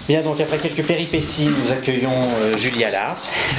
Bien, donc après quelques péripéties, nous accueillons Julie Allard,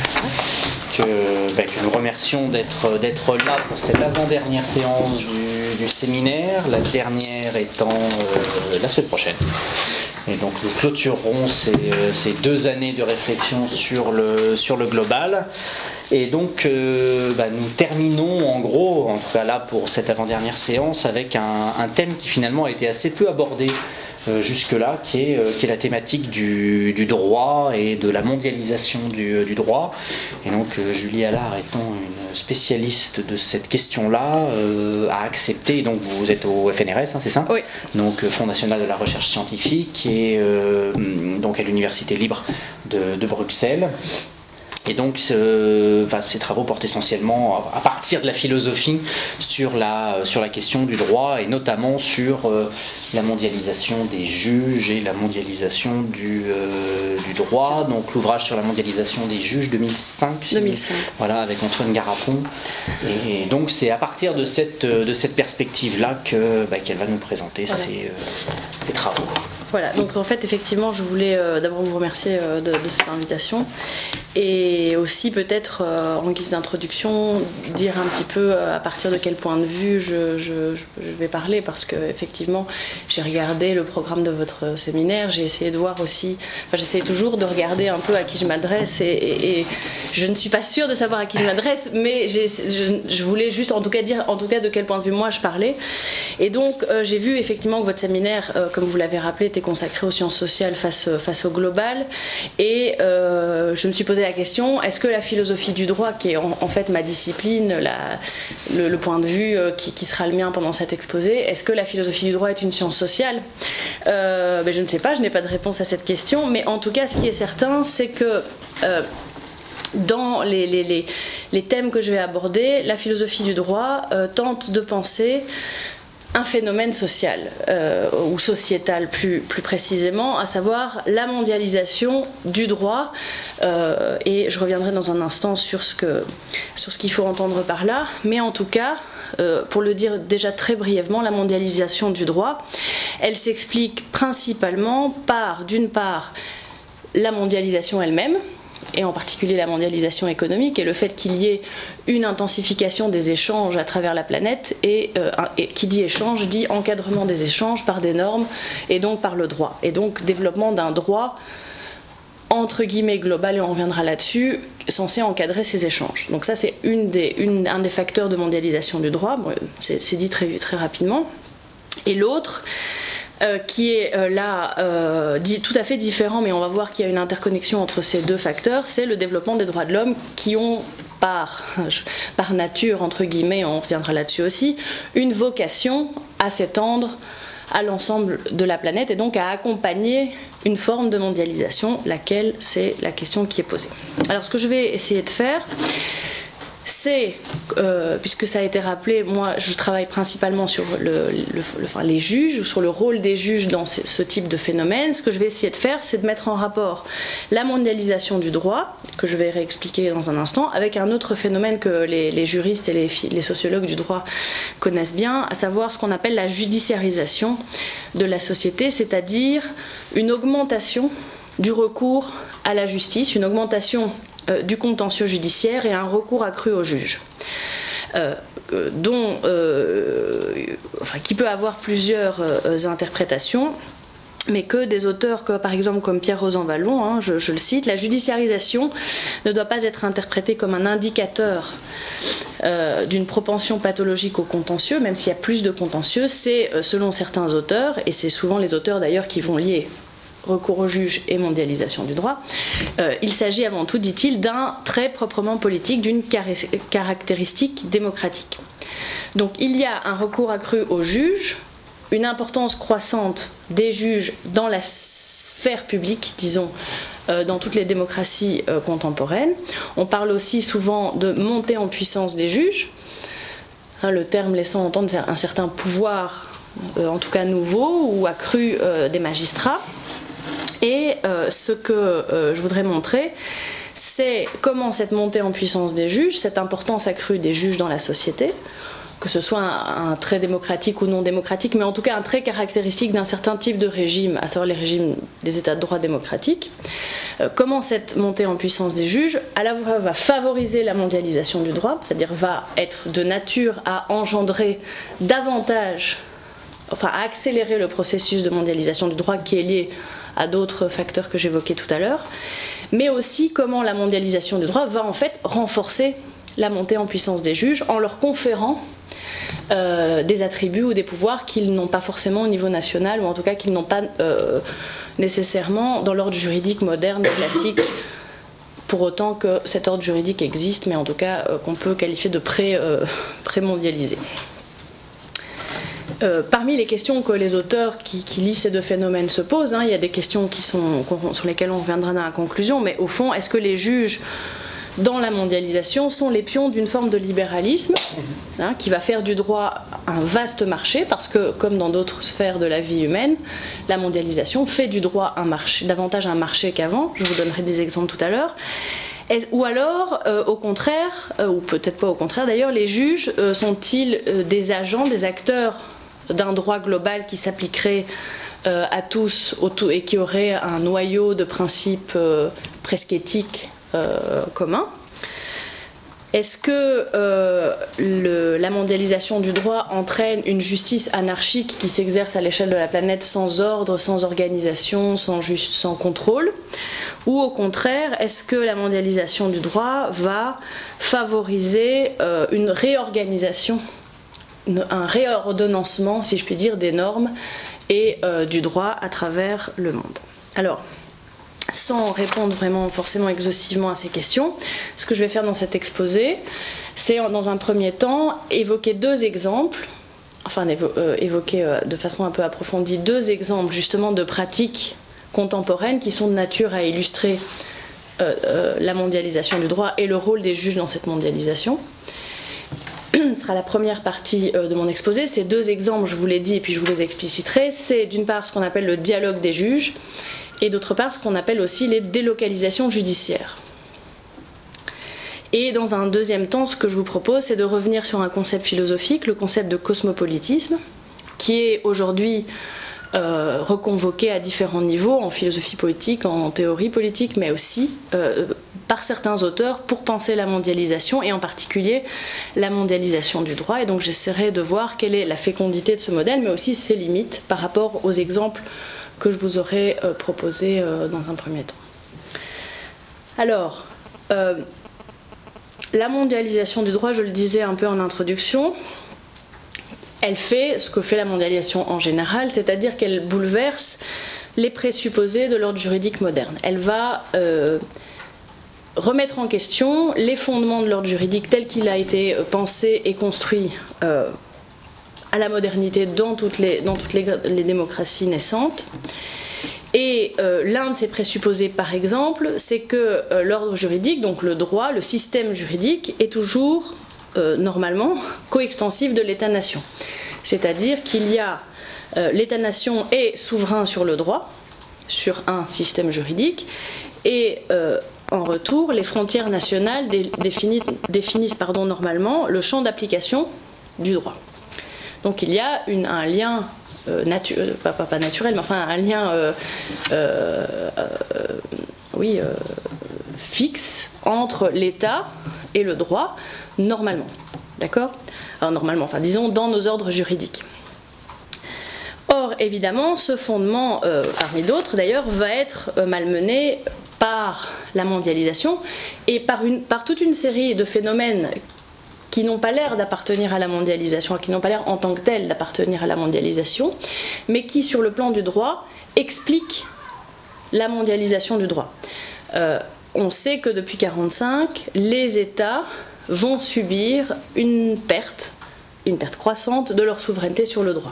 que nous remercions d'être là pour cette avant-dernière séance du séminaire, la dernière étant la semaine prochaine. Et donc nous clôturerons ces 2 années de réflexion sur le global. Et donc nous terminons en gros, en tout cas là pour cette avant-dernière séance, avec un thème qui finalement a été assez peu abordé jusque-là, qui est la thématique du droit et de la mondialisation du droit. Et donc Julie Allard, étant une spécialiste de cette question-là, a accepté, donc vous êtes au FNRS, hein, c'est ça? Oui. Donc Fonds national de la recherche scientifique, et donc à l'Université libre de Bruxelles. Et donc ces travaux portent essentiellement à partir de la philosophie sur la question du droit, et notamment sur la mondialisation des juges et la mondialisation du droit. Donc l'ouvrage sur la mondialisation des juges 2005. 2005. Voilà, avec Antoine Garapon. Et donc c'est à partir de cette perspective-là qu'elle va nous présenter ses travaux. Voilà, donc en fait effectivement je voulais d'abord vous remercier de cette invitation, et aussi peut-être en guise d'introduction dire un petit peu à partir de quel point de vue je vais parler, parce que effectivement j'ai regardé le programme de votre séminaire, j'ai essayé de voir aussi, j'essaie toujours de regarder un peu à qui je m'adresse, et je ne suis pas sûre de savoir à qui je m'adresse, mais je voulais juste en tout cas dire de quel point de vue moi je parlais. Et donc j'ai vu effectivement que votre séminaire, comme vous l'avez rappelé, était consacré aux sciences sociales face au global, et je me suis posé la question, est-ce que la philosophie du droit, qui est en fait ma discipline, le point de vue qui sera le mien pendant cet exposé, est-ce que la philosophie du droit est une science sociale? Je ne sais pas, je n'ai pas de réponse à cette question, mais en tout cas ce qui est certain, c'est que dans les thèmes que je vais aborder, la philosophie du droit tente de penser un phénomène social, ou sociétal plus précisément, à savoir la mondialisation du droit, et je reviendrai dans un instant sur ce qu'il faut entendre par là, mais en tout cas, pour le dire déjà très brièvement, la mondialisation du droit, elle s'explique principalement par, d'une part, la mondialisation elle-même, et en particulier la mondialisation économique, et le fait qu'il y ait une intensification des échanges à travers la planète, et qui dit échange dit encadrement des échanges par des normes, et donc par le droit, et donc développement d'un droit entre guillemets global, et on reviendra là-dessus, censé encadrer ces échanges. Donc ça c'est un des facteurs de mondialisation du droit, bon, c'est dit très rapidement. Et l'autre, qui est tout à fait différent, mais on va voir qu'il y a une interconnexion entre ces deux facteurs, c'est le développement des droits de l'homme, qui ont par nature, entre guillemets, on reviendra là-dessus aussi, une vocation à s'étendre à l'ensemble de la planète, et donc à accompagner une forme de mondialisation, laquelle c'est la question qui est posée. Alors ce que je vais essayer de faire, c'est, puisque ça a été rappelé, moi je travaille principalement sur les juges, ou sur le rôle des juges dans ce type de phénomène. Ce que je vais essayer de faire, c'est de mettre en rapport la mondialisation du droit, que je vais réexpliquer dans un instant, avec un autre phénomène que les juristes et les sociologues du droit connaissent bien, à savoir ce qu'on appelle la judiciarisation de la société, c'est-à-dire une augmentation du recours à la justice, une augmentation du contentieux judiciaire et un recours accru aux juges, qui peut avoir plusieurs interprétations, mais que des auteurs par exemple comme Pierre Rosan-Vallon, je le cite, la judiciarisation ne doit pas être interprétée comme un indicateur d'une propension pathologique au contentieux, même s'il y a plus de contentieux, c'est selon certains auteurs, et c'est souvent les auteurs d'ailleurs qui vont lier recours aux juges et mondialisation du droit, il s'agit avant tout, dit-il, d'un trait proprement politique, d'une caractéristique démocratique. Donc il y a un recours accru aux juges, une importance croissante des juges dans la sphère publique, disons, dans toutes les démocraties contemporaines. On parle aussi souvent de montée en puissance des juges, le terme laissant entendre un certain pouvoir, en tout cas nouveau ou accru des magistrats. Et ce que je voudrais montrer, c'est comment cette montée en puissance des juges, cette importance accrue des juges dans la société, que ce soit un trait démocratique ou non démocratique, mais en tout cas un trait caractéristique d'un certain type de régime, à savoir les régimes des États de droit démocratiques. Comment cette montée en puissance des juges, à la fois va favoriser la mondialisation du droit, c'est-à-dire va être de nature à engendrer davantage, enfin à accélérer le processus de mondialisation du droit qui est lié à d'autres facteurs que j'évoquais tout à l'heure, mais aussi comment la mondialisation du droit va en fait renforcer la montée en puissance des juges en leur conférant des attributs ou des pouvoirs qu'ils n'ont pas forcément au niveau national, ou en tout cas qu'ils n'ont pas nécessairement dans l'ordre juridique moderne, classique, pour autant que cet ordre juridique existe, mais en tout cas qu'on peut qualifier de pré-mondialisé. Parmi les questions que les auteurs qui lisent ces deux phénomènes se posent, il y a des questions sur lesquelles on reviendra dans la conclusion, mais au fond, est-ce que les juges dans la mondialisation sont les pions d'une forme de libéralisme qui va faire du droit un vaste marché, parce que comme dans d'autres sphères de la vie humaine, la mondialisation fait du droit un marché, davantage un marché qu'avant. Je vous donnerai des exemples tout à l'heure. Ou alors, au contraire, ou peut-être pas au contraire d'ailleurs, les juges sont-ils des agents, des acteurs d'un droit global qui s'appliquerait à tous et qui aurait un noyau de principes presque éthiques commun? Est-ce que la mondialisation du droit entraîne une justice anarchique qui s'exerce à l'échelle de la planète sans ordre, sans organisation, sans contrôle? Ou au contraire, est-ce que la mondialisation du droit va favoriser une réorganisation, un réordonnancement, si je puis dire, des normes et du droit à travers le monde? Alors, sans répondre vraiment forcément exhaustivement à ces questions, ce que je vais faire dans cet exposé, c'est dans un premier temps évoquer deux exemples, enfin évoquer de façon un peu approfondie deux exemples justement de pratiques contemporaines qui sont de nature à illustrer la mondialisation du droit et le rôle des juges dans cette mondialisation. Ce sera la première partie de mon exposé. Ces deux exemples, je vous l'ai dit et puis je vous les expliciterai, c'est d'une part ce qu'on appelle le dialogue des juges, et d'autre part ce qu'on appelle aussi les délocalisations judiciaires. Et dans un deuxième temps, ce que je vous propose, c'est de revenir sur un concept philosophique, le concept de cosmopolitisme, qui est aujourd'hui reconvoqué à différents niveaux, en philosophie politique, en théorie politique, mais aussi par certains auteurs pour penser la mondialisation, et en particulier la mondialisation du droit. Et donc j'essaierai de voir quelle est la fécondité de ce modèle, mais aussi ses limites par rapport aux exemples que je vous aurais proposé dans un premier temps. Alors, la mondialisation du droit, je le disais un peu en introduction, elle fait ce que fait la mondialisation en général, c'est-à-dire qu'elle bouleverse les présupposés de l'ordre juridique moderne. Elle va remettre en question les fondements de l'ordre juridique tel qu'il a été pensé et construit à la modernité dans toutes les démocraties naissantes. Et l'un de ces présupposés, par exemple, c'est que l'ordre juridique, donc le droit, le système juridique, est toujours, normalement, coextensif de l'État-nation. C'est-à-dire qu'il y a l'État-nation est souverain sur le droit, sur un système juridique, et en retour, les frontières nationales définissent normalement le champ d'application du droit. Donc il y a un lien, pas naturel, mais enfin un lien fixe entre l'État et le droit, normalement. D'accord ? Alors normalement, enfin disons dans nos ordres juridiques. Or, évidemment, ce fondement, parmi d'autres d'ailleurs, va être malmené par la mondialisation et par toute une série de phénomènes qui n'ont pas l'air d'appartenir à la mondialisation, qui n'ont pas l'air en tant que tels d'appartenir à la mondialisation, mais qui, sur le plan du droit, expliquent la mondialisation du droit. On sait que depuis 1945, les États vont subir une perte croissante de leur souveraineté sur le droit.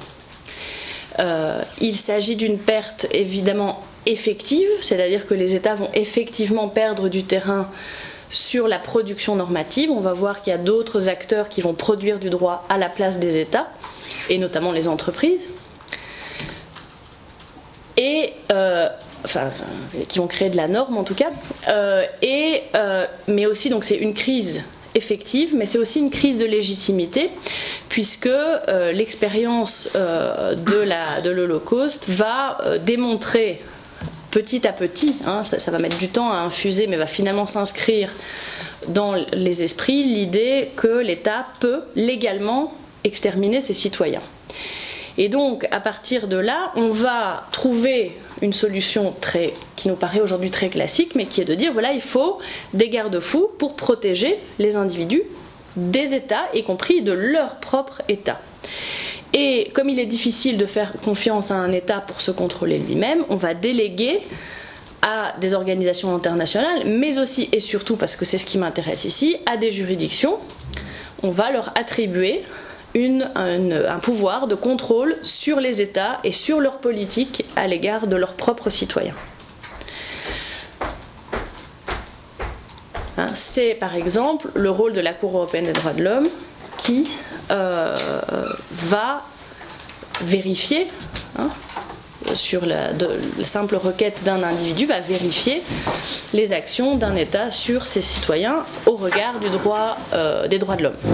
Il s'agit d'une perte évidemment effective, c'est-à-dire que les États vont effectivement perdre du terrain sur la production normative. On va voir qu'il y a d'autres acteurs qui vont produire du droit à la place des États, et notamment les entreprises, et qui vont créer de la norme en tout cas, mais aussi donc c'est une crise effective, mais c'est aussi une crise de légitimité, puisque l'expérience de l'Holocauste va démontrer petit à petit, hein, ça va mettre du temps à infuser, mais va finalement s'inscrire dans les esprits l'idée que l'État peut légalement exterminer ses citoyens. Et donc, à partir de là, on va trouver une solution qui nous paraît aujourd'hui très classique, mais qui est de dire, voilà, il faut des garde-fous pour protéger les individus des États, y compris de leur propre État. Et comme il est difficile de faire confiance à un État pour se contrôler lui-même, on va déléguer à des organisations internationales, mais aussi et surtout, parce que c'est ce qui m'intéresse ici, à des juridictions. On va leur attribuer un pouvoir de contrôle sur les États et sur leur politique à l'égard de leurs propres citoyens. C'est par exemple le rôle de la Cour européenne des droits de l'homme qui va vérifier, sur la simple requête d'un individu, va vérifier les actions d'un État sur ses citoyens au regard des droits de l'homme.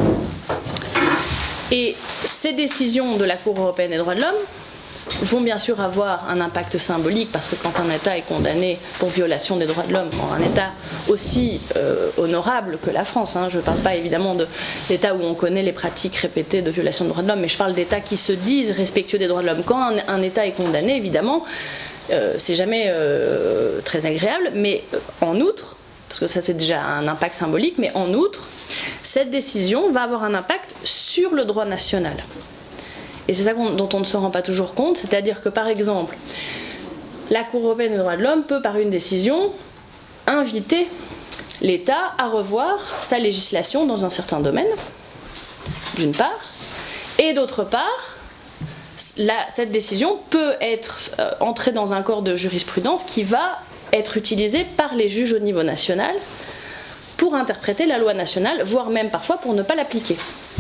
Et ces décisions de la Cour européenne des droits de l'homme vont bien sûr avoir un impact symbolique, parce que quand un État est condamné pour violation des droits de l'homme, quand un État aussi honorable que la France, je ne parle pas évidemment d'États où on connaît les pratiques répétées de violation des droits de l'homme, mais je parle d'États qui se disent respectueux des droits de l'homme. Quand un État est condamné, évidemment, c'est jamais très agréable, mais en outre, parce que ça c'est déjà un impact symbolique, mais en outre, cette décision va avoir un impact sur le droit national. Et c'est ça dont on ne se rend pas toujours compte, c'est-à-dire que par exemple, la Cour européenne des droits de l'homme peut par une décision inviter l'État à revoir sa législation dans un certain domaine, d'une part, et d'autre part, cette décision peut être entrée dans un corps de jurisprudence qui va être utilisé par les juges au niveau national pour interpréter la loi nationale, voire même parfois pour ne pas l'appliquer.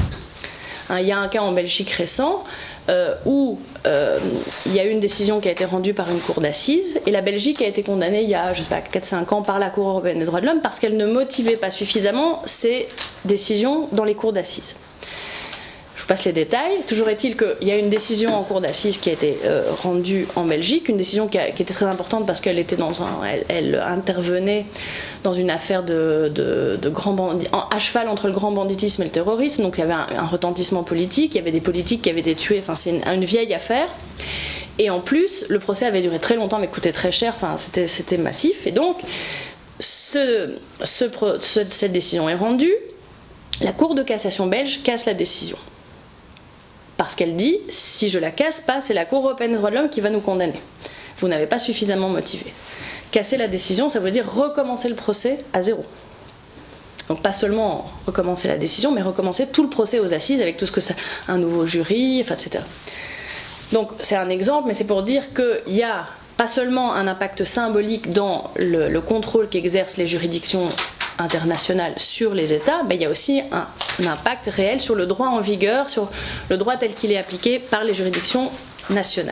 Il y a un cas en Belgique récent où il y a eu une décision qui a été rendue par une cour d'assises, et la Belgique a été condamnée il y a, je sais pas, 4-5 ans par la Cour européenne des droits de l'homme parce qu'elle ne motivait pas suffisamment ses décisions dans les cours d'assises. Je vous passe les détails. Toujours est-il qu'il y a une décision en cour d'assises qui a été rendue en Belgique, une décision qui était très importante parce qu'elle était elle intervenait dans une affaire de grand à cheval entre le grand banditisme et le terrorisme, donc il y avait un retentissement politique, il y avait des politiques qui avaient été tués, enfin c'est une vieille affaire. Et en plus, le procès avait duré très longtemps mais coûtait très cher, enfin c'était massif, et donc cette décision est rendue, la Cour de cassation belge casse la décision. Parce qu'elle dit, si je la casse pas, c'est la Cour européenne des droits de l'homme qui va nous condamner. Vous n'avez pas suffisamment motivé. Casser la décision, ça veut dire recommencer le procès à zéro. Donc pas seulement recommencer la décision, mais recommencer tout le procès aux assises avec tout ce que c'est, un nouveau jury, etc. Donc c'est un exemple, mais c'est pour dire qu'il y a pas seulement un impact symbolique dans le contrôle qu'exercent les juridictions internationales sur les États, mais il y a aussi un impact réel sur le droit en vigueur, sur le droit tel qu'il est appliqué par les juridictions nationales.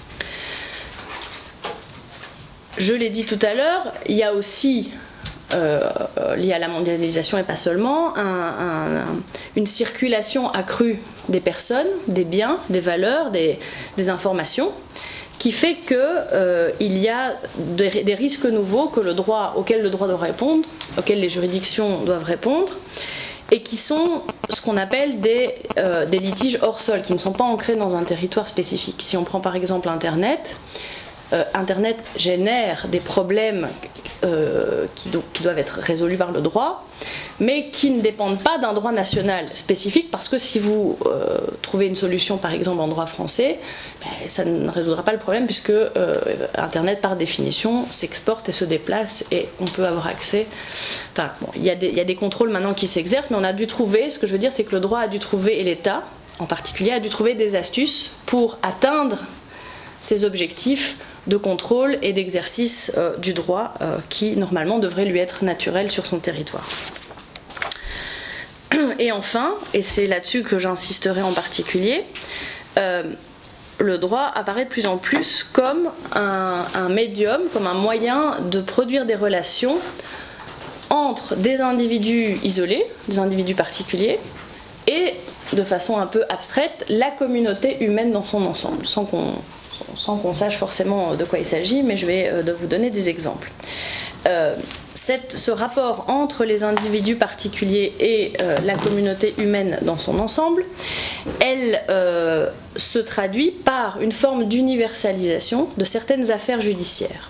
Je l'ai dit tout à l'heure, il y a aussi, lié à la mondialisation et pas seulement, une circulation accrue des personnes, des biens, des valeurs, des informations, qui fait qu'il y a des risques nouveaux auxquels le droit doit répondre, auxquels les juridictions doivent répondre, et qui sont ce qu'on appelle des litiges hors sol, qui ne sont pas ancrés dans un territoire spécifique. Si on prend par exemple Internet, Internet génère des problèmes qui doivent être résolus par le droit, mais qui ne dépendent pas d'un droit national spécifique, parce que si vous trouvez une solution par exemple en droit français, ça ne résoudra pas le problème, puisque Internet par définition s'exporte et se déplace, et on peut avoir accès. Enfin, bon, il y a des contrôles maintenant qui s'exercent, mais on a dû trouver, ce que je veux dire, c'est que le droit a dû trouver, et l'État en particulier a dû trouver des astuces pour atteindre ces objectifs de contrôle et d'exercice du droit qui normalement devrait lui être naturel sur son territoire. Et enfin, et c'est là-dessus que j'insisterai en particulier, le droit apparaît de plus en plus comme un médium, comme un moyen de produire des relations entre des individus isolés, des individus particuliers, et de façon un peu abstraite, la communauté humaine dans son ensemble, sans qu'on sache forcément de quoi il s'agit, mais je vais vous donner des exemples. Ce rapport entre les individus particuliers et la communauté humaine dans son ensemble, elle se traduit par une forme d'universalisation de certaines affaires judiciaires.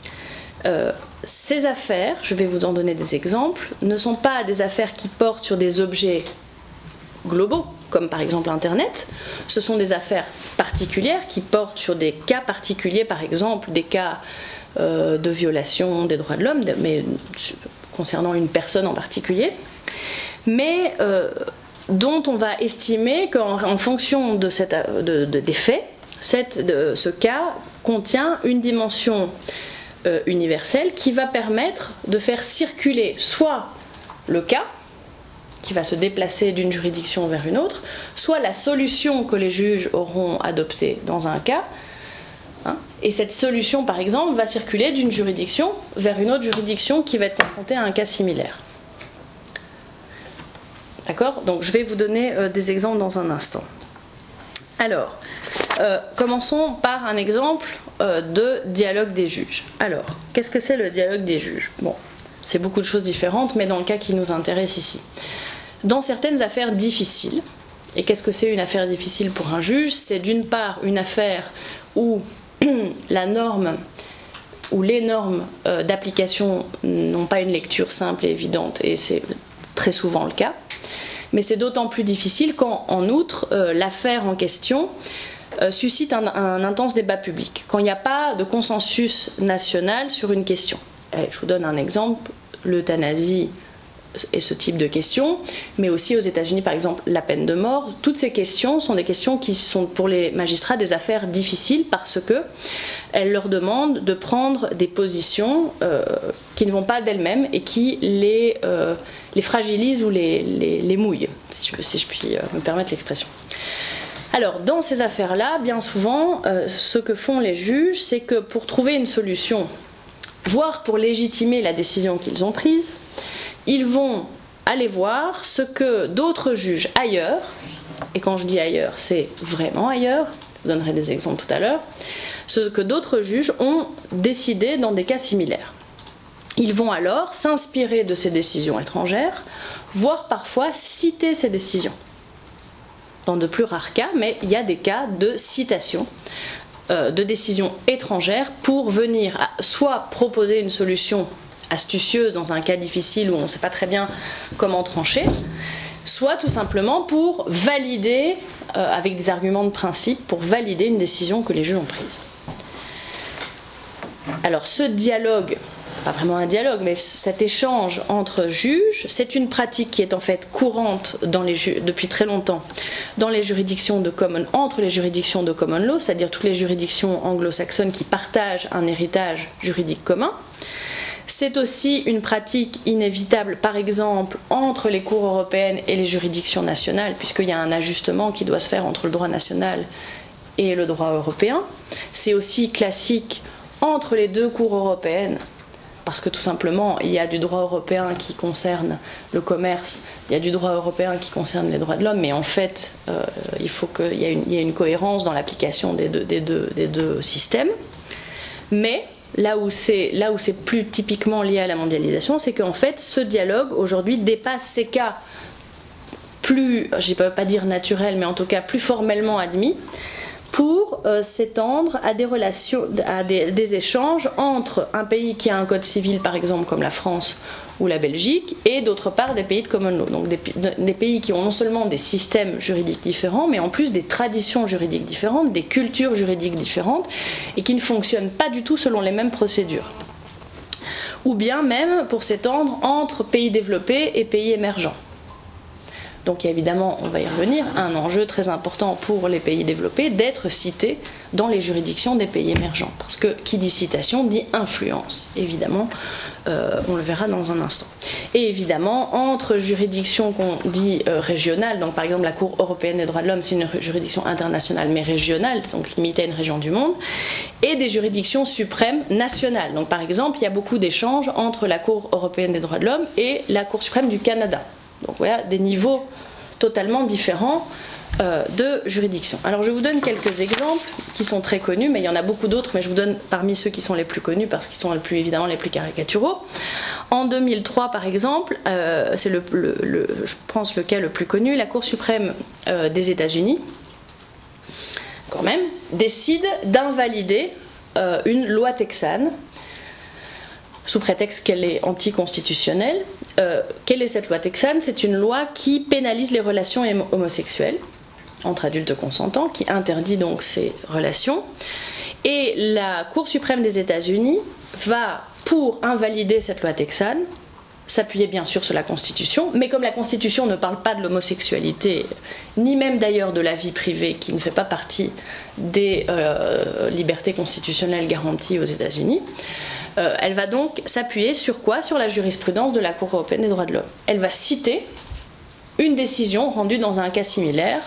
Ces affaires, je vais vous en donner des exemples, ne sont pas des affaires qui portent sur des objets globaux, comme par exemple Internet. Ce sont des affaires particulières qui portent sur des cas particuliers, par exemple des cas de violation des droits de l'homme, mais concernant une personne en particulier, mais dont on va estimer qu'en fonction des faits, ce cas contient une dimension universelle qui va permettre de faire circuler soit le cas, qui va se déplacer d'une juridiction vers une autre, soit la solution que les juges auront adoptée dans un cas, et cette solution, par exemple, va circuler d'une juridiction vers une autre juridiction qui va être confrontée à un cas similaire. D'accord ? Donc je vais vous donner des exemples dans un instant. Alors, commençons par un exemple de dialogue des juges. Alors, qu'est-ce que c'est le dialogue des juges ? Bon, c'est beaucoup de choses différentes, mais dans le cas qui nous intéresse ici. Dans certaines affaires difficiles, et qu'est-ce que c'est une affaire difficile pour un juge ? C'est d'une part une affaire où la norme ou les normes d'application n'ont pas une lecture simple et évidente, et c'est très souvent le cas. Mais c'est d'autant plus difficile quand, en outre, l'affaire en question suscite un intense débat public, quand il n'y a pas de consensus national sur une question. Je vous donne un exemple, l'euthanasie et ce type de questions, mais aussi aux États-Unis, par exemple, la peine de mort. Toutes ces questions sont des questions qui sont pour les magistrats des affaires difficiles parce qu'elles leur demandent de prendre des positions qui ne vont pas d'elles-mêmes et qui les fragilisent ou les mouillent, si je puis me permettre l'expression. Alors, dans ces affaires-là, bien souvent, ce que font les juges, c'est que pour trouver une solution, voire pour légitimer la décision qu'ils ont prise, ils vont aller voir ce que d'autres juges ailleurs, et quand je dis ailleurs, c'est vraiment ailleurs, je vous donnerai des exemples tout à l'heure, ce que d'autres juges ont décidé dans des cas similaires. Ils vont alors s'inspirer de ces décisions étrangères, voire parfois citer ces décisions. Dans de plus rares cas, mais il y a des cas de citation de décisions étrangères pour venir soit proposer une solution astucieuse dans un cas difficile où on ne sait pas très bien comment trancher, soit tout simplement pour valider, avec des arguments de principe, pour valider une décision que les juges ont prise. Alors ce dialogue, pas vraiment un dialogue, mais cet échange entre juges, c'est une pratique qui est en fait courante depuis très longtemps dans les juridictions entre les juridictions de common law, c'est-à-dire toutes les juridictions anglo-saxonnes qui partagent un héritage juridique commun. C'est aussi une pratique inévitable, par exemple, entre les cours européennes et les juridictions nationales, puisqu'il y a un ajustement qui doit se faire entre le droit national et le droit européen. C'est aussi classique entre les deux cours européennes, parce que tout simplement, il y a du droit européen qui concerne le commerce, il y a du droit européen qui concerne les droits de l'homme, mais en fait, il faut qu'il y ait une cohérence dans l'application des deux systèmes. Mais là où c'est plus typiquement lié à la mondialisation, c'est qu'en fait, ce dialogue, aujourd'hui, dépasse ces cas plus, je ne peux pas dire naturels, mais en tout cas plus formellement admis, pour s'étendre à des relations, à des échanges entre un pays qui a un code civil, par exemple, comme la France ou la Belgique, et d'autre part des pays de common law, donc des pays qui ont non seulement des systèmes juridiques différents, mais en plus des traditions juridiques différentes, des cultures juridiques différentes, et qui ne fonctionnent pas du tout selon les mêmes procédures. Ou bien même pour s'étendre entre pays développés et pays émergents. Donc il y a évidemment, on va y revenir, un enjeu très important pour les pays développés d'être cités dans les juridictions des pays émergents. Parce que qui dit citation dit influence, évidemment, on le verra dans un instant. Et évidemment, entre juridictions qu'on dit régionales, donc par exemple la Cour européenne des droits de l'homme, c'est une juridiction internationale mais régionale, donc limitée à une région du monde, et des juridictions suprêmes nationales. Donc par exemple, il y a beaucoup d'échanges entre la Cour européenne des droits de l'homme et la Cour suprême du Canada. Donc voilà, des niveaux totalement différents de juridiction. Alors je vous donne quelques exemples qui sont très connus, mais il y en a beaucoup d'autres, mais je vous donne parmi ceux qui sont les plus connus parce qu'ils sont évidemment les plus caricaturaux. En 2003 par exemple, c'est je pense le cas le plus connu, la Cour suprême des États-Unis, quand même, décide d'invalider une loi texane sous prétexte qu'elle est anticonstitutionnelle. Quelle est cette loi texane? C'est une loi qui pénalise les relations homosexuelles entre adultes consentants, qui interdit donc ces relations. Et la Cour suprême des États-Unis va, pour invalider cette loi texane, s'appuyer bien sûr sur la Constitution, mais comme la Constitution ne parle pas de l'homosexualité, ni même d'ailleurs de la vie privée, qui ne fait pas partie des libertés constitutionnelles garanties aux États-Unis, elle va donc s'appuyer sur quoi? Sur la jurisprudence de la Cour européenne des droits de l'homme. Elle va citer une décision rendue dans un cas similaire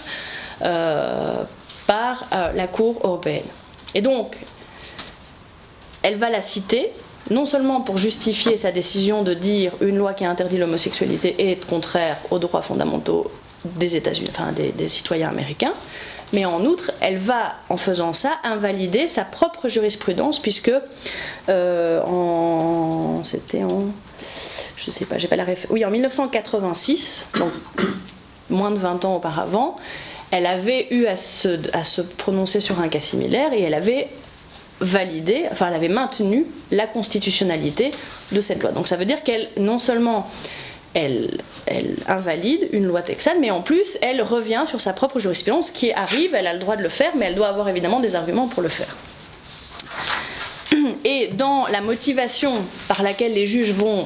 par la Cour européenne. Et donc, elle va la citer non seulement pour justifier sa décision de dire une loi qui interdit l'homosexualité est contraire aux droits fondamentaux des États-Unis, enfin des citoyens américains, mais en outre, elle va, en faisant ça, invalider sa propre jurisprudence, puisque c'était en... je sais pas, j'ai pas la référence. Oui, en 1986, donc moins de 20 ans auparavant, elle avait eu à se prononcer sur un cas similaire et elle avait validé, enfin elle avait maintenu la constitutionnalité de cette loi. Donc ça veut dire qu'elle, non seulement elle invalide une loi texane, mais en plus elle revient sur sa propre jurisprudence, qui arrive, elle a le droit de le faire, mais elle doit avoir évidemment des arguments pour le faire. Et dans la motivation par laquelle les juges vont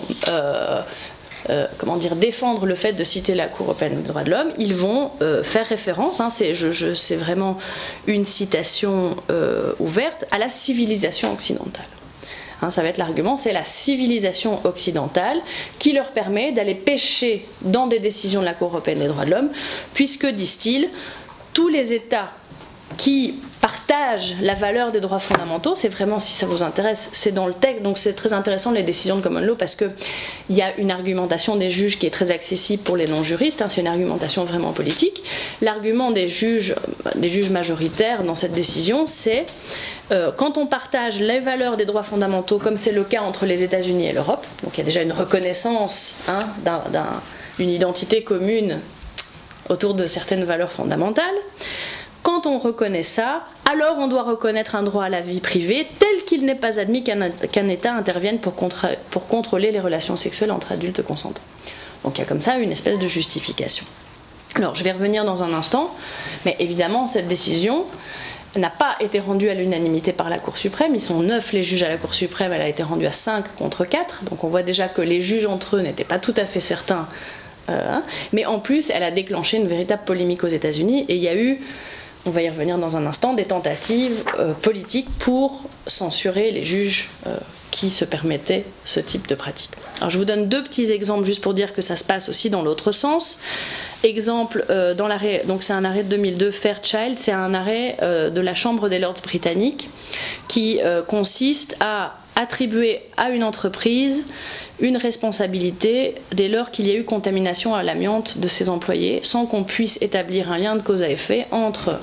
défendre le fait de citer la Cour européenne des droits de l'homme, ils vont faire référence, c'est vraiment une citation ouverte, à la civilisation occidentale. Ça va être l'argument, c'est la civilisation occidentale qui leur permet d'aller pêcher dans des décisions de la Cour européenne des droits de l'homme, puisque, disent-ils, tous les États qui partagent la valeur des droits fondamentaux, c'est vraiment, si ça vous intéresse, c'est dans le texte, donc c'est très intéressant les décisions de common law, parce qu'il y a une argumentation des juges qui est très accessible pour les non-juristes, c'est une argumentation vraiment politique. L'argument des juges majoritaires dans cette décision, c'est quand on partage les valeurs des droits fondamentaux, comme c'est le cas entre les États-Unis et l'Europe, donc il y a déjà une reconnaissance d'une identité commune autour de certaines valeurs fondamentales. Quand on reconnaît ça, alors on doit reconnaître un droit à la vie privée tel qu'il n'est pas admis qu'un État intervienne pour contrôler les relations sexuelles entre adultes consentants. Donc il y a comme ça une espèce de justification. Alors je vais revenir dans un instant, mais évidemment cette décision n'a pas été rendue à l'unanimité par la Cour suprême. Ils sont 9 les juges à la Cour suprême, elle a été rendue à 5 contre 4, donc on voit déjà que les juges entre eux n'étaient pas tout à fait certains. Mais en plus, elle a déclenché une véritable polémique aux États-Unis, et il y a eu, on va y revenir dans un instant, des tentatives politiques pour censurer les juges qui se permettaient ce type de pratique. Alors je vous donne 2 petits exemples juste pour dire que ça se passe aussi dans l'autre sens. Exemple, dans l'arrêt, donc c'est un arrêt de 2002, Fairchild, c'est un arrêt de la Chambre des Lords britannique qui consiste à attribuer à une entreprise une responsabilité dès lors qu'il y a eu contamination à l'amiante de ses employés, sans qu'on puisse établir un lien de cause à effet entre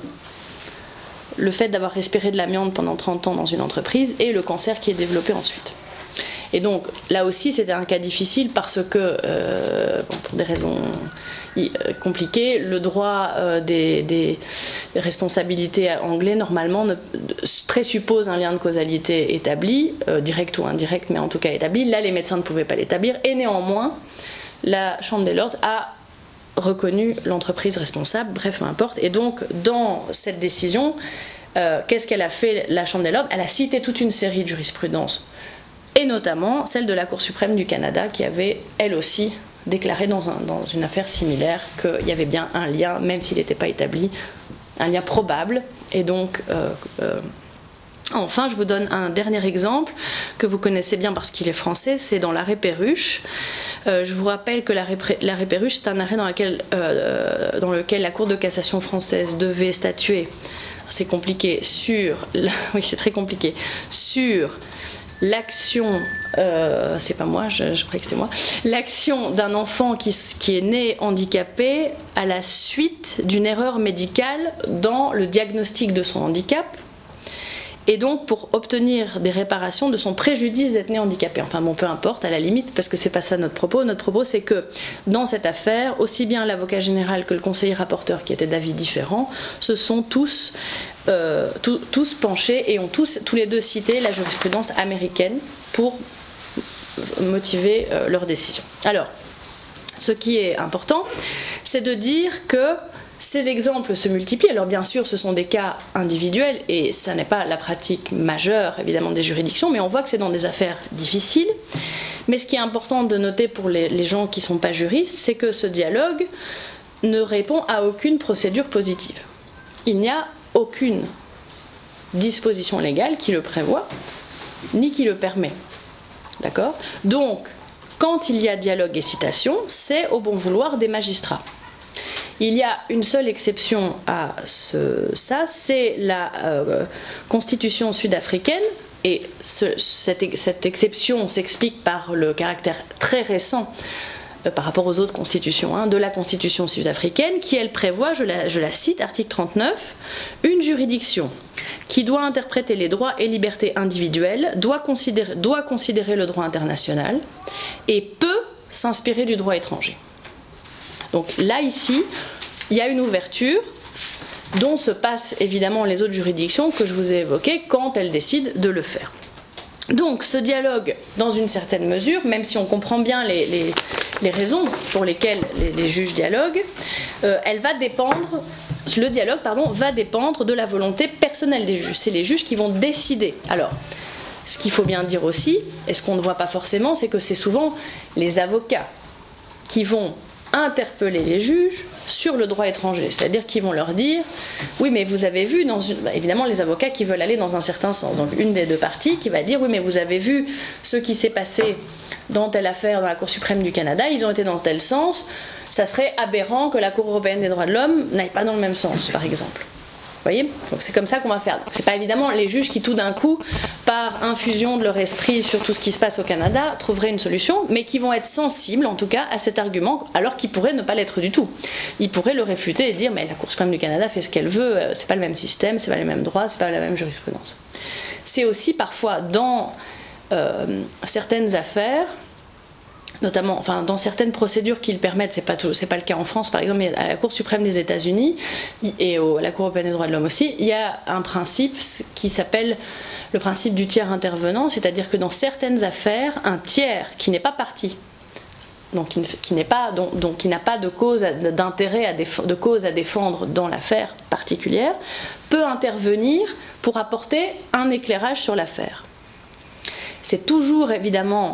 le fait d'avoir respiré de l'amiante pendant 30 ans dans une entreprise et le cancer qui est développé ensuite. Et donc là aussi c'était un cas difficile parce que, pour des raisons compliquées, le droit des responsabilités anglais normalement présuppose un lien de causalité établi, direct ou indirect, mais en tout cas établi. Là les médecins ne pouvaient pas l'établir, et néanmoins la Chambre des Lords a reconnu l'entreprise responsable, bref, peu importe. Et donc dans cette décision, qu'est-ce qu'elle a fait, la Chambre des Lords? Elle a cité toute une série de jurisprudences, et notamment celle de la Cour suprême du Canada, qui avait elle aussi déclaré dans une affaire similaire qu'il y avait bien un lien, même s'il n'était pas établi, un lien probable. Et donc enfin, je vous donne un dernier exemple que vous connaissez bien parce qu'il est français, c'est dans l'arrêt Perruche. Je vous rappelle que l'arrêt Perruche, c'est un arrêt dans lequel la Cour de cassation française devait statuer, c'est compliqué, oui c'est très compliqué, sur l'action, c'est pas moi, je croyais que c'était moi, l'action d'un enfant qui est né handicapé à la suite d'une erreur médicale dans le diagnostic de son handicap, et donc pour obtenir des réparations de son préjudice d'être né handicapé. Enfin bon, peu importe, à la limite, parce que c'est pas ça notre propos. Notre propos, c'est que dans cette affaire, aussi bien l'avocat général que le conseiller rapporteur, qui étaient d'avis différents, se sont tous penchés et ont tous les deux cité la jurisprudence américaine pour motiver leur décision. Alors, ce qui est important, c'est de dire que ces exemples se multiplient. Alors bien sûr, ce sont des cas individuels et ça n'est pas la pratique majeure, évidemment, des juridictions, mais on voit que c'est dans des affaires difficiles. Mais ce qui est important de noter pour les gens qui ne sont pas juristes, c'est que ce dialogue ne répond à aucune procédure positive. Il n'y a aucune disposition légale qui le prévoit, ni qui le permet. D'accord ? Donc, quand il y a dialogue et citation, c'est au bon vouloir des magistrats. Il y a une seule exception à ça, c'est la constitution sud-africaine, et cette exception s'explique par le caractère très récent par rapport aux autres constitutions, de la constitution sud-africaine, qui elle prévoit, je la cite, article 39, une juridiction qui doit interpréter les droits et libertés individuelles, doit considérer le droit international et peut s'inspirer du droit étranger. Donc là, ici, il y a une ouverture dont se passent évidemment les autres juridictions que je vous ai évoquées quand elles décident de le faire. Donc ce dialogue, dans une certaine mesure, même si on comprend bien les raisons pour lesquelles les juges dialoguent, le dialogue va dépendre de la volonté personnelle des juges. C'est les juges qui vont décider. Alors, ce qu'il faut bien dire aussi, et ce qu'on ne voit pas forcément, c'est que c'est souvent les avocats qui vont interpeller les juges sur le droit étranger, c'est-à-dire qu'ils vont leur dire oui mais vous avez vu, évidemment les avocats qui veulent aller dans un certain sens, donc une des deux parties qui va dire oui mais vous avez vu ce qui s'est passé dans telle affaire dans la Cour suprême du Canada, ils ont été dans tel sens, ça serait aberrant que la Cour européenne des droits de l'homme n'aille pas dans le même sens par exemple. Vous voyez ? Donc c'est comme ça qu'on va faire. Donc c'est pas évidemment les juges qui tout d'un coup, par infusion de leur esprit sur tout ce qui se passe au Canada, trouveraient une solution, mais qui vont être sensibles en tout cas à cet argument, alors qu'ils pourraient ne pas l'être du tout. Ils pourraient le réfuter et dire mais la Cour suprême du Canada fait ce qu'elle veut, c'est pas le même système, c'est pas les mêmes droits, c'est pas la même jurisprudence. C'est aussi parfois dans certaines affaires, notamment dans certaines procédures qui le permettent, c'est pas le cas en France par exemple, mais à la Cour suprême des États-Unis et à la Cour européenne des droits de l'homme aussi, il y a un principe qui s'appelle le principe du tiers intervenant, c'est-à-dire que dans certaines affaires, un tiers qui n'est pas partie, donc qui n'a pas de cause d'intérêt de cause à défendre dans l'affaire particulière, peut intervenir pour apporter un éclairage sur l'affaire. C'est toujours évidemment,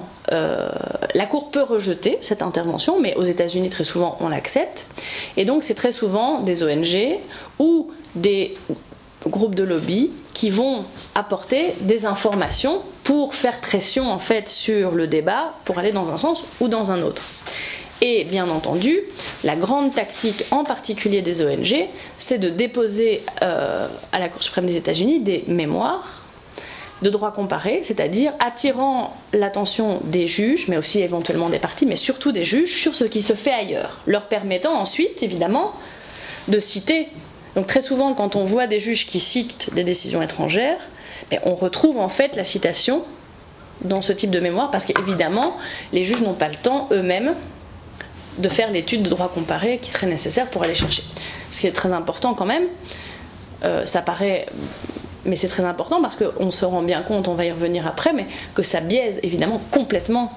la Cour peut rejeter cette intervention, mais aux États-Unis très souvent on l'accepte, et donc c'est très souvent des ONG ou des groupes de lobby qui vont apporter des informations pour faire pression en fait sur le débat pour aller dans un sens ou dans un autre. Et bien entendu, la grande tactique en particulier des ONG, c'est de déposer à la Cour suprême des États-Unis des mémoires de droit comparé, c'est-à-dire attirant l'attention des juges, mais aussi éventuellement des parties, mais surtout des juges, sur ce qui se fait ailleurs, leur permettant ensuite, évidemment, de citer. Donc très souvent, quand on voit des juges qui citent des décisions étrangères, on retrouve en fait la citation dans ce type de mémoire, parce qu'évidemment, les juges n'ont pas le temps eux-mêmes de faire l'étude de droit comparé qui serait nécessaire pour aller chercher. Ce qui est très important quand même, ça paraît... Mais c'est très important parce qu'on se rend bien compte, on va y revenir après, mais que ça biaise évidemment complètement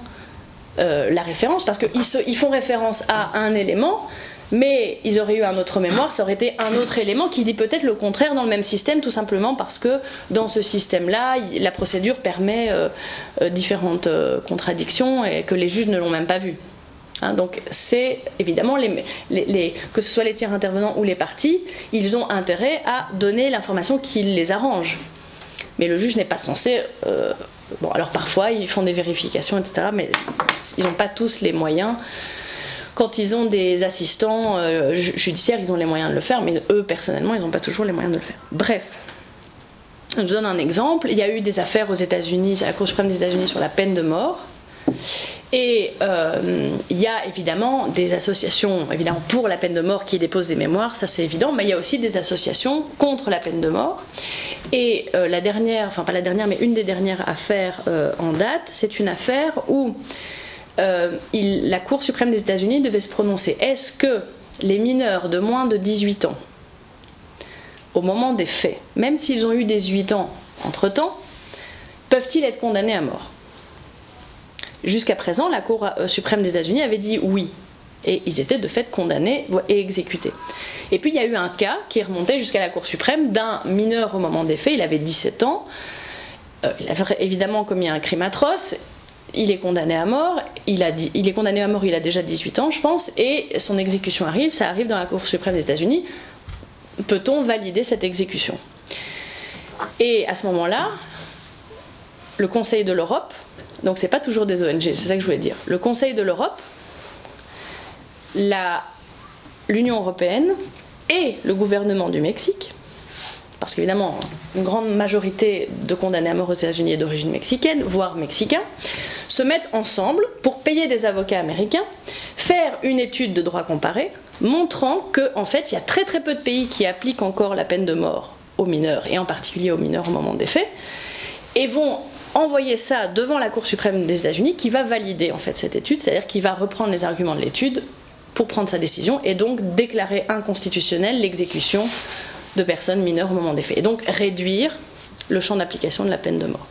la référence, parce qu'ils font référence à un élément, mais ils auraient eu un autre mémoire, ça aurait été un autre élément qui dit peut-être le contraire dans le même système, tout simplement parce que dans ce système-là, la procédure permet différentes contradictions et que les juges ne l'ont même pas vu. Donc c'est évidemment, que ce soit les tiers intervenants ou les parties, ils ont intérêt à donner l'information qui les arrange. Mais le juge n'est pas censé... alors parfois ils font des vérifications, etc. Mais ils n'ont pas tous les moyens. Quand ils ont des assistants judiciaires, ils ont les moyens de le faire, mais eux, personnellement, ils n'ont pas toujours les moyens de le faire. Bref. Je vous donne un exemple. Il y a eu des affaires aux États-Unis, à la Cour suprême des États-Unis, sur la peine de mort. Et il y a évidemment des associations évidemment pour la peine de mort qui déposent des mémoires, ça c'est évident, mais il y a aussi des associations contre la peine de mort. Et la dernière, enfin pas la dernière, mais une des dernières affaires en date, c'est une affaire où la Cour suprême des États-Unis devait se prononcer. Est-ce que les mineurs de moins de 18 ans, au moment des faits, même s'ils ont eu 18 ans entre-temps, peuvent-ils être condamnés à mort ? Jusqu'à présent, la Cour suprême des États-Unis avait dit oui. Et ils étaient de fait condamnés et exécutés. Et puis il y a eu un cas qui est remonté jusqu'à la Cour suprême d'un mineur au moment des faits, il avait 17 ans, il avait évidemment commis un crime atroce, il est condamné à mort, il est condamné à mort, il a déjà 18 ans je pense, et son exécution arrive, ça arrive dans la Cour suprême des États-Unis. Peut-on valider cette exécution ? Et à ce moment-là, le Conseil de l'Europe, donc c'est pas toujours des ONG, c'est ça que je voulais dire, le Conseil de l'Europe, l'Union européenne et le gouvernement du Mexique, parce qu'évidemment une grande majorité de condamnés à mort aux États-Unis est d'origine mexicaine, voire mexicain, se mettent ensemble pour payer des avocats américains, faire une étude de droit comparé, montrant qu'en fait il y a très très peu de pays qui appliquent encore la peine de mort aux mineurs, et en particulier aux mineurs au moment des faits, et vont envoyer ça devant la Cour suprême des États-Unis qui va valider en fait cette étude, c'est-à-dire qui va reprendre les arguments de l'étude pour prendre sa décision et donc déclarer inconstitutionnelle l'exécution de personnes mineures au moment des faits, et donc réduire le champ d'application de la peine de mort.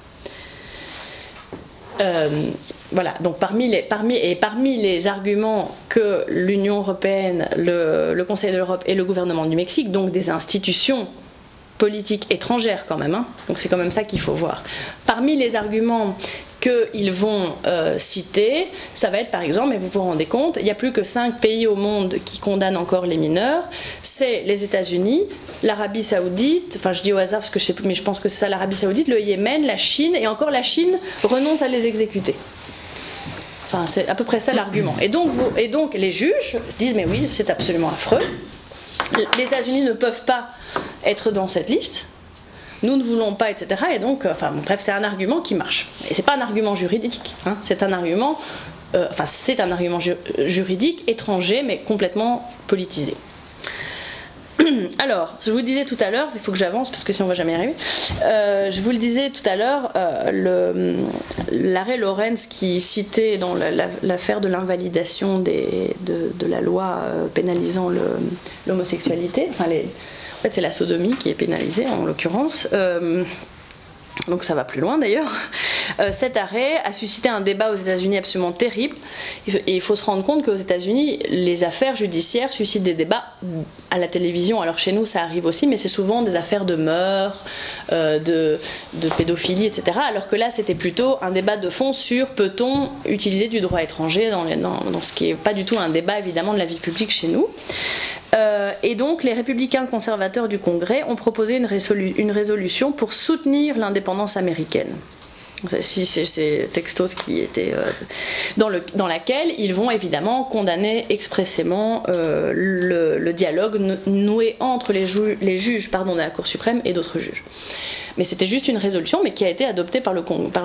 Voilà, donc parmi les arguments que l'Union européenne, le Conseil de l'Europe et le gouvernement du Mexique, donc des institutions politiques étrangères quand même, hein, donc c'est quand même ça qu'il faut voir. Parmi les arguments qu'ils vont citer, ça va être par exemple, et vous vous rendez compte, il n'y a plus que 5 pays au monde qui condamnent encore les mineurs, c'est les États-Unis, l'Arabie Saoudite, enfin je dis au hasard parce que je sais plus, mais je pense que c'est ça, l'Arabie Saoudite, le Yémen, la Chine, et encore la Chine renonce à les exécuter. Enfin c'est à peu près ça l'argument. Et donc les juges disent mais oui, c'est absolument affreux, les États-Unis ne peuvent pas être dans cette liste, nous ne voulons pas, etc. Et donc, bref, c'est un argument qui marche. Et c'est pas un argument juridique, hein, c'est un argument, juridique étranger, mais complètement politisé. Alors, je vous le disais tout à l'heure, il faut que j'avance parce que sinon on va jamais y arriver. Je vous le disais tout à l'heure, l'arrêt Lawrence qui citait dans l'affaire de l'invalidation de la loi pénalisant l'homosexualité, en fait, c'est la sodomie qui est pénalisée en l'occurrence. Donc ça va plus loin d'ailleurs. Cet arrêt a suscité un débat aux États-Unis absolument terrible. Et il faut se rendre compte qu'aux États-Unis, les affaires judiciaires suscitent des débats à la télévision. Alors chez nous, ça arrive aussi, mais c'est souvent des affaires de meurtre, de pédophilie, etc. Alors que là, c'était plutôt un débat de fond sur peut-on utiliser du droit étranger dans ce qui n'est pas du tout un débat évidemment de la vie publique chez nous. Et donc les républicains conservateurs du Congrès ont proposé une résolution pour soutenir l'indépendance américaine. C'est textos qui était dans laquelle ils vont évidemment condamner expressément le dialogue noué entre les juges de la Cour suprême et d'autres juges. Mais c'était juste une résolution, mais qui a été adoptée par le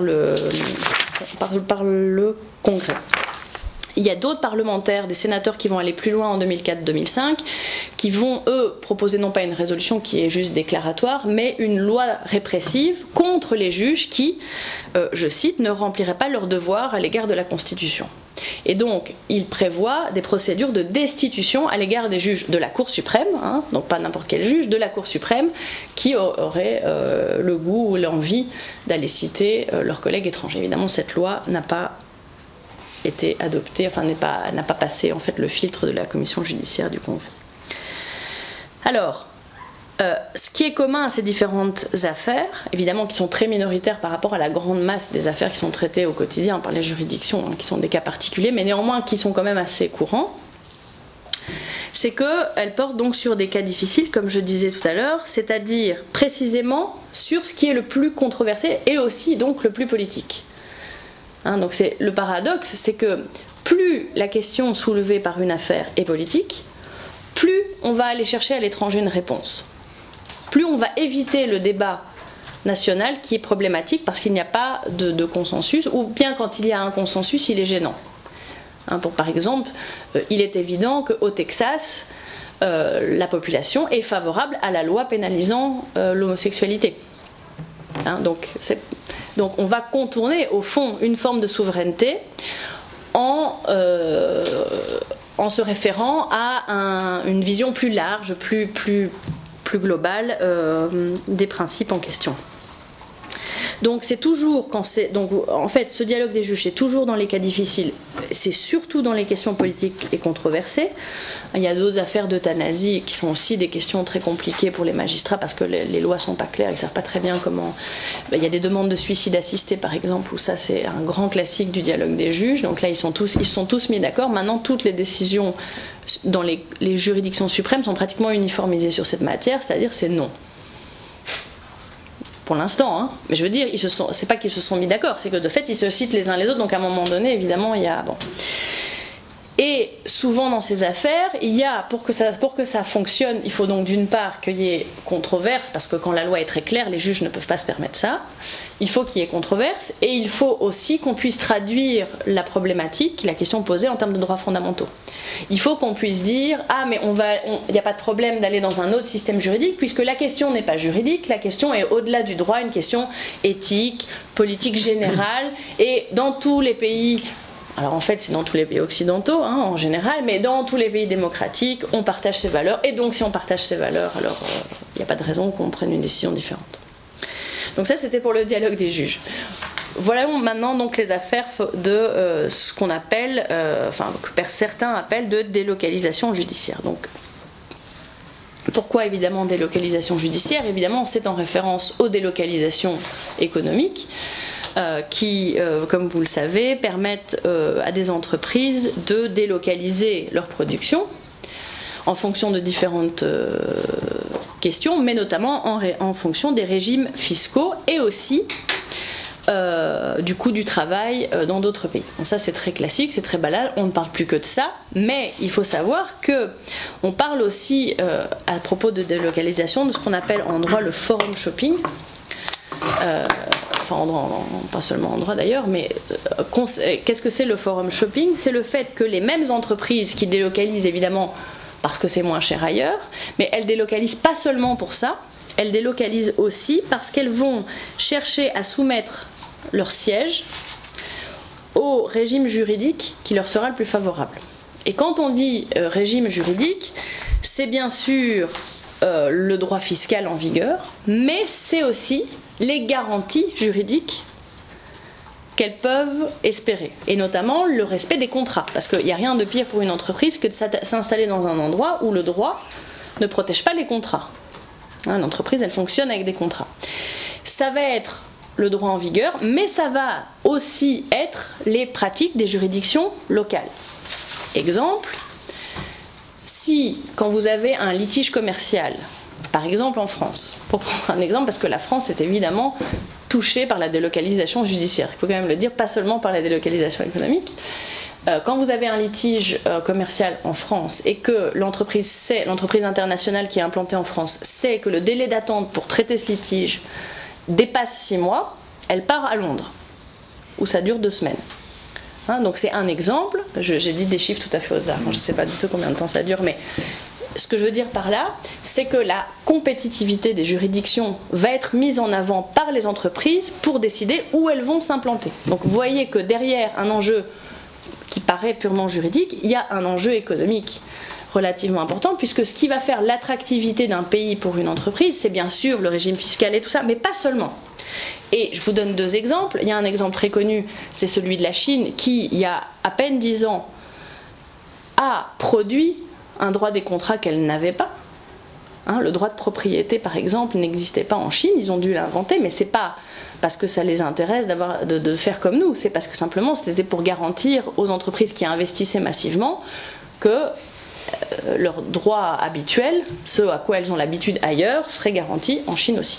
Congrès. Il y a d'autres parlementaires, des sénateurs qui vont aller plus loin en 2004-2005, qui vont, eux, proposer non pas une résolution qui est juste déclaratoire, mais une loi répressive contre les juges qui, je cite, ne rempliraient pas leur devoir à l'égard de la Constitution. Et donc, il prévoit des procédures de destitution à l'égard des juges de la Cour suprême, hein, donc pas n'importe quel juge, de la Cour suprême, qui auraient le goût ou l'envie d'aller citer leurs collègues étrangers. Évidemment, cette loi n'a pas été adoptée, n'a pas passé en fait le filtre de la commission judiciaire du Congrès. Alors, ce qui est commun à ces différentes affaires, évidemment qui sont très minoritaires par rapport à la grande masse des affaires qui sont traitées au quotidien par les juridictions, hein, qui sont des cas particuliers, mais néanmoins qui sont quand même assez courants, c'est qu'elles portent donc sur des cas difficiles, comme je disais tout à l'heure, c'est-à-dire précisément sur ce qui est le plus controversé et aussi donc le plus politique. Hein, donc le paradoxe, c'est que plus la question soulevée par une affaire est politique, plus on va aller chercher à l'étranger une réponse. Plus on va éviter le débat national qui est problématique parce qu'il n'y a pas de consensus, ou bien quand il y a un consensus, il est gênant. Par exemple, il est évident qu'au Texas, la population est favorable à la loi pénalisant l'homosexualité. Donc on va contourner au fond une forme de souveraineté en se référant à une vision plus large, plus globale des principes en question. Donc c'est toujours en fait ce dialogue des juges, c'est toujours dans les cas difficiles, c'est surtout dans les questions politiques et controversées. Il y a d'autres affaires d'euthanasie qui sont aussi des questions très compliquées pour les magistrats parce que les lois sont pas claires, ils savent pas très bien comment. Il y a des demandes de suicide assisté par exemple, où ça c'est un grand classique du dialogue des juges. Donc là ils sont tous mis d'accord. Maintenant toutes les décisions dans les juridictions suprêmes sont pratiquement uniformisées sur cette matière, c'est-à-dire c'est non. Pour l'instant, mais je veux dire, c'est pas qu'ils se sont mis d'accord, c'est que de fait ils se citent les uns les autres, donc à un moment donné, évidemment, il y a. Bon. Et souvent dans ces affaires, il y a, pour que ça fonctionne, il faut donc d'une part qu'il y ait controverse, parce que quand la loi est très claire, les juges ne peuvent pas se permettre ça. Il faut qu'il y ait controverse, et il faut aussi qu'on puisse traduire la problématique, la question posée en termes de droits fondamentaux. Il faut qu'on puisse dire « Ah, mais il n'y a pas de problème d'aller dans un autre système juridique, puisque la question n'est pas juridique, la question est au-delà du droit, une question éthique, politique générale, et dans tous les pays... » Alors en fait c'est dans tous les pays occidentaux en général, mais dans tous les pays démocratiques on partage ces valeurs, et donc si on partage ces valeurs, alors il n'y a pas de raison qu'on prenne une décision différente. Donc ça c'était pour le dialogue des juges. Voilà maintenant donc les affaires de ce qu'on appelle, que certains appellent de délocalisation judiciaire. Donc pourquoi évidemment délocalisation judiciaire? Évidemment c'est en référence aux délocalisations économiques. Qui, comme vous le savez, permettent à des entreprises de délocaliser leur production en fonction de différentes questions, mais notamment en fonction des régimes fiscaux et aussi du coût du travail dans d'autres pays. Bon, ça c'est très classique, c'est très banal, on ne parle plus que de ça, mais il faut savoir qu'on parle aussi à propos de délocalisation de ce qu'on appelle en droit le forum shopping. Pas seulement en droit d'ailleurs, mais qu'est-ce que c'est le forum shopping? C'est le fait que les mêmes entreprises qui délocalisent évidemment parce que c'est moins cher ailleurs, mais elles délocalisent pas seulement pour ça, elles délocalisent aussi parce qu'elles vont chercher à soumettre leur siège au régime juridique qui leur sera le plus favorable. Et quand on dit régime juridique, c'est bien sûr le droit fiscal en vigueur, mais c'est aussi les garanties juridiques qu'elles peuvent espérer, et notamment le respect des contrats, parce qu'il n'y a rien de pire pour une entreprise que de s'installer dans un endroit où le droit ne protège pas les contrats. L'entreprise, elle fonctionne avec des contrats. Ça va être le droit en vigueur, mais ça va aussi être les pratiques des juridictions locales. Exemple, si, quand vous avez un litige commercial, par exemple en France, pour prendre un exemple, parce que la France est évidemment touchée par la délocalisation judiciaire, il faut quand même le dire, pas seulement par la délocalisation économique. Quand vous avez un litige commercial en France et que l'entreprise internationale qui est implantée en France sait que le délai d'attente pour traiter ce litige dépasse 6 mois, elle part à Londres, où ça dure 2 semaines. Donc c'est un exemple, j'ai dit des chiffres tout à fait au hasard, je ne sais pas du tout combien de temps ça dure, mais ce que je veux dire par là, c'est que la compétitivité des juridictions va être mise en avant par les entreprises pour décider où elles vont s'implanter. Donc vous voyez que derrière un enjeu qui paraît purement juridique, il y a un enjeu économique relativement important, puisque ce qui va faire l'attractivité d'un pays pour une entreprise, c'est bien sûr le régime fiscal et tout ça, mais pas seulement. Et je vous donne 2 exemples. Il y a un exemple très connu, c'est celui de la Chine, qui, il y a à peine 10 ans, a produit un droit des contrats qu'elle n'avait pas. Le droit de propriété, par exemple, n'existait pas en Chine, ils ont dû l'inventer, mais c'est pas parce que ça les intéresse de faire comme nous, c'est parce que simplement c'était pour garantir aux entreprises qui investissaient massivement que leurs droits habituels, ce à quoi elles ont l'habitude ailleurs, seraient garantis en Chine aussi.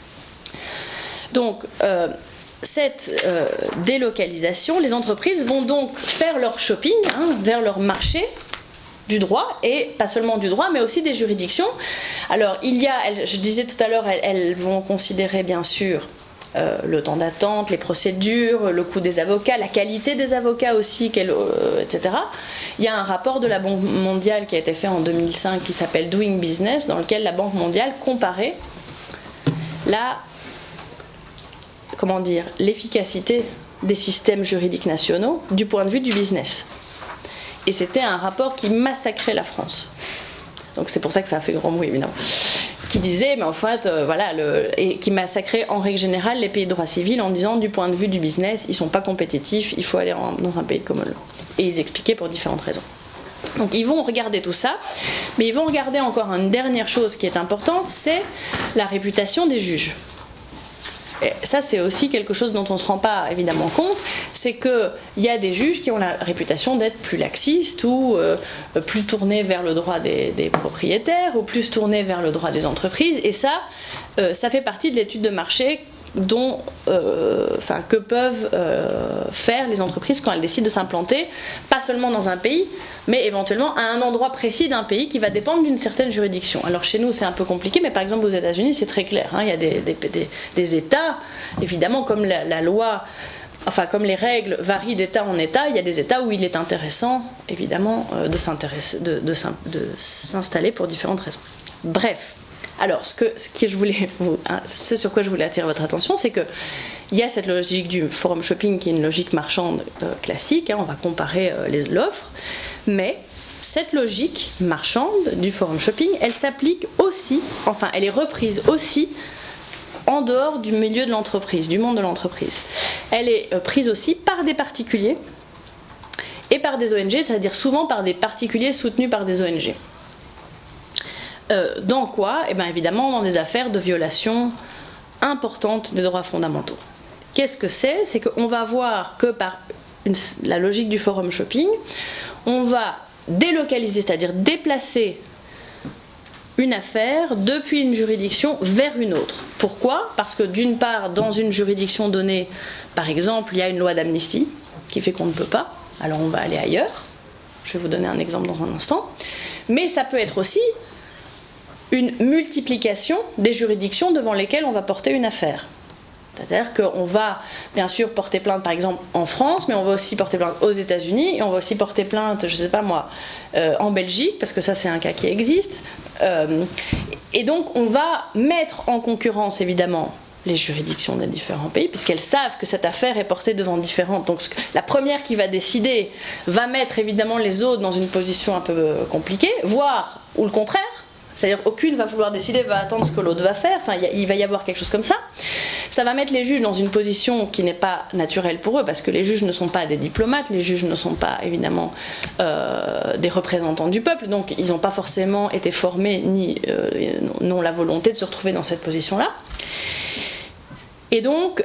Donc, cette délocalisation, les entreprises vont donc faire leur shopping vers leur marché du droit, et pas seulement du droit mais aussi des juridictions. Alors je disais tout à l'heure, elles vont considérer bien sûr le temps d'attente, les procédures, le coût des avocats, la qualité des avocats aussi, etc. Il y a un rapport de la Banque mondiale qui a été fait en 2005 qui s'appelle Doing Business, dans lequel la Banque mondiale comparait l'efficacité des systèmes juridiques nationaux du point de vue du business. Et c'était un rapport qui massacrait la France. Donc c'est pour ça que ça a fait grand bruit, évidemment. Qui disait, mais en fait, et qui massacrait en règle générale les pays de droit civil en disant, du point de vue du business, ils ne sont pas compétitifs, il faut aller dans un pays de common law. Et ils expliquaient pour différentes raisons. Donc ils vont regarder tout ça, mais ils vont regarder encore une dernière chose qui est importante, c'est la réputation des juges. Et ça, c'est aussi quelque chose dont on ne se rend pas évidemment compte, c'est qu'il y a des juges qui ont la réputation d'être plus laxistes ou plus tournés vers le droit des propriétaires ou plus tournés vers le droit des entreprises, et ça fait partie de l'étude de marché que peuvent faire les entreprises quand elles décident de s'implanter, pas seulement dans un pays, mais éventuellement à un endroit précis d'un pays qui va dépendre d'une certaine juridiction. Alors chez nous c'est un peu compliqué, mais par exemple aux États-Unis c'est très clair, hein. Il y a des États, évidemment comme la loi, comme les règles varient d'État en État, il y a des États où il est intéressant évidemment de s'installer pour différentes raisons. Bref. Alors, ce sur quoi je voulais attirer votre attention, c'est qu'il y a cette logique du forum shopping qui est une logique marchande classique, hein, on va comparer l'offre, mais cette logique marchande du forum shopping, elle s'applique aussi, elle est reprise aussi en dehors du milieu de l'entreprise, du monde de l'entreprise. Elle est prise aussi par des particuliers et par des ONG, c'est-à-dire souvent par des particuliers soutenus par des ONG. Dans quoi ? Eh bien évidemment dans des affaires de violation importante des droits fondamentaux. Qu'est-ce que c'est ? C'est qu'on va voir que par la logique du forum shopping, on va délocaliser, c'est-à-dire déplacer une affaire depuis une juridiction vers une autre. Pourquoi ? Parce que d'une part, dans une juridiction donnée, par exemple, il y a une loi d'amnistie qui fait qu'on ne peut pas, alors on va aller ailleurs. Je vais vous donner un exemple dans un instant. Mais ça peut être aussi une multiplication des juridictions devant lesquelles on va porter une affaire. C'est-à-dire qu'on va bien sûr porter plainte par exemple en France, mais on va aussi porter plainte aux États-Unis, et on va aussi porter plainte, je ne sais pas moi, en Belgique, parce que ça c'est un cas qui existe. Et donc on va mettre en concurrence évidemment les juridictions des différents pays, puisqu'elles savent que cette affaire est portée devant différentes. Donc la première qui va décider va mettre évidemment les autres dans une position un peu compliquée, voire ou le contraire. C'est-à-dire aucune va vouloir décider, va attendre ce que l'autre va faire, il va y avoir quelque chose comme ça. Ça va mettre les juges dans une position qui n'est pas naturelle pour eux, parce que les juges ne sont pas des diplomates, les juges ne sont pas évidemment des représentants du peuple, donc ils n'ont pas forcément été formés, ni n'ont la volonté de se retrouver dans cette position-là. Et donc,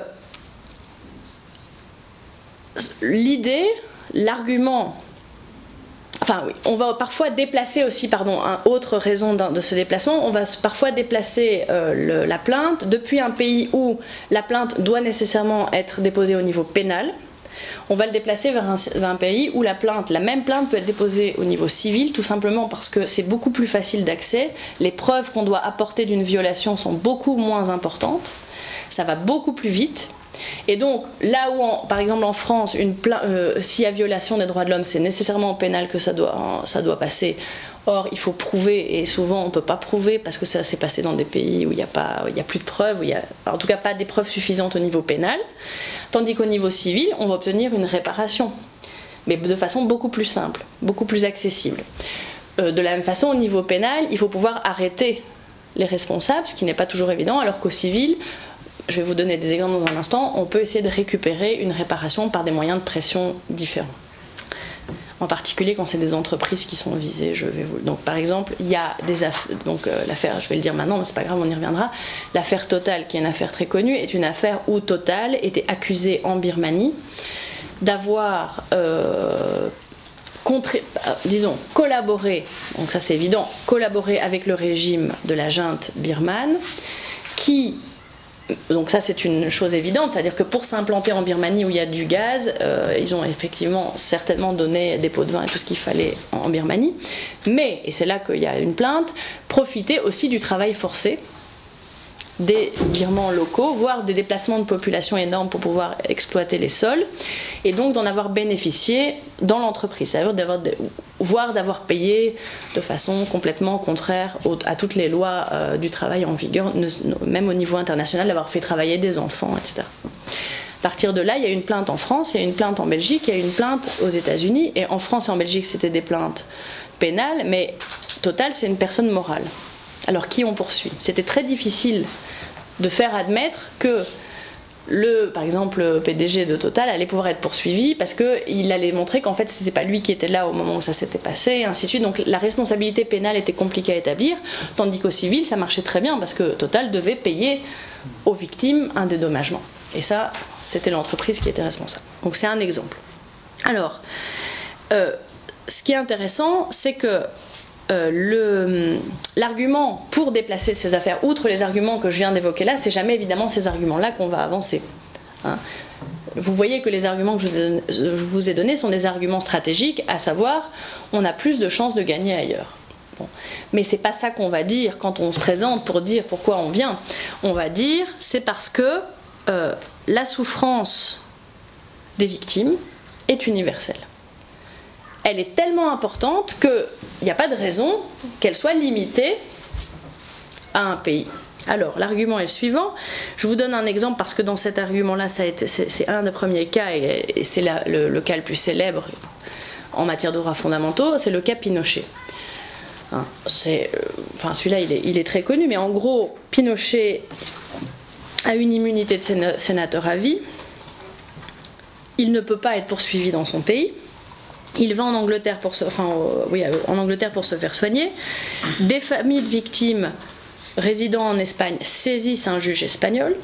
l'argument... on va parfois déplacer aussi, autre raison de ce déplacement, on va parfois déplacer la plainte depuis un pays où la plainte doit nécessairement être déposée au niveau pénal. On va le déplacer vers un pays où la même plainte peut être déposée au niveau civil, tout simplement parce que c'est beaucoup plus facile d'accès, les preuves qu'on doit apporter d'une violation sont beaucoup moins importantes, ça va beaucoup plus vite. Et donc, là où, par exemple en France, s'il y a violation des droits de l'homme, c'est nécessairement au pénal que ça doit passer. Or, il faut prouver, et souvent on ne peut pas prouver parce que ça s'est passé dans des pays où il n'y a plus de preuves, en tout cas pas des preuves suffisantes au niveau pénal. Tandis qu'au niveau civil, on va obtenir une réparation, mais de façon beaucoup plus simple, beaucoup plus accessible. De la même façon, au niveau pénal, il faut pouvoir arrêter les responsables, ce qui n'est pas toujours évident, alors qu'au civil, je vais vous donner des exemples dans un instant, on peut essayer de récupérer une réparation par des moyens de pression différents. En particulier quand c'est des entreprises qui sont visées, donc par exemple, il y a des affaires, l'affaire, je vais le dire maintenant, mais c'est pas grave, on y reviendra. L'affaire Total, qui est une affaire très connue, est une affaire où Total était accusé en Birmanie d'avoir collaboré, donc ça c'est évident, collaboré avec le régime de la junte birmane, qui Donc ça c'est une chose évidente, c'est-à-dire que pour s'implanter en Birmanie où il y a du gaz, ils ont effectivement certainement donné des pots de vin et tout ce qu'il fallait en Birmanie, mais, et c'est là qu'il y a une plainte, profiter aussi du travail forcé des Birmans locaux, voire des déplacements de population énormes pour pouvoir exploiter les sols, et donc d'en avoir bénéficié dans l'entreprise, c'est-à-dire voire d'avoir payé de façon complètement contraire à toutes les lois du travail en vigueur, même au niveau international, d'avoir fait travailler des enfants, etc. À partir de là, il y a une plainte en France, il y a une plainte en Belgique, il y a une plainte aux États-Unis, et en France et en Belgique, c'était des plaintes pénales, mais Total, c'est une personne morale. Alors qui on poursuit? C'était très difficile de faire admettre que par exemple, le PDG de Total allait pouvoir être poursuivi parce qu'il allait montrer qu'en fait c'était pas lui qui était là au moment où ça s'était passé, et ainsi de suite. Donc la responsabilité pénale était compliquée à établir, tandis qu'au civil ça marchait très bien parce que Total devait payer aux victimes un dédommagement. Et ça, c'était l'entreprise qui était responsable. Donc c'est un exemple. Alors, ce qui est intéressant, c'est que l'argument pour déplacer ces affaires, outre les arguments que je viens d'évoquer là, c'est jamais évidemment ces arguments-là qu'on va avancer. Hein. Vous voyez que les arguments que je vous ai donnés sont des arguments stratégiques, à savoir, on a plus de chances de gagner ailleurs. Bon. Mais c'est pas ça qu'on va dire quand on se présente pour dire pourquoi on vient. On va dire, c'est parce que la souffrance des victimes est universelle. Elle est tellement importante qu'il n'y a pas de raison qu'elle soit limitée à un pays. Alors, l'argument est le suivant. Je vous donne un exemple parce que dans cet argument-là, c'est un des premiers cas et c'est le cas le plus célèbre en matière de droits fondamentaux, c'est le cas Pinochet. Hein, celui-là, il est très connu, mais en gros, Pinochet a une immunité de sénateur à vie. Il ne peut pas être poursuivi dans son pays. Il va en Angleterre pour se faire soigner. Des familles de victimes résidant en Espagne saisissent un juge espagnol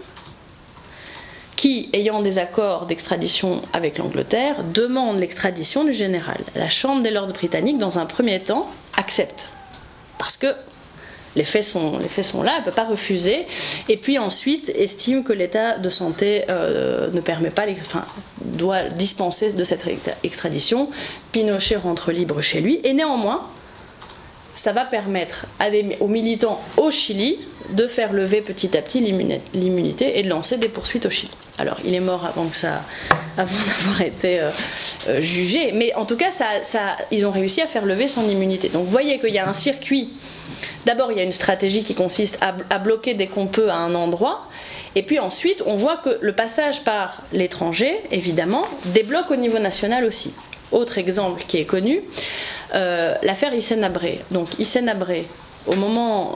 qui, ayant des accords d'extradition avec l'Angleterre, demande l'extradition du général. La Chambre des Lords britannique, dans un premier temps, accepte. Parce que les faits sont là, elle ne peut pas refuser, et puis ensuite estime que l'état de santé ne permet pas, doit dispenser de cette extradition. Pinochet rentre libre chez lui, et néanmoins, ça va permettre aux militants au Chili de faire lever petit à petit l'immunité et de lancer des poursuites au Chili. Alors, il est mort avant d'avoir été jugé, mais en tout cas, ils ont réussi à faire lever son immunité. Donc, vous voyez qu'il y a un circuit. D'abord, il y a une stratégie qui consiste à bloquer dès qu'on peut à un endroit, et puis ensuite, on voit que le passage par l'étranger, évidemment, débloque au niveau national aussi. Autre exemple qui est connu, l'affaire Hissène Habré. Donc Hissène Habré, au moment,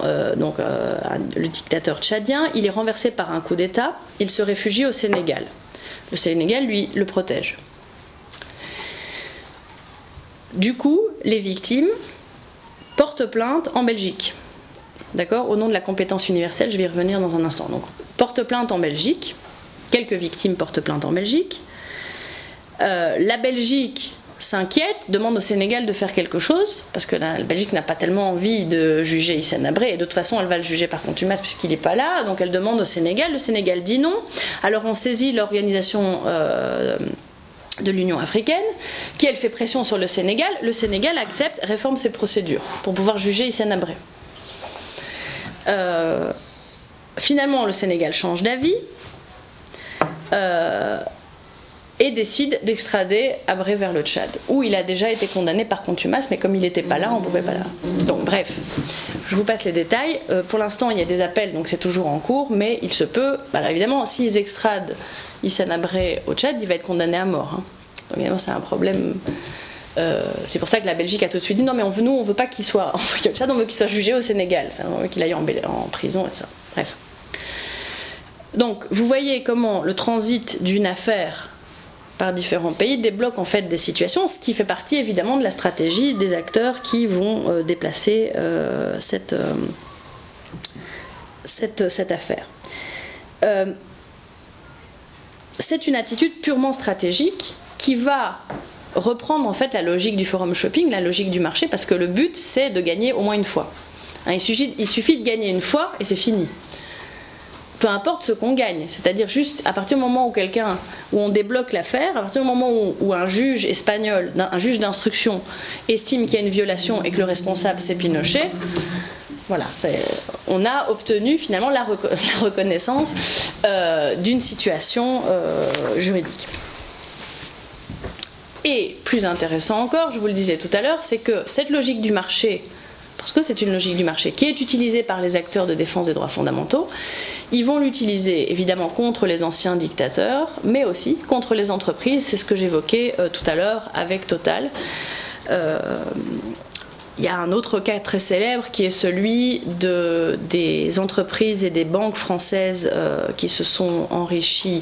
le dictateur tchadien, il est renversé par un coup d'État, il se réfugie au Sénégal. Le Sénégal, lui, le protège. Du coup, les victimes portent plainte en Belgique. D'accord ? Au nom de la compétence universelle, je vais y revenir dans un instant. Donc, porte plainte en Belgique. Quelques victimes portent plainte en Belgique. La Belgique s'inquiète, demande au Sénégal de faire quelque chose, parce que la Belgique n'a pas tellement envie de juger Hissène Habré, et de toute façon elle va le juger par contumace puisqu'il n'est pas là, donc elle demande au Sénégal, le Sénégal dit non, alors on saisit l'organisation de l'Union africaine, qui elle fait pression sur le Sénégal accepte, réforme ses procédures pour pouvoir juger Hissène Habré. Finalement le Sénégal change d'avis, et décide d'extrader Habré vers le Tchad, où il a déjà été condamné par contumace, mais comme il n'était pas là, on ne pouvait pas là. Donc bref, je vous passe les détails. Pour l'instant, il y a des appels, donc c'est toujours en cours, mais il se peut, évidemment, s'ils extradent Hissène Habré au Tchad, il va être condamné à mort. Hein. Donc évidemment, c'est un problème. C'est pour ça que la Belgique a tout de suite dit non, mais nous, on ne veut pas qu'il soit envoyé au Tchad, on veut qu'il soit jugé au Sénégal, on veut qu'il aille en prison, et ça. Bref. Donc, vous voyez comment le transit d'une affaire par différents pays débloque en fait des situations, ce qui fait partie évidemment de la stratégie des acteurs qui vont déplacer cette affaire. C'est une attitude purement stratégique qui va reprendre en fait la logique du forum shopping, la logique du marché, parce que le but c'est de gagner au moins une fois. Hein, il suffit de gagner une fois et c'est fini. peu importe ce qu'on gagne, c'est-à-dire juste à partir du moment où on débloque l'affaire, à partir du moment où un juge espagnol, un juge d'instruction estime qu'il y a une violation et que le responsable c'est Pinochet, voilà, on a obtenu finalement la reconnaissance d'une situation juridique. Et plus intéressant encore, je vous le disais tout à l'heure, c'est que cette logique du marché, parce que c'est une logique du marché qui est utilisée par les acteurs de défense des droits fondamentaux, ils vont l'utiliser évidemment contre les anciens dictateurs, mais aussi contre les entreprises. C'est ce que j'évoquais tout à l'heure avec Total. Il y a un autre cas très célèbre qui est celui des entreprises et des banques françaises qui se sont enrichies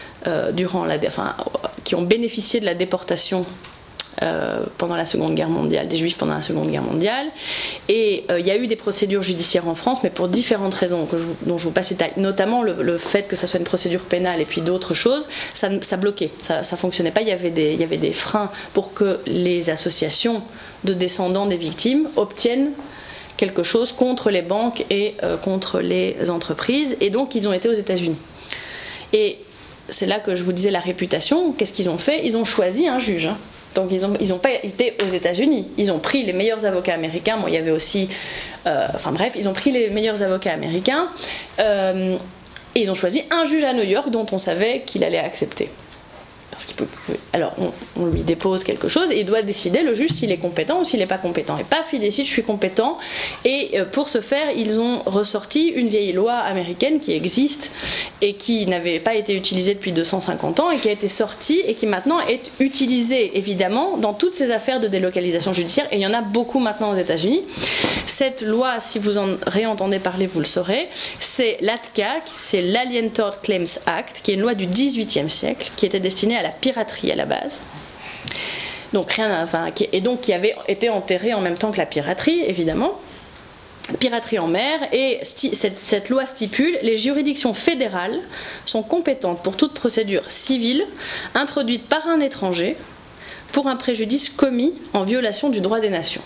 qui ont bénéficié de la déportation pendant la Seconde Guerre mondiale, des Juifs pendant la Seconde Guerre mondiale. Et il y a eu des procédures judiciaires en France, mais pour différentes raisons dont je vous passe les détails, notamment le fait que ça soit une procédure pénale et puis d'autres choses, ça bloquait, ça fonctionnait pas. Il y avait des freins pour que les associations de descendants des victimes obtiennent quelque chose contre les banques et contre les entreprises, et donc ils ont été aux États-Unis. Et c'est là que je vous disais la réputation. Qu'est-ce qu'ils ont fait? Ils ont choisi un juge. Donc ils n'ont pas été aux États-Unis. Ils ont pris les meilleurs avocats américains. Bon, il y avait aussi, ils ont pris les meilleurs avocats américains et ils ont choisi un juge à New York dont on savait qu'il allait accepter. Parce alors on lui dépose quelque chose et il doit décider, le juge, s'il est compétent ou s'il n'est pas compétent. Et paf, il décide, je suis compétent. Et pour ce faire, ils ont ressorti une vieille loi américaine qui existe et qui n'avait pas été utilisée depuis 250 ans et qui a été sortie et qui maintenant est utilisée évidemment dans toutes ces affaires de délocalisation judiciaire. Et il y en a beaucoup maintenant aux États-Unis. Cette loi, si vous en réentendez parler, vous le saurez, c'est l'ATCA, c'est l'Alien Tort Claims Act, qui est une loi du XVIIIe siècle qui était destinée à la piraterie à la base. Donc qui avait été enterrée en même temps que la piraterie, évidemment. Piraterie en mer, et cette loi stipule: les juridictions fédérales sont compétentes pour toute procédure civile introduite par un étranger pour un préjudice commis en violation du droit des nations.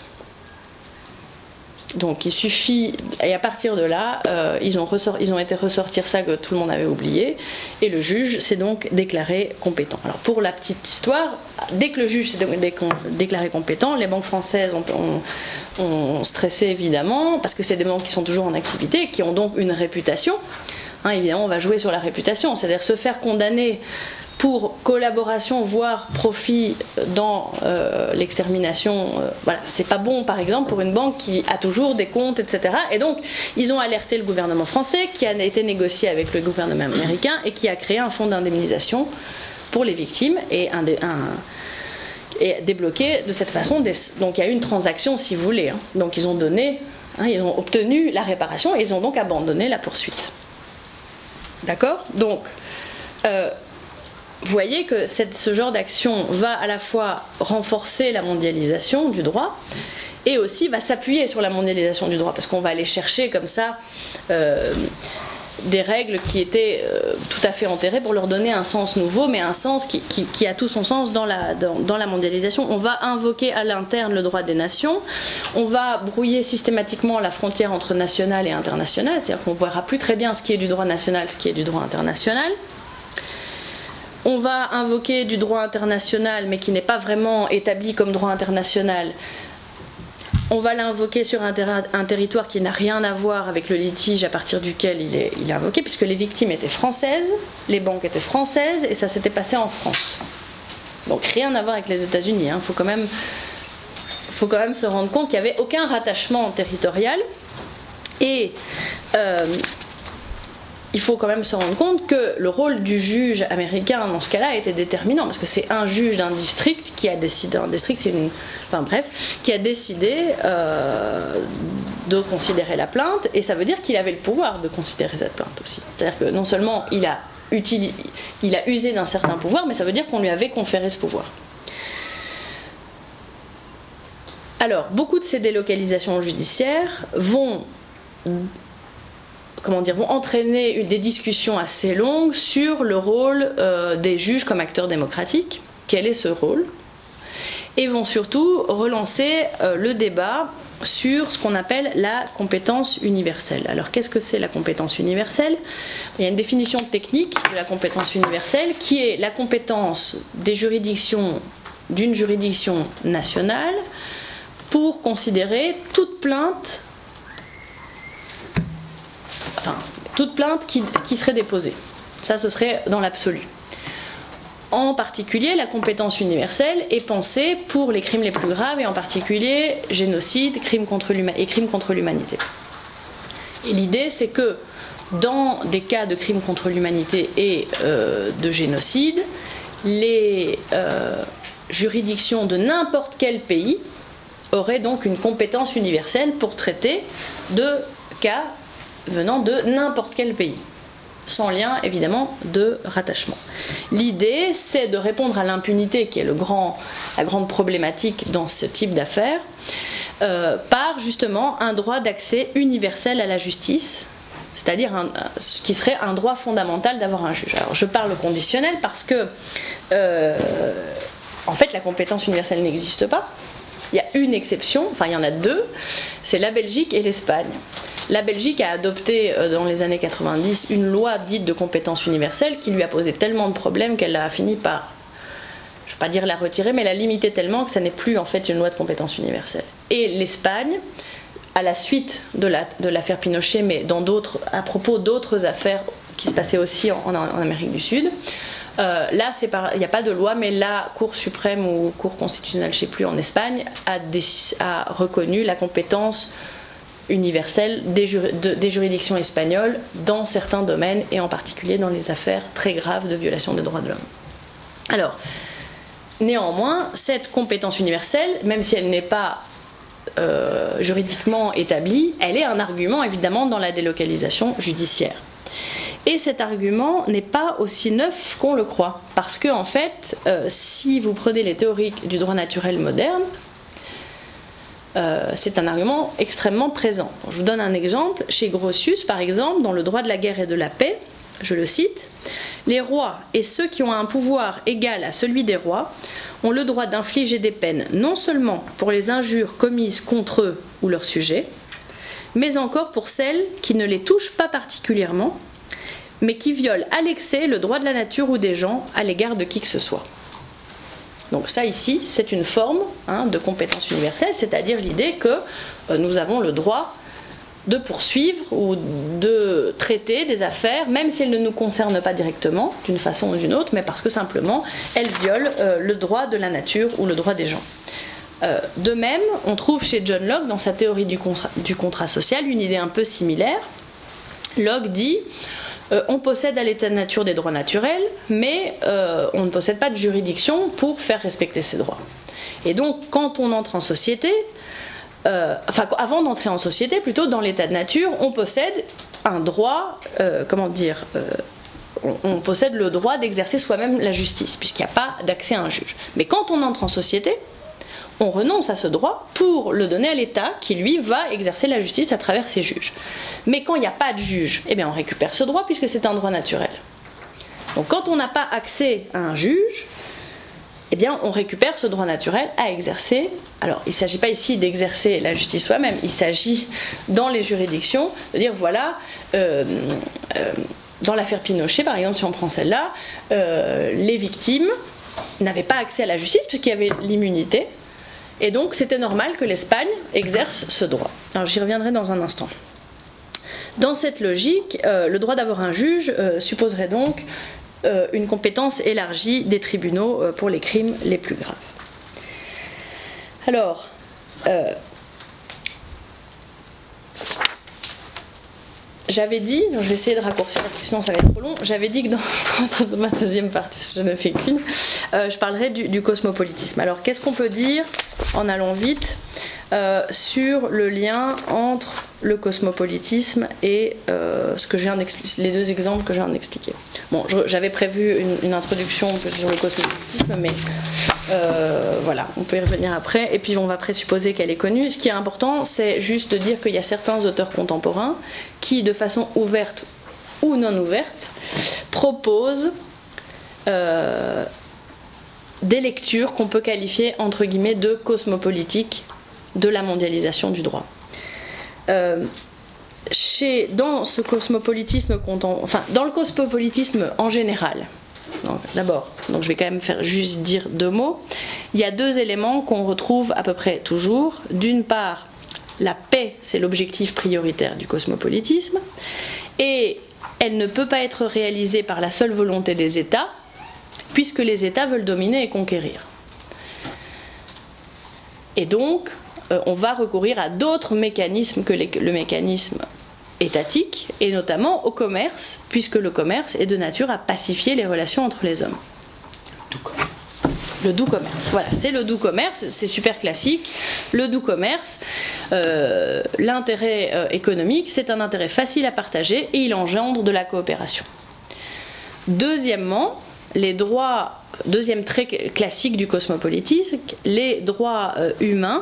Donc il suffit, et à partir de là, ils ont été ressortir ça que tout le monde avait oublié, et le juge s'est donc déclaré compétent. Alors pour la petite histoire, dès que le juge s'est déclaré compétent, les banques françaises ont stressé évidemment, parce que c'est des banques qui sont toujours en activité, qui ont donc une réputation. Évidemment, on va jouer sur la réputation, c'est-à-dire se faire condamner pour collaboration, voire profit dans l'extermination, voilà, c'est pas bon par exemple pour une banque qui a toujours des comptes, etc. Et donc ils ont alerté le gouvernement français, qui a été négocié avec le gouvernement américain et qui a créé un fonds d'indemnisation pour les victimes et débloqué de cette façon. Donc il y a eu une transaction, si vous voulez. Donc ils ont ils ont obtenu la réparation et ils ont donc abandonné la poursuite. D'accord? Donc vous voyez que ce genre d'action va à la fois renforcer la mondialisation du droit et aussi va s'appuyer sur la mondialisation du droit, parce qu'on va aller chercher comme ça des règles qui étaient tout à fait enterrées pour leur donner un sens nouveau, mais un sens qui a tout son sens dans la mondialisation. On va invoquer à l'interne le droit des nations, on va brouiller systématiquement la frontière entre national et international, c'est-à-dire qu'on ne verra plus très bien ce qui est du droit national, ce qui est du droit international. On va invoquer du droit international, mais qui n'est pas vraiment établi comme droit international. On va l'invoquer sur un territoire qui n'a rien à voir avec le litige à partir duquel il est invoqué, puisque les victimes étaient françaises, les banques étaient françaises, et ça s'était passé en France. Donc rien à voir avec les États-Unis. Faut quand même se rendre compte qu'il n'y avait aucun rattachement territorial. Et il faut quand même se rendre compte que le rôle du juge américain dans ce cas-là était déterminant, parce que c'est un juge d'un district qui a décidé, qui a décidé de considérer la plainte, et ça veut dire qu'il avait le pouvoir de considérer cette plainte aussi. C'est-à-dire que non seulement il a usé d'un certain pouvoir, mais ça veut dire qu'on lui avait conféré ce pouvoir. Alors, beaucoup de ces délocalisations judiciaires vont entraîner des discussions assez longues sur le rôle des juges comme acteurs démocratiques, quel est ce rôle, et vont surtout relancer le débat sur ce qu'on appelle la compétence universelle. Alors qu'est-ce que c'est la compétence universelle? Il y a une définition technique de la compétence universelle qui est la compétence des juridictions d'une juridiction nationale pour considérer toute plainte qui serait déposée. Ça, ce serait dans l'absolu. En particulier, la compétence universelle est pensée pour les crimes les plus graves, et en particulier génocide, crimes contre l'humanité. Et l'idée, c'est que dans des cas de crimes contre l'humanité et de génocide, les juridictions de n'importe quel pays auraient donc une compétence universelle pour traiter de cas venant de n'importe quel pays, sans lien évidemment de rattachement. L'idée, c'est de répondre à l'impunité, qui est la grande problématique dans ce type d'affaires, par justement un droit d'accès universel à la justice, c'est-à-dire ce qui serait un droit fondamental d'avoir un juge. Alors je parle au conditionnel parce que en fait la compétence universelle n'existe pas. Il y a une exception, enfin il y en a deux, c'est la Belgique et l'Espagne. La Belgique a adopté dans les années 90 une loi dite de compétence universelle qui lui a posé tellement de problèmes qu'elle a fini par, je ne vais pas dire la retirer, mais la limiter tellement que ça n'est plus en fait une loi de compétence universelle. Et l'Espagne, à la suite de l'affaire Pinochet, mais à propos d'autres affaires qui se passaient aussi en Amérique du Sud, là, il n'y a pas de loi, mais la Cour suprême ou Cour constitutionnelle, je ne sais plus, en Espagne, a reconnu la compétence universelle des juridictions espagnoles dans certains domaines, et en particulier dans les affaires très graves de violation des droits de l'homme. Alors, néanmoins, cette compétence universelle, même si elle n'est pas juridiquement établie, elle est un argument évidemment dans la délocalisation judiciaire. Et cet argument n'est pas aussi neuf qu'on le croit, parce que en fait, si vous prenez les théories du droit naturel moderne, c'est un argument extrêmement présent. Je vous donne un exemple. Chez Grotius, par exemple, dans le droit de la guerre et de la paix, je le cite, « Les rois et ceux qui ont un pouvoir égal à celui des rois ont le droit d'infliger des peines non seulement pour les injures commises contre eux ou leurs sujets, mais encore pour celles qui ne les touchent pas particulièrement, mais qui violent à l'excès le droit de la nature ou des gens à l'égard de qui que ce soit. » Donc ça ici, c'est une forme de compétence universelle, c'est-à-dire l'idée que nous avons le droit de poursuivre ou de traiter des affaires, même si elles ne nous concernent pas directement, d'une façon ou d'une autre, mais parce que simplement elles violent le droit de la nature ou le droit des gens. De même, on trouve chez John Locke, dans sa théorie du contrat social, une idée un peu similaire. Locke dit on possède à l'état de nature des droits naturels, mais on ne possède pas de juridiction pour faire respecter ces droits. Et donc, quand on entre en société, avant d'entrer en société, plutôt dans l'état de nature, on possède un droit, on possède le droit d'exercer soi-même la justice, puisqu'il n'y a pas d'accès à un juge. Mais quand on entre en société, on renonce à ce droit pour le donner à l'État qui, lui, va exercer la justice à travers ses juges. Mais quand il n'y a pas de juge, eh bien, on récupère ce droit puisque c'est un droit naturel. Donc quand on n'a pas accès à un juge, eh bien, on récupère ce droit naturel à exercer. Alors, il ne s'agit pas ici d'exercer la justice soi-même, il s'agit, dans les juridictions, de dire, voilà, dans l'affaire Pinochet, par exemple, si on prend celle-là, les victimes n'avaient pas accès à la justice puisqu'il y avait l'immunité. Et donc, c'était normal que l'Espagne exerce ce droit. Alors, j'y reviendrai dans un instant. Dans cette logique, le droit d'avoir un juge supposerait donc une compétence élargie des tribunaux pour les crimes les plus graves. Alors, j'avais dit, donc je vais essayer de raccourcir parce que sinon ça va être trop long, j'avais dit que dans ma deuxième partie, parce que je ne fais qu'une, je parlerai du cosmopolitisme. Alors qu'est-ce qu'on peut dire, en allant vite, sur le lien entre le cosmopolitisme et les deux exemples que je viens d'expliquer. Bon, j'avais prévu une introduction sur le cosmopolitisme, mais voilà, on peut y revenir après, et puis on va présupposer qu'elle est connue. Ce qui est important, c'est juste de dire qu'il y a certains auteurs contemporains qui, de façon ouverte ou non ouverte, proposent des lectures qu'on peut qualifier entre guillemets de cosmopolitiques de la mondialisation du droit. Dans ce cosmopolitisme, dans le cosmopolitisme en général, d'abord, donc je vais quand même juste dire 2 mots, il y a 2 éléments qu'on retrouve à peu près toujours. D'une part, la paix, c'est l'objectif prioritaire du cosmopolitisme, et elle ne peut pas être réalisée par la seule volonté des États, puisque les États veulent dominer et conquérir. Et donc, on va recourir à d'autres mécanismes que le mécanisme étatique, et notamment au commerce, puisque le commerce est de nature à pacifier les relations entre les hommes. Le doux commerce, voilà, c'est le doux commerce, c'est super classique. Le doux commerce, l'intérêt économique, c'est un intérêt facile à partager et il engendre de la coopération. Deuxièmement, deuxième trait classique du cosmopolitisme, les droits humains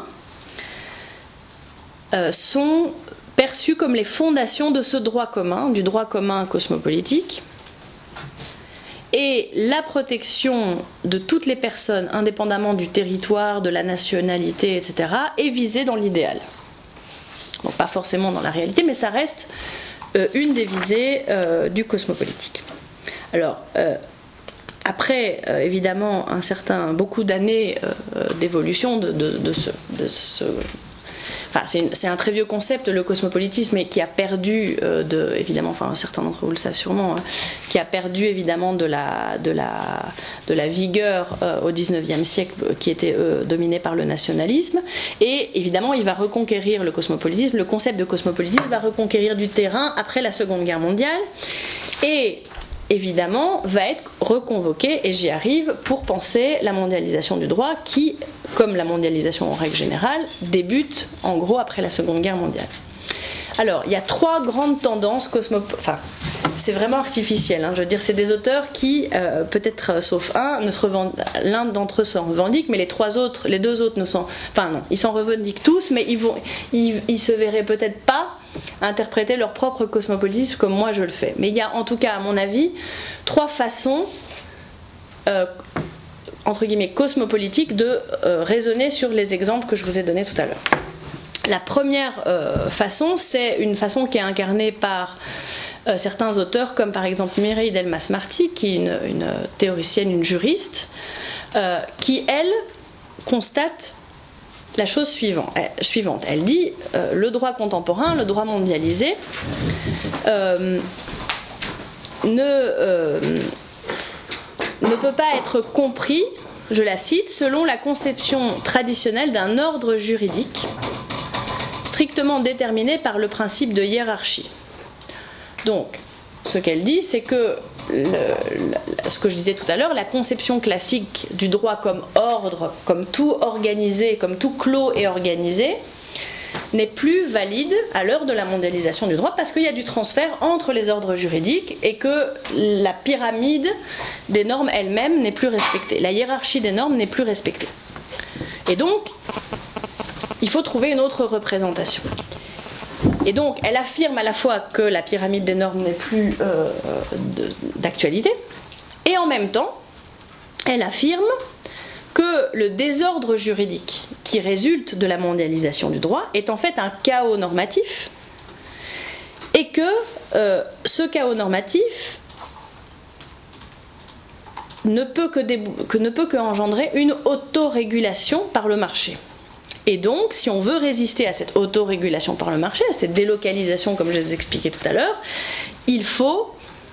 sont perçus comme les fondations de ce droit commun, du droit commun cosmopolitique. Et la protection de toutes les personnes, indépendamment du territoire, de la nationalité, etc., est visée dans l'idéal. Donc pas forcément dans la réalité, mais ça reste une des visées du cosmopolitique. Alors, après, évidemment, beaucoup d'années d'évolution de ce Enfin, c'est un très vieux concept, le cosmopolitisme, et qui a perdu, évidemment, enfin certains d'entre vous le savent sûrement, qui a perdu évidemment de la vigueur au XIXe siècle, qui était dominé par le nationalisme. Et évidemment, il va reconquérir le cosmopolitisme. Le concept de cosmopolitisme va reconquérir du terrain après la Seconde Guerre mondiale. Et évidemment, va être reconvoqué, et j'y arrive, pour penser la mondialisation du droit qui, comme la mondialisation en règle générale, débute en gros après la Seconde Guerre mondiale. Alors, il y a 3 grandes tendances enfin, c'est vraiment artificiel, hein. Je veux dire, c'est des auteurs qui, peut-être sauf l'un d'entre eux s'en revendique, mais les 2 autres ne s'en... Enfin non, ils s'en revendiquent tous, mais ils se verraient peut-être pas interpréter leur propre cosmopolitisme comme moi je le fais. Mais il y a en tout cas, à mon avis, 3 façons entre guillemets cosmopolitiques de raisonner sur les exemples que je vous ai donnés tout à l'heure. La première façon, c'est une façon qui est incarnée par certains auteurs, comme par exemple Mireille Delmas-Marty, qui est une théoricienne, une juriste, qui, elle, constate la chose suivante. Elle dit le droit contemporain, le droit mondialisé, ne peut pas être compris, je la cite, selon la conception traditionnelle d'un ordre juridique strictement déterminé par le principe de hiérarchie. Donc, ce qu'elle dit, c'est que, ce que je disais tout à l'heure, la conception classique du droit comme ordre, comme tout organisé, comme tout clos et organisé, n'est plus valide à l'heure de la mondialisation du droit, parce qu'il y a du transfert entre les ordres juridiques et que la pyramide des normes elle-même n'est plus respectée. La hiérarchie des normes n'est plus respectée. Et donc, il faut trouver une autre représentation. Et donc, elle affirme à la fois que la pyramide des normes n'est plus d'actualité, et en même temps, elle affirme que le désordre juridique qui résulte de la mondialisation du droit est en fait un chaos normatif, et que ce chaos normatif ne peut que engendrer une autorégulation par le marché. Et donc, si on veut résister à cette autorégulation par le marché, à cette délocalisation, comme je les expliquais tout à l'heure, il faut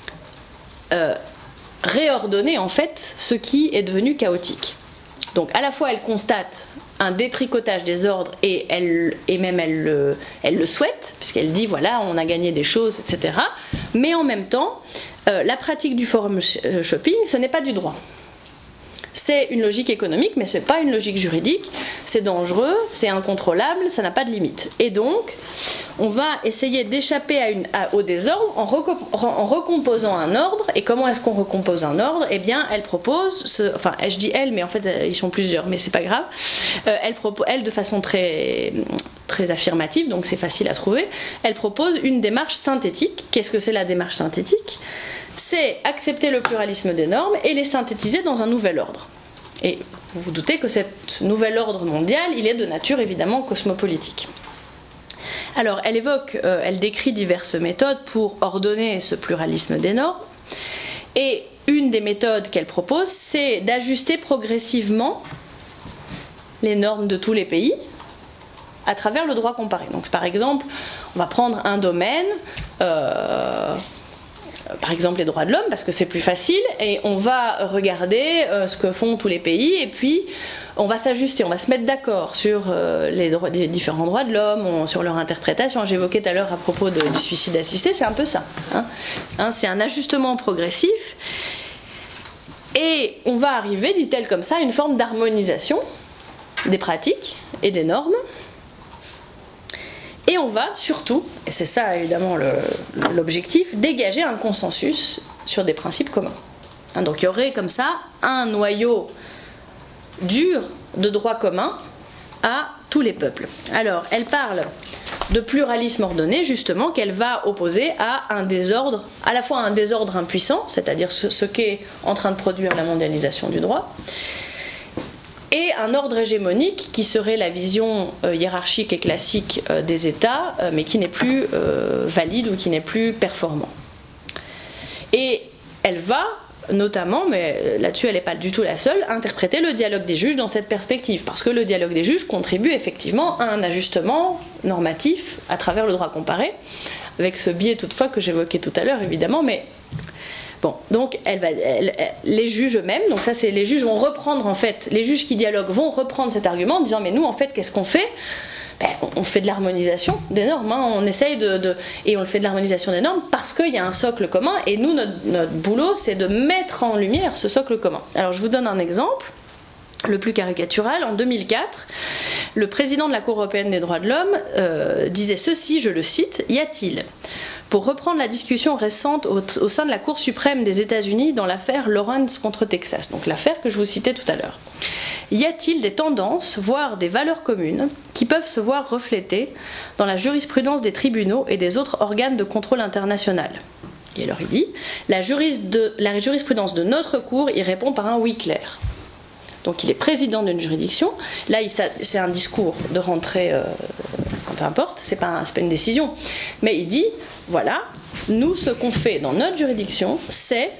réordonner en fait ce qui est devenu chaotique. Donc, à la fois, elle constate un détricotage des ordres, et elle le souhaite, puisqu'elle dit voilà, on a gagné des choses, etc. Mais en même temps, la pratique du forum shopping, ce n'est pas du droit. C'est une logique économique, mais ce n'est pas une logique juridique. C'est dangereux, c'est incontrôlable, ça n'a pas de limite. Et donc, on va essayer d'échapper au désordre en recomposant un ordre. Et comment est-ce qu'on recompose un ordre ? Eh bien, elle propose, enfin, je dis elle, mais en fait, ils sont plusieurs, mais c'est pas grave. Elle, de façon très, très affirmative, donc c'est facile à trouver, elle propose une démarche synthétique. Qu'est-ce que c'est la démarche synthétique ? C'est accepter le pluralisme des normes et les synthétiser dans un nouvel ordre. Et vous vous doutez que ce nouvel ordre mondial, il est de nature évidemment cosmopolitique. Alors elle décrit diverses méthodes pour ordonner ce pluralisme des normes. Et une des méthodes qu'elle propose, c'est d'ajuster progressivement les normes de tous les pays à travers le droit comparé. Donc par exemple, on va prendre un domaine, par exemple les droits de l'homme, parce que c'est plus facile, et on va regarder ce que font tous les pays, et puis on va s'ajuster, on va se mettre d'accord sur les différents droits de l'homme, sur leur interprétation. J'évoquais tout à l'heure à propos du suicide assisté, c'est un peu ça. C'est un ajustement progressif, et on va arriver, dit-elle comme ça, à une forme d'harmonisation des pratiques et des normes. Et on va surtout, et c'est ça évidemment l'objectif, dégager un consensus sur des principes communs. Donc il y aurait comme ça un noyau dur de droit commun à tous les peuples. Alors elle parle de pluralisme ordonné, justement, qu'elle va opposer à un désordre, à la fois un désordre impuissant, c'est-à-dire ce qu'est en train de produire la mondialisation du droit, et un ordre hégémonique qui serait la vision hiérarchique et classique des États, mais qui n'est plus valide ou qui n'est plus performant. Et elle va notamment, mais là-dessus elle n'est pas du tout la seule, interpréter le dialogue des juges dans cette perspective, parce que le dialogue des juges contribue effectivement à un ajustement normatif à travers le droit comparé, avec ce biais toutefois que j'évoquais tout à l'heure évidemment, mais bon, donc les juges eux-mêmes, donc ça c'est les juges vont reprendre en fait, les juges qui dialoguent vont reprendre cet argument en disant mais nous en fait qu'est-ce qu'on fait ? On fait de l'harmonisation des normes, on essaye et on le fait de l'harmonisation des normes parce qu'il y a un socle commun et nous notre boulot c'est de mettre en lumière ce socle commun. Alors je vous donne un exemple, le plus caricatural. En 2004, le président de la Cour européenne des droits de l'homme disait ceci, je le cite, y a-t-il, pour reprendre la discussion récente au sein de la Cour suprême des États-Unis dans l'affaire Lawrence contre Texas, donc l'affaire que je vous citais tout à l'heure, y a-t-il des tendances, voire des valeurs communes, qui peuvent se voir reflétées dans la jurisprudence des tribunaux et des autres organes de contrôle international ? Et alors il dit, la jurisprudence de notre Cour y répond par un oui clair. Donc il est président d'une juridiction, là c'est un discours de rentrée, peu importe, c'est pas une décision, mais il dit, voilà, nous ce qu'on fait dans notre juridiction, c'est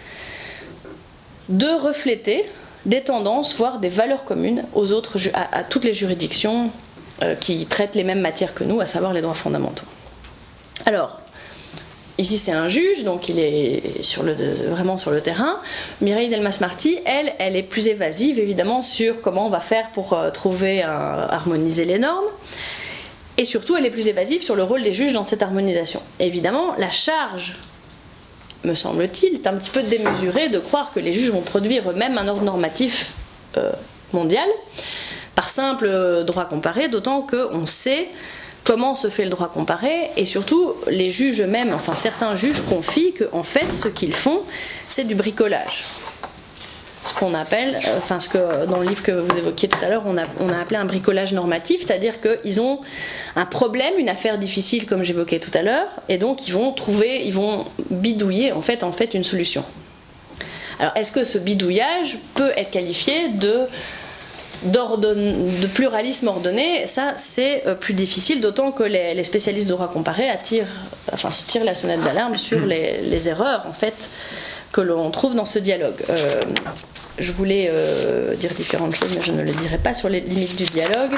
de refléter des tendances, voire des valeurs communes à toutes les juridictions qui traitent les mêmes matières que nous, à savoir les droits fondamentaux. Alors, ici c'est un juge, donc il est vraiment sur le terrain. Mireille Delmas-Marty, elle est plus évasive évidemment sur comment on va faire pour harmoniser les normes. Et surtout, elle est plus évasive sur le rôle des juges dans cette harmonisation. Évidemment, la charge, me semble-t-il, est un petit peu démesurée de croire que les juges vont produire eux-mêmes un ordre normatif mondial par simple droit comparé, d'autant qu'on sait comment se fait le droit comparé, et surtout, les juges eux-mêmes, enfin certains juges confient qu'en fait, ce qu'ils font, c'est du bricolage. Ce qu'on appelle, ce que dans le livre que vous évoquiez tout à l'heure, on a appelé un bricolage normatif, c'est-à-dire qu'ils ont un problème, une affaire difficile comme j'évoquais tout à l'heure, et donc ils vont bidouiller en fait une solution. Alors est-ce que ce bidouillage peut être qualifié de pluralisme ordonné? Ça c'est plus difficile, d'autant que les spécialistes de droit comparé se tirent la sonnette d'alarme sur les erreurs en fait que l'on trouve dans ce dialogue. Je voulais dire différentes choses, mais je ne le dirai pas sur les limites du dialogue.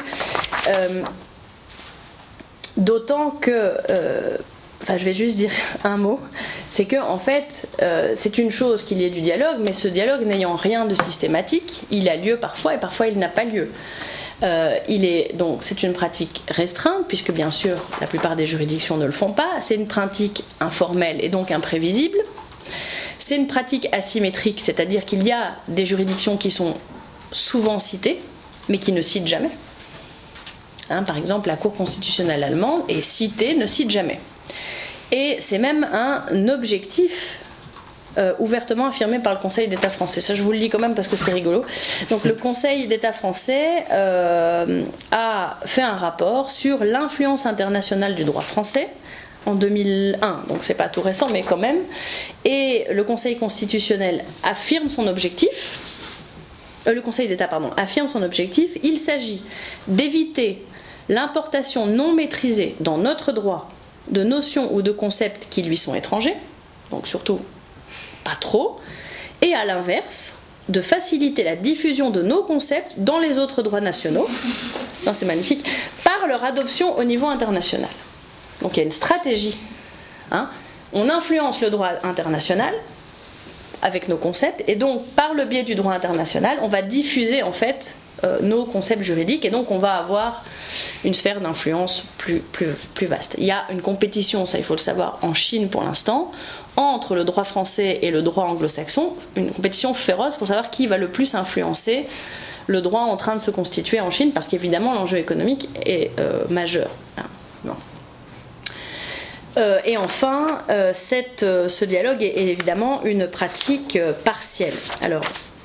D'autant que, je vais juste dire un mot, c'est que en fait, c'est une chose qu'il y ait du dialogue, mais ce dialogue n'ayant rien de systématique, il a lieu parfois et parfois il n'a pas lieu. Donc c'est une pratique restreinte, puisque bien sûr la plupart des juridictions ne le font pas. C'est une pratique informelle et donc imprévisible. C'est une pratique asymétrique, c'est-à-dire qu'il y a des juridictions qui sont souvent citées, mais qui ne citent jamais. Par exemple, la Cour constitutionnelle allemande est citée, ne cite jamais. Et c'est même un objectif ouvertement affirmé par le Conseil d'État français. Ça, je vous le lis quand même parce que c'est rigolo. Donc, le Conseil d'État français a fait un rapport sur l'influence internationale du droit français en 2001, donc c'est pas tout récent, mais quand même. Et le Conseil constitutionnel affirme son objectif, le Conseil d'État affirme son objectif, il s'agit d'éviter l'importation non maîtrisée dans notre droit de notions ou de concepts qui lui sont étrangers, donc surtout pas trop, et à l'inverse, de faciliter la diffusion de nos concepts dans les autres droits nationaux, non, c'est magnifique, par leur adoption au niveau international. Donc il y a une stratégie. On influence le droit international avec nos concepts, et donc par le biais du droit international, on va diffuser en fait nos concepts juridiques, et donc on va avoir une sphère d'influence plus vaste. Il y a une compétition, ça il faut le savoir, en Chine pour l'instant, entre le droit français et le droit anglo-saxon, une compétition féroce pour savoir qui va le plus influencer le droit en train de se constituer en Chine, parce qu'évidemment l'enjeu économique est majeur. Bon. Et enfin, ce dialogue est évidemment une pratique partielle. Alors,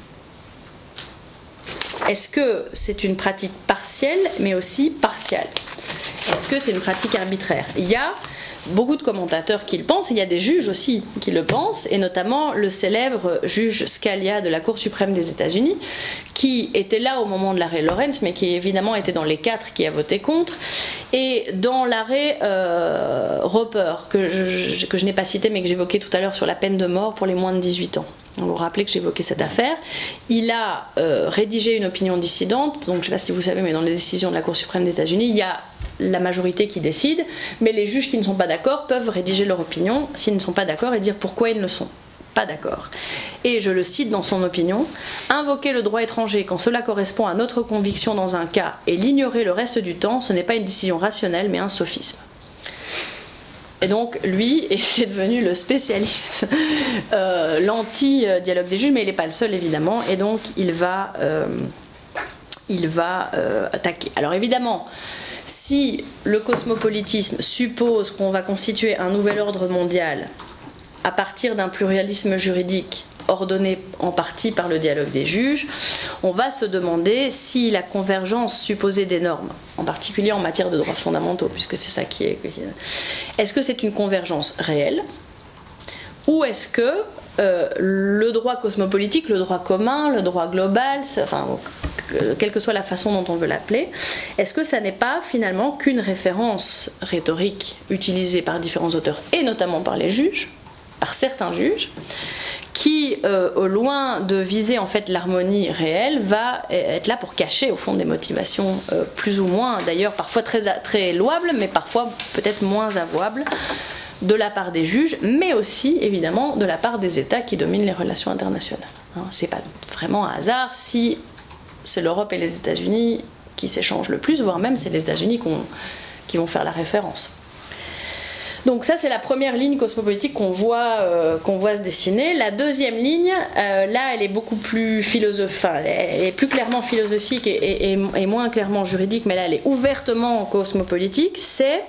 est-ce que c'est une pratique partielle, mais aussi partiale? Est-ce que c'est une pratique arbitraire? Il y a beaucoup de commentateurs qui le pensent, et il y a des juges aussi qui le pensent, et notamment le célèbre juge Scalia de la Cour suprême des États-Unis, qui était là au moment de l'arrêt Lawrence, mais qui évidemment était dans les 4 qui a voté contre. Et dans l'arrêt Roper, que je n'ai pas cité, mais que j'évoquais tout à l'heure sur la peine de mort pour les moins de 18 ans. Vous vous rappelez que j'évoquais cette affaire. Il a rédigé une opinion dissidente, donc je ne sais pas si vous savez, mais dans les décisions de la Cour suprême des États-Unis, il y a la majorité qui décide, mais les juges qui ne sont pas d'accord peuvent rédiger leur opinion s'ils ne sont pas d'accord et dire pourquoi ils ne sont pas d'accord. Et je le cite dans son opinion: invoquer le droit étranger quand cela correspond à notre conviction dans un cas et l'ignorer le reste du temps, ce n'est pas une décision rationnelle mais un sophisme. Et donc lui est devenu le spécialiste, l'anti-dialogue des juges, mais il n'est pas le seul évidemment, et donc il va attaquer. Alors évidemment, si le cosmopolitisme suppose qu'on va constituer un nouvel ordre mondial à partir d'un pluralisme juridique ordonné en partie par le dialogue des juges, on va se demander si la convergence supposée des normes, en particulier en matière de droits fondamentaux, puisque c'est ça qui est... Est-ce que c'est une convergence réelle, ou est-ce que le droit cosmopolitique, le droit commun, le droit global, enfin, quelle que soit la façon dont on veut l'appeler, est-ce que ça n'est pas finalement qu'une référence rhétorique utilisée par différents auteurs, et notamment par les juges, par certains juges, qui, au loin de viser en fait l'harmonie réelle, va être là pour cacher au fond des motivations plus ou moins, d'ailleurs parfois très louables, mais parfois peut-être moins avouables, de la part des juges, mais aussi évidemment de la part des États qui dominent les relations internationales. C'est pas vraiment un hasard si c'est l'Europe et les États-Unis qui s'échangent le plus, voire même c'est les États-Unis qui vont faire la référence. Donc ça c'est la première ligne cosmopolitique qu'on voit se dessiner. La deuxième ligne, là elle est beaucoup plus elle est plus clairement philosophique et moins clairement juridique, mais là elle est ouvertement cosmopolitique. C'est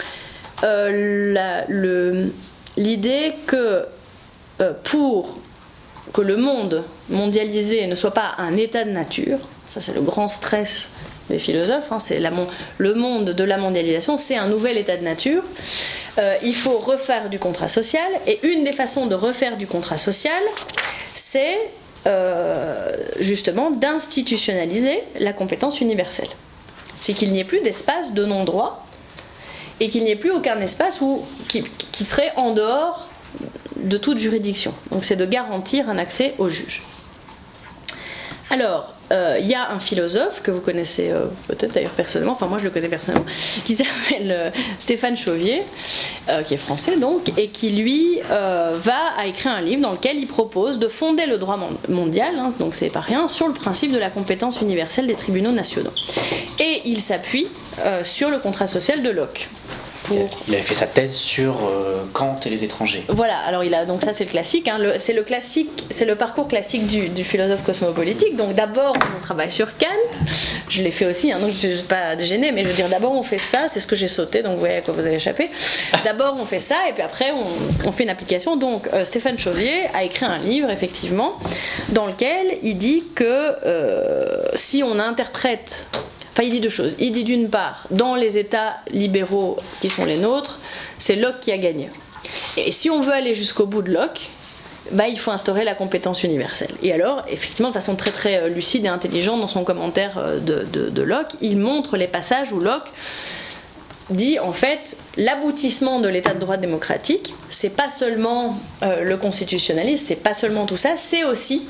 l'idée que pour que le monde mondialisé ne soit pas un état de nature, ça c'est le grand stress des philosophes, c'est le monde de la mondialisation, c'est un nouvel état de nature. Il faut refaire du contrat social, et une des façons de refaire du contrat social, c'est justement d'institutionnaliser la compétence universelle. C'est qu'il n'y ait plus d'espace de non-droit, et qu'il n'y ait plus aucun espace qui serait en dehors de toute juridiction. Donc c'est de garantir un accès aux juges. Alors, il y a un philosophe que vous connaissez peut-être d'ailleurs personnellement, enfin moi je le connais personnellement, qui s'appelle Stéphane Chauvier, qui est français donc, et qui lui a écrit un livre dans lequel il propose de fonder le droit mondial, donc c'est pas rien, sur le principe de la compétence universelle des tribunaux nationaux. Et il s'appuie sur le contrat social de Locke. Il avait fait sa thèse sur Kant et les étrangers. Voilà, alors donc ça c'est le classique, c'est le parcours classique du philosophe cosmopolitique. Donc d'abord on travaille sur Kant, je l'ai fait aussi, donc je ne suis pas gênée, mais je veux dire d'abord on fait ça, c'est ce que j'ai sauté, donc vous voyez à quoi vous avez échappé. D'abord on fait ça et puis après on fait une application. Donc Stéphane Chauvier a écrit un livre effectivement dans lequel il dit que si on interprète... Enfin, il dit deux choses. Il dit d'une part, dans les États libéraux qui sont les nôtres, c'est Locke qui a gagné. Et si on veut aller jusqu'au bout de Locke, il faut instaurer la compétence universelle. Et alors, effectivement, de façon très très lucide et intelligente, dans son commentaire de Locke, il montre les passages où Locke dit en fait l'aboutissement de l'état de droit démocratique, c'est pas seulement le constitutionnalisme, c'est pas seulement tout ça, c'est aussi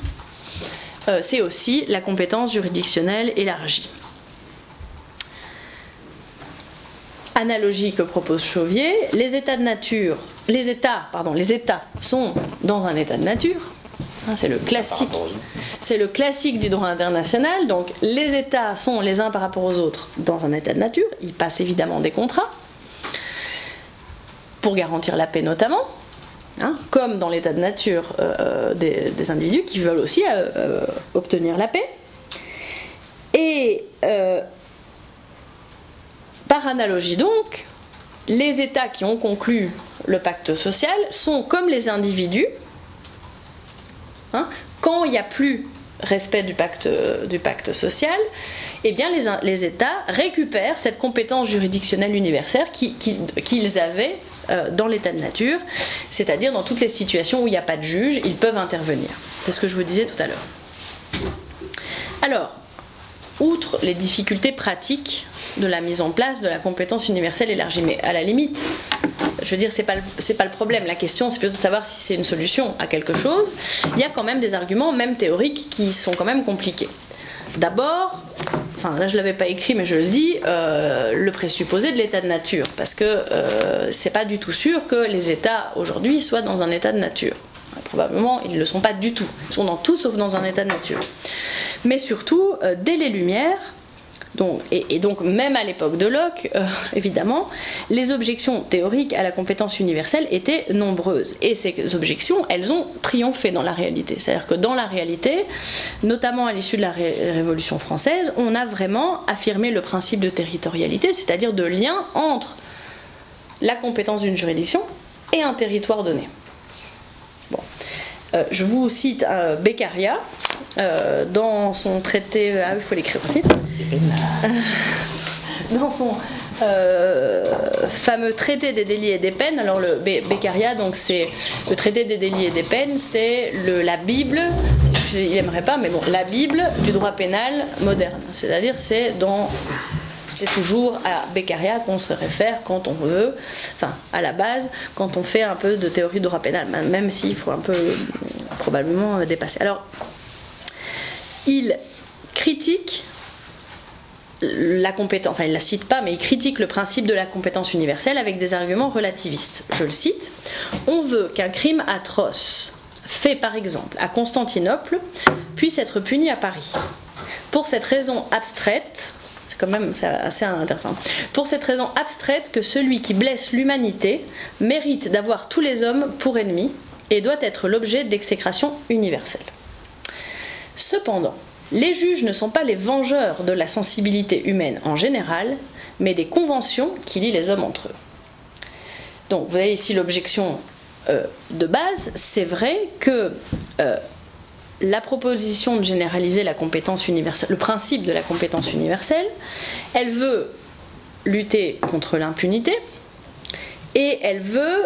la compétence juridictionnelle élargie. Analogie que propose Chauvier, les États sont dans un état de nature. C'est le classique du droit international. Donc les États sont les uns par rapport aux autres dans un état de nature. Ils passent évidemment des contrats pour garantir la paix notamment, comme dans l'état de nature des individus qui veulent aussi obtenir la paix. Et par analogie donc, les États qui ont conclu le pacte social sont comme les individus. Quand il n'y a plus respect du pacte social, eh bien les États récupèrent cette compétence juridictionnelle universelle qu'ils avaient dans l'état de nature, c'est-à-dire dans toutes les situations où il n'y a pas de juge, ils peuvent intervenir. C'est ce que je vous disais tout à l'heure. Alors, outre les difficultés pratiques de la mise en place de la compétence universelle élargie, mais à la limite, je veux dire, c'est pas le problème. La question, c'est plutôt de savoir si c'est une solution à quelque chose. Il y a quand même des arguments, même théoriques, qui sont quand même compliqués. D'abord, là je l'avais pas écrit, mais je le dis, le présupposé de l'état de nature, parce que c'est pas du tout sûr que les États aujourd'hui soient dans un état de nature. Probablement, ils ne le sont pas du tout. Ils sont dans tout sauf dans un état de nature. Mais surtout, dès les Lumières, donc même à l'époque de Locke, évidemment, les objections théoriques à la compétence universelle étaient nombreuses. Et ces objections, elles ont triomphé dans la réalité. C'est-à-dire que dans la réalité, notamment à l'issue de la Révolution française, on a vraiment affirmé le principe de territorialité, c'est-à-dire de lien entre la compétence d'une juridiction et un territoire donné. Je vous cite Beccaria dans son traité. Il faut l'écrire aussi. Dans son fameux traité des délits et des peines. Alors le Beccaria, donc c'est le traité des délits et des peines, c'est la Bible. Il n'aimerait pas, mais bon, la Bible du droit pénal moderne. C'est-à-dire c'est toujours à Beccaria qu'on se réfère quand on veut, à la base, quand on fait un peu de théorie de droit pénal, même s'il faut un peu probablement dépasser. Alors, il critique la compétence, il ne la cite pas, mais il critique le principe de la compétence universelle avec des arguments relativistes. Je le cite. On veut qu'un crime atroce fait par exemple à Constantinople puisse être puni à Paris. Pour cette raison abstraite, c'est assez intéressant. Pour cette raison abstraite que celui qui blesse l'humanité mérite d'avoir tous les hommes pour ennemis et doit être l'objet d'exécration universelle. Cependant, les juges ne sont pas les vengeurs de la sensibilité humaine en général, mais des conventions qui lient les hommes entre eux. Donc, vous voyez ici l'objection de base. C'est vrai que la proposition de généraliser la compétence universelle, le principe de la compétence universelle, elle veut lutter contre l'impunité et elle veut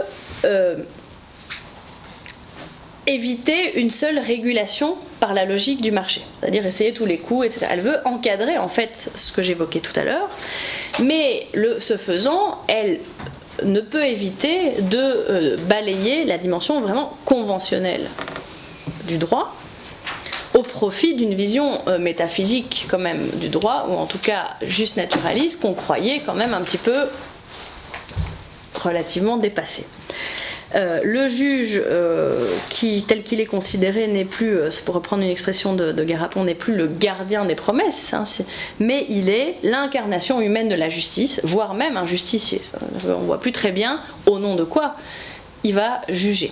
éviter une seule régulation par la logique du marché, c'est-à-dire essayer tous les coups, etc. Elle veut encadrer en fait ce que j'évoquais tout à l'heure, mais ce faisant, elle ne peut éviter de balayer la dimension vraiment conventionnelle du droit au profit d'une vision métaphysique quand même du droit, ou en tout cas juste naturaliste, qu'on croyait quand même un petit peu relativement dépassé. Le juge, tel qu'il est considéré, n'est plus, pour reprendre une expression de Garapon, n'est plus le gardien des promesses, mais il est l'incarnation humaine de la justice, voire même un justicier. On ne voit plus très bien au nom de quoi il va juger.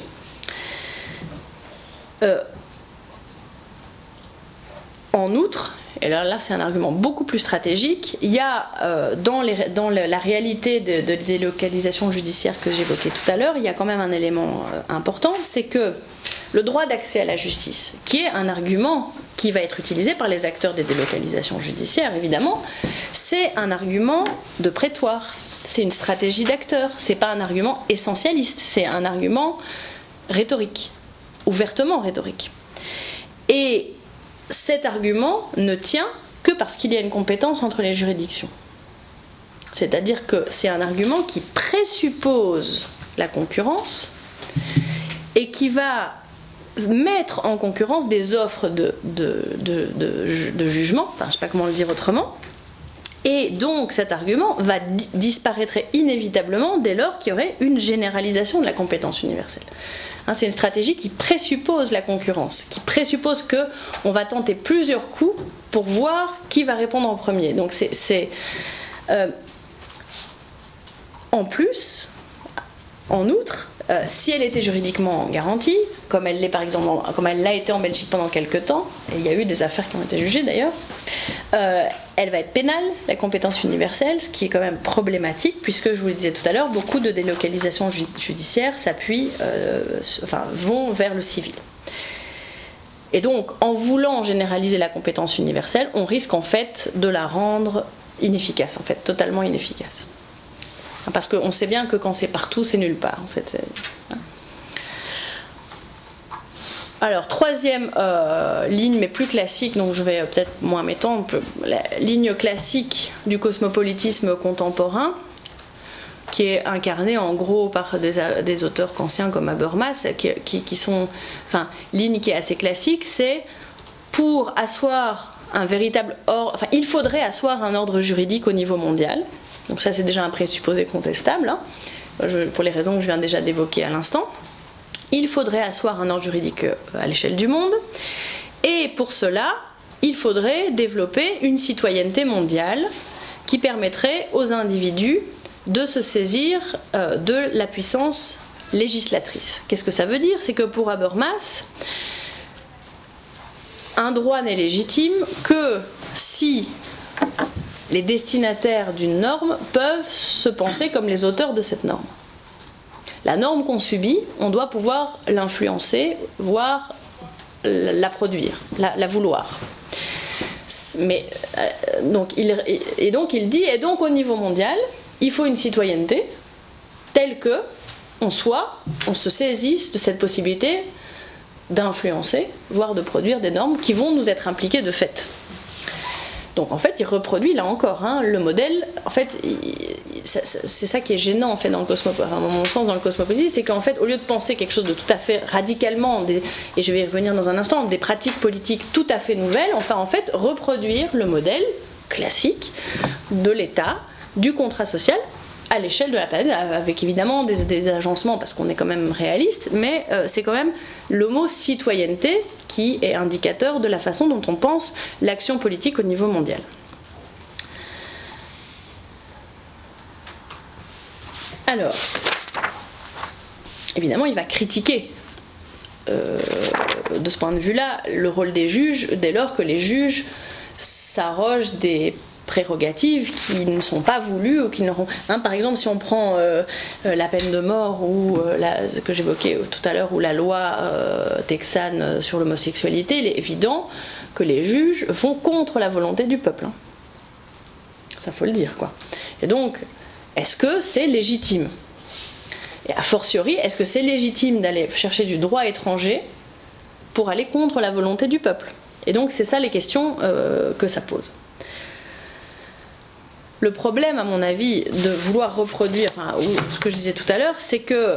En outre, et là c'est un argument beaucoup plus stratégique, il y a dans la réalité de délocalisation judiciaire que j'évoquais tout à l'heure, il y a quand même un élément important, c'est que le droit d'accès à la justice, qui est un argument qui va être utilisé par les acteurs des délocalisations judiciaires, évidemment, c'est un argument de prétoire, c'est une stratégie d'acteur, c'est pas un argument essentialiste, c'est un argument rhétorique. ouvertement rhétorique. Et cet argument ne tient que parce qu'il y a une compétence entre les juridictions. C'est-à-dire que c'est un argument qui présuppose la concurrence et qui va mettre en concurrence des offres de jugement, enfin, je ne sais pas comment le dire autrement, et donc cet argument va disparaître inévitablement dès lors qu'il y aurait une généralisation de la compétence universelle. Hein, c'est une stratégie qui présuppose la concurrence, qui présuppose qu'on va tenter plusieurs coups pour voir qui va répondre en premier. Donc en plus, en outre, si elle était juridiquement garantie, comme elle l'est par exemple, comme elle l'a été en Belgique pendant quelques temps, et il y a eu des affaires qui ont été jugées d'ailleurs, elle va être pénale, la compétence universelle, ce qui est quand même problématique, puisque je vous le disais tout à l'heure, beaucoup de délocalisations judiciaires vont vers le civil. Et donc, en voulant généraliser la compétence universelle, on risque en fait de la rendre inefficace, en fait, totalement inefficace. Parce qu'on sait bien que quand c'est partout, c'est nulle part, en fait. Alors, troisième ligne, mais plus classique, donc je vais peut-être moins m'étendre, la ligne classique du cosmopolitisme contemporain, qui est incarnée en gros par des auteurs kantiens comme Habermas, qui sont, enfin, ligne qui est assez classique, c'est pour asseoir un véritable ordre, enfin, il faudrait asseoir un ordre juridique au niveau mondial. Donc ça, c'est déjà un présupposé contestable, hein, pour les raisons que je viens déjà d'évoquer à l'instant. Il faudrait asseoir un ordre juridique à l'échelle du monde, et pour cela, il faudrait développer une citoyenneté mondiale qui permettrait aux individus de se saisir de la puissance législatrice. Qu'est-ce que ça veut dire? C'est que pour Habermas, un droit n'est légitime que si les destinataires d'une norme peuvent se penser comme les auteurs de cette norme. La norme qu'on subit, on doit pouvoir l'influencer, voire la produire, la vouloir. Mais, donc il dit, et donc au niveau mondial, il faut une citoyenneté telle que on se saisisse de cette possibilité d'influencer, voire de produire des normes qui vont nous être impliquées de fait. Donc en fait, il reproduit là encore le modèle. En fait, c'est ça qui est gênant en fait dans le cosmopolitisme. Enfin, dans mon sens, dans le cosmopolitisme, c'est qu'en fait, au lieu de penser quelque chose de tout à fait radicalement, et je vais y revenir dans un instant, des pratiques politiques tout à fait nouvelles, enfin en fait, reproduire le modèle classique de l'État, du contrat social à l'échelle de la planète, avec évidemment des agencements parce qu'on est quand même réaliste, mais c'est quand même le mot citoyenneté qui est indicateur de la façon dont on pense l'action politique au niveau mondial. Alors, évidemment, il va critiquer de ce point de vue-là le rôle des juges dès lors que les juges s'arrogent des prérogatives qui ne sont pas voulues ou qui n'auront. Par exemple, si on prend la peine de mort ou que j'évoquais tout à l'heure, ou la loi texane sur l'homosexualité, il est évident que les juges vont contre la volonté du peuple. Hein. Ça faut le dire, quoi. Et donc, est-ce que c'est légitime? Et a fortiori, est-ce que c'est légitime d'aller chercher du droit étranger pour aller contre la volonté du peuple? Et donc, c'est ça les questions que ça pose. Le problème, à mon avis, de vouloir reproduire, ou ce que je disais tout à l'heure, c'est que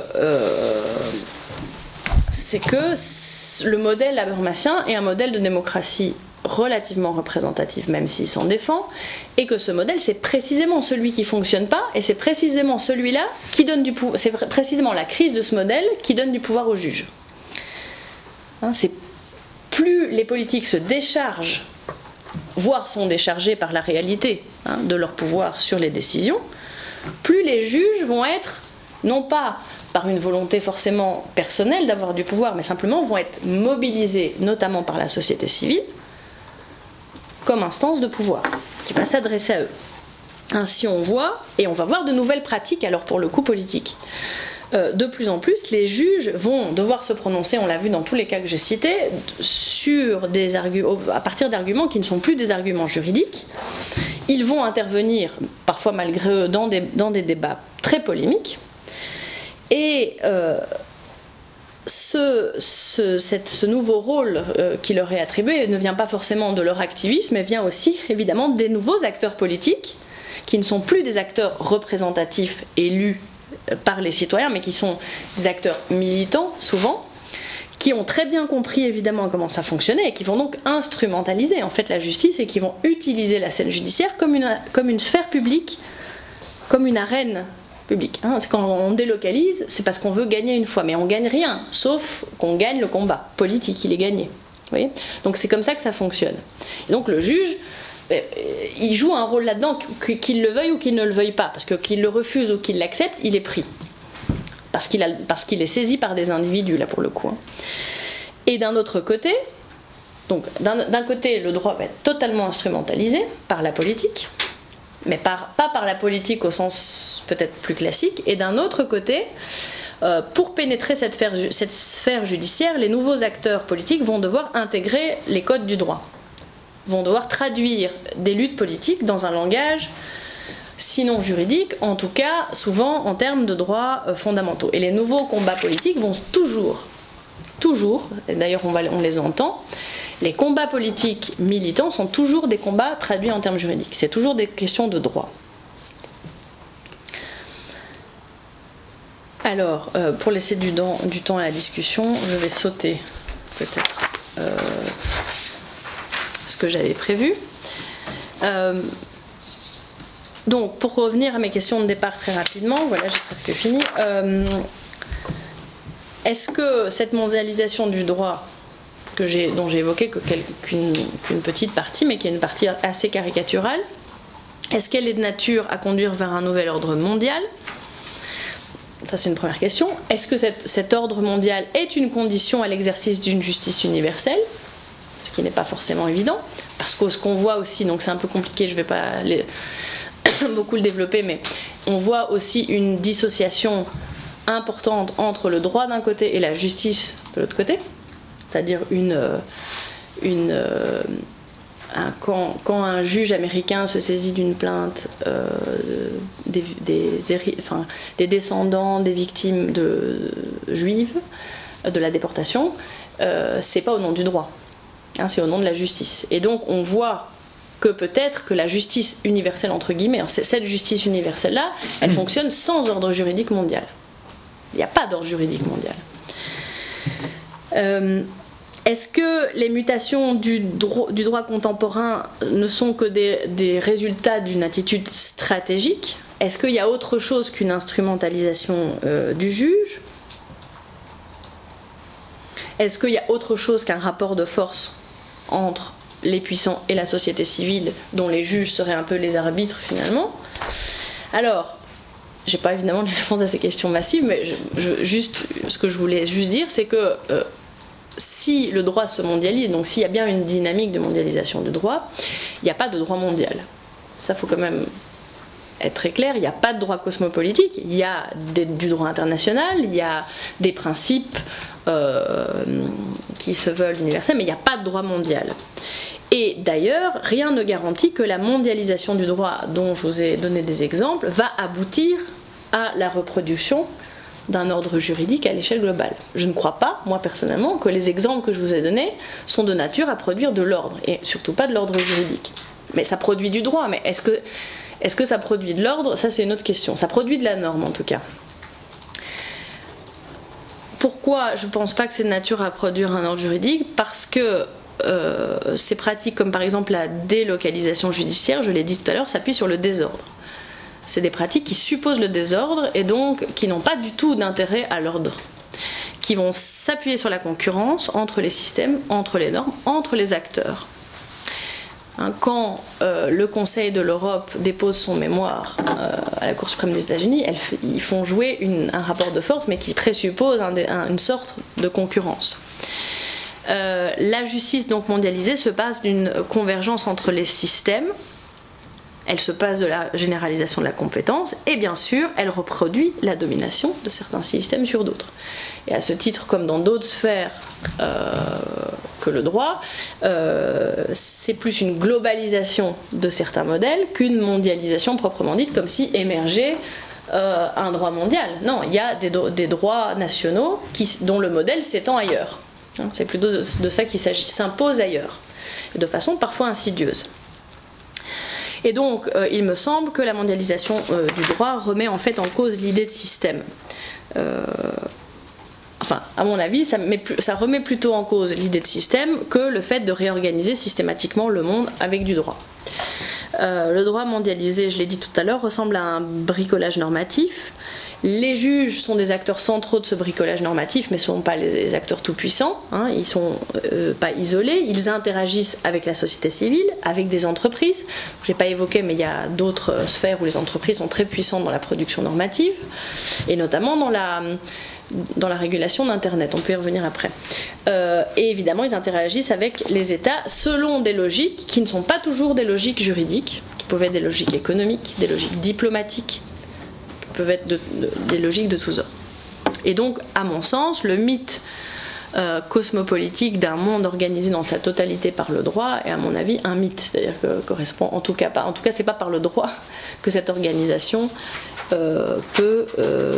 le modèle habermasien est un modèle de démocratie relativement représentative, même s'il s'en défend, et que ce modèle, c'est précisément celui qui ne fonctionne pas, et c'est précisément celui-là qui donne du pouvoir. C'est précisément la crise de ce modèle qui donne du pouvoir aux juges. C'est plus les politiques se déchargent, voire sont déchargés par la réalité de leur pouvoir sur les décisions, plus les juges vont être, non pas par une volonté forcément personnelle d'avoir du pouvoir, mais simplement vont être mobilisés, notamment par la société civile, comme instance de pouvoir, qui va s'adresser à eux. Ainsi on voit, et on va voir de nouvelles pratiques, alors pour le coup politiques. De plus en plus, les juges vont devoir se prononcer, on l'a vu dans tous les cas que j'ai cités, à partir d'arguments qui ne sont plus des arguments juridiques. Ils vont intervenir, parfois malgré eux, dans des débats très polémiques. Et ce ce nouveau rôle qui leur est attribué ne vient pas forcément de leur activisme, mais vient aussi évidemment des nouveaux acteurs politiques qui ne sont plus des acteurs représentatifs élus par les citoyens, mais qui sont des acteurs militants souvent, qui ont très bien compris évidemment comment ça fonctionnait et qui vont donc instrumentaliser en fait la justice et qui vont utiliser la scène judiciaire comme une sphère publique, comme une arène publique. C'est quand on délocalise, c'est parce qu'on veut gagner une fois, mais on gagne rien, sauf qu'on gagne le combat politique, il est gagné. Vous voyez ? Donc c'est comme ça que ça fonctionne. Et donc le juge, il joue un rôle là-dedans, qu'il le veuille ou qu'il ne le veuille pas, parce que qu'il le refuse ou qu'il l'accepte, il est pris. Parce qu'il est saisi par des individus, là pour le coup. Et d'un autre côté, donc d'un côté, le droit va être totalement instrumentalisé par la politique, mais pas par la politique au sens peut-être plus classique, et d'un autre côté, pour pénétrer cette sphère judiciaire, les nouveaux acteurs politiques vont devoir intégrer les codes du droit, vont devoir traduire des luttes politiques dans un langage sinon juridique, en tout cas souvent en termes de droits fondamentaux. Et les nouveaux combats politiques vont toujours, et d'ailleurs on les entend, les combats politiques militants sont toujours des combats traduits en termes juridiques. C'est toujours des questions de droit. Alors, pour laisser du temps à la discussion, je vais sauter peut-être ce que j'avais prévu. Donc, pour revenir à mes questions de départ très rapidement, voilà, j'ai presque fini. Est-ce que cette mondialisation du droit dont j'ai évoqué qu'une petite partie, mais qui est une partie assez caricaturale, est-ce qu'elle est de nature à conduire vers un nouvel ordre mondial ? Ça, c'est une première question. Est-ce que cet ordre mondial est une condition à l'exercice d'une justice universelle ? Ce qui n'est pas forcément évident, parce que ce qu'on voit aussi, donc c'est un peu compliqué, je ne vais pas beaucoup le développer, mais on voit aussi une dissociation importante entre le droit d'un côté et la justice de l'autre côté. C'est-à-dire quand un juge américain se saisit d'une plainte des descendants des victimes juives de la déportation, c'est pas au nom du droit, c'est au nom de la justice. Et donc on voit que peut-être que la justice universelle, entre guillemets, cette justice universelle-là, elle fonctionne sans ordre juridique mondial. Il n'y a pas d'ordre juridique mondial. Est-ce que les mutations du droit contemporain ne sont que des résultats d'une attitude stratégique ? Est-ce qu'il y a autre chose qu'une instrumentalisation du juge ? Est-ce qu'il y a autre chose qu'un rapport de force entre les puissants et la société civile, dont les juges seraient un peu les arbitres finalement ? Alors, j'ai pas évidemment les réponses à ces questions massives, mais ce que je voulais juste dire, c'est que si le droit se mondialise, donc s'il y a bien une dynamique de mondialisation du droit, il n'y a pas de droit mondial. Ça, faut quand même être très clair, il n'y a pas de droit cosmopolitique, il y a du droit international, il y a des principes qui se veulent universels, mais il n'y a pas de droit mondial. Et d'ailleurs, rien ne garantit que la mondialisation du droit, dont je vous ai donné des exemples, va aboutir à la reproduction d'un ordre juridique à l'échelle globale. Je ne crois pas, moi personnellement, que les exemples que je vous ai donnés sont de nature à produire de l'ordre, et surtout pas de l'ordre juridique. Mais ça produit du droit, mais est-ce que ça produit de l'ordre ? Ça, c'est une autre question. Ça produit de la norme, en tout cas. Pourquoi je ne pense pas que c'est de nature à produire un ordre juridique ? Parce que ces pratiques, comme par exemple la délocalisation judiciaire, je l'ai dit tout à l'heure, s'appuient sur le désordre. C'est des pratiques qui supposent le désordre et donc qui n'ont pas du tout d'intérêt à l'ordre, qui vont s'appuyer sur la concurrence entre les systèmes, entre les normes, entre les acteurs. Quand le Conseil de l'Europe dépose son mémoire à la Cour suprême des États-Unis, ils font jouer un rapport de force, mais qui présuppose une sorte de concurrence. La justice donc mondialisée se passe d'une convergence entre les systèmes, elle se passe de la généralisation de la compétence, et bien sûr, elle reproduit la domination de certains systèmes sur d'autres. Et à ce titre, comme dans d'autres sphères que le droit, c'est plus une globalisation de certains modèles qu'une mondialisation proprement dite, comme si émergeait un droit mondial. Non, il y a des droits nationaux dont le modèle s'étend ailleurs. C'est plutôt de ça qu'il s'agit, s'impose ailleurs, et de façon parfois insidieuse. Et donc, il me semble que la mondialisation du droit remet en fait en cause l'idée de système. Enfin, à mon avis, ça remet plutôt en cause l'idée de système que le fait de réorganiser systématiquement le monde avec du droit. Le droit mondialisé, je l'ai dit tout à l'heure, ressemble à un bricolage normatif. Les juges sont des acteurs centraux de ce bricolage normatif, mais ne sont pas les acteurs tout-puissants. Ils ne sont pas isolés. Ils interagissent avec la société civile, avec des entreprises. Je n'ai pas évoqué, mais il y a d'autres sphères où les entreprises sont très puissantes dans la production normative, et notamment dans la régulation d'Internet. On peut y revenir après. Et évidemment, ils interagissent avec les États selon des logiques qui ne sont pas toujours des logiques juridiques, qui peuvent être des logiques économiques, des logiques diplomatiques, peuvent être des logiques de tous ordres. Et donc, à mon sens, le mythe cosmopolitique d'un monde organisé dans sa totalité par le droit est, à mon avis, un mythe. C'est-à-dire que correspond, en tout cas, c'est pas par le droit que cette organisation peut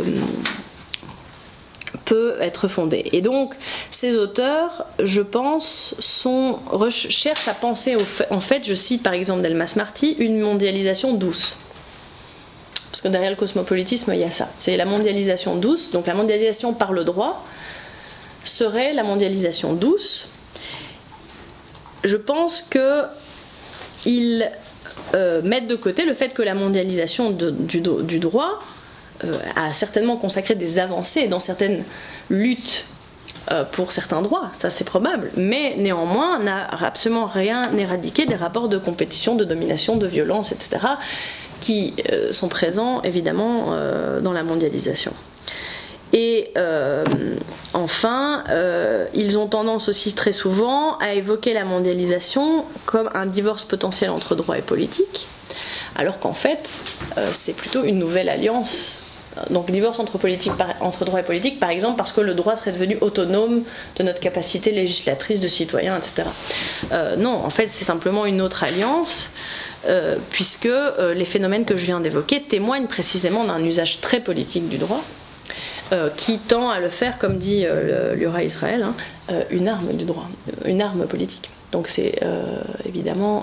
être fondée. Et donc, ces auteurs, je pense, cherchent à penser, en fait, je cite par exemple Delmas Marty, une mondialisation douce. Parce que derrière le cosmopolitisme, il y a ça. C'est la mondialisation douce. Donc la mondialisation par le droit serait la mondialisation douce. Je pense qu'ils mettent de côté le fait que la mondialisation du droit a certainement consacré des avancées dans certaines luttes pour certains droits, ça c'est probable, mais néanmoins n'a absolument rien éradiqué des rapports de compétition, de domination, de violence, etc., qui sont présents évidemment dans la mondialisation. Et enfin, ils ont tendance aussi très souvent à évoquer la mondialisation comme un divorce potentiel entre droit et politique, alors qu'en fait, c'est plutôt une nouvelle alliance. Donc divorce entre droit et politique, par exemple, parce que le droit serait devenu autonome de notre capacité législatrice de citoyens, etc. Non, en fait, c'est simplement une autre alliance, puisque les phénomènes que je viens d'évoquer témoignent précisément d'un usage très politique du droit, qui tend à le faire, comme dit Liora Israël, une arme du droit, une arme politique. Donc c'est évidemment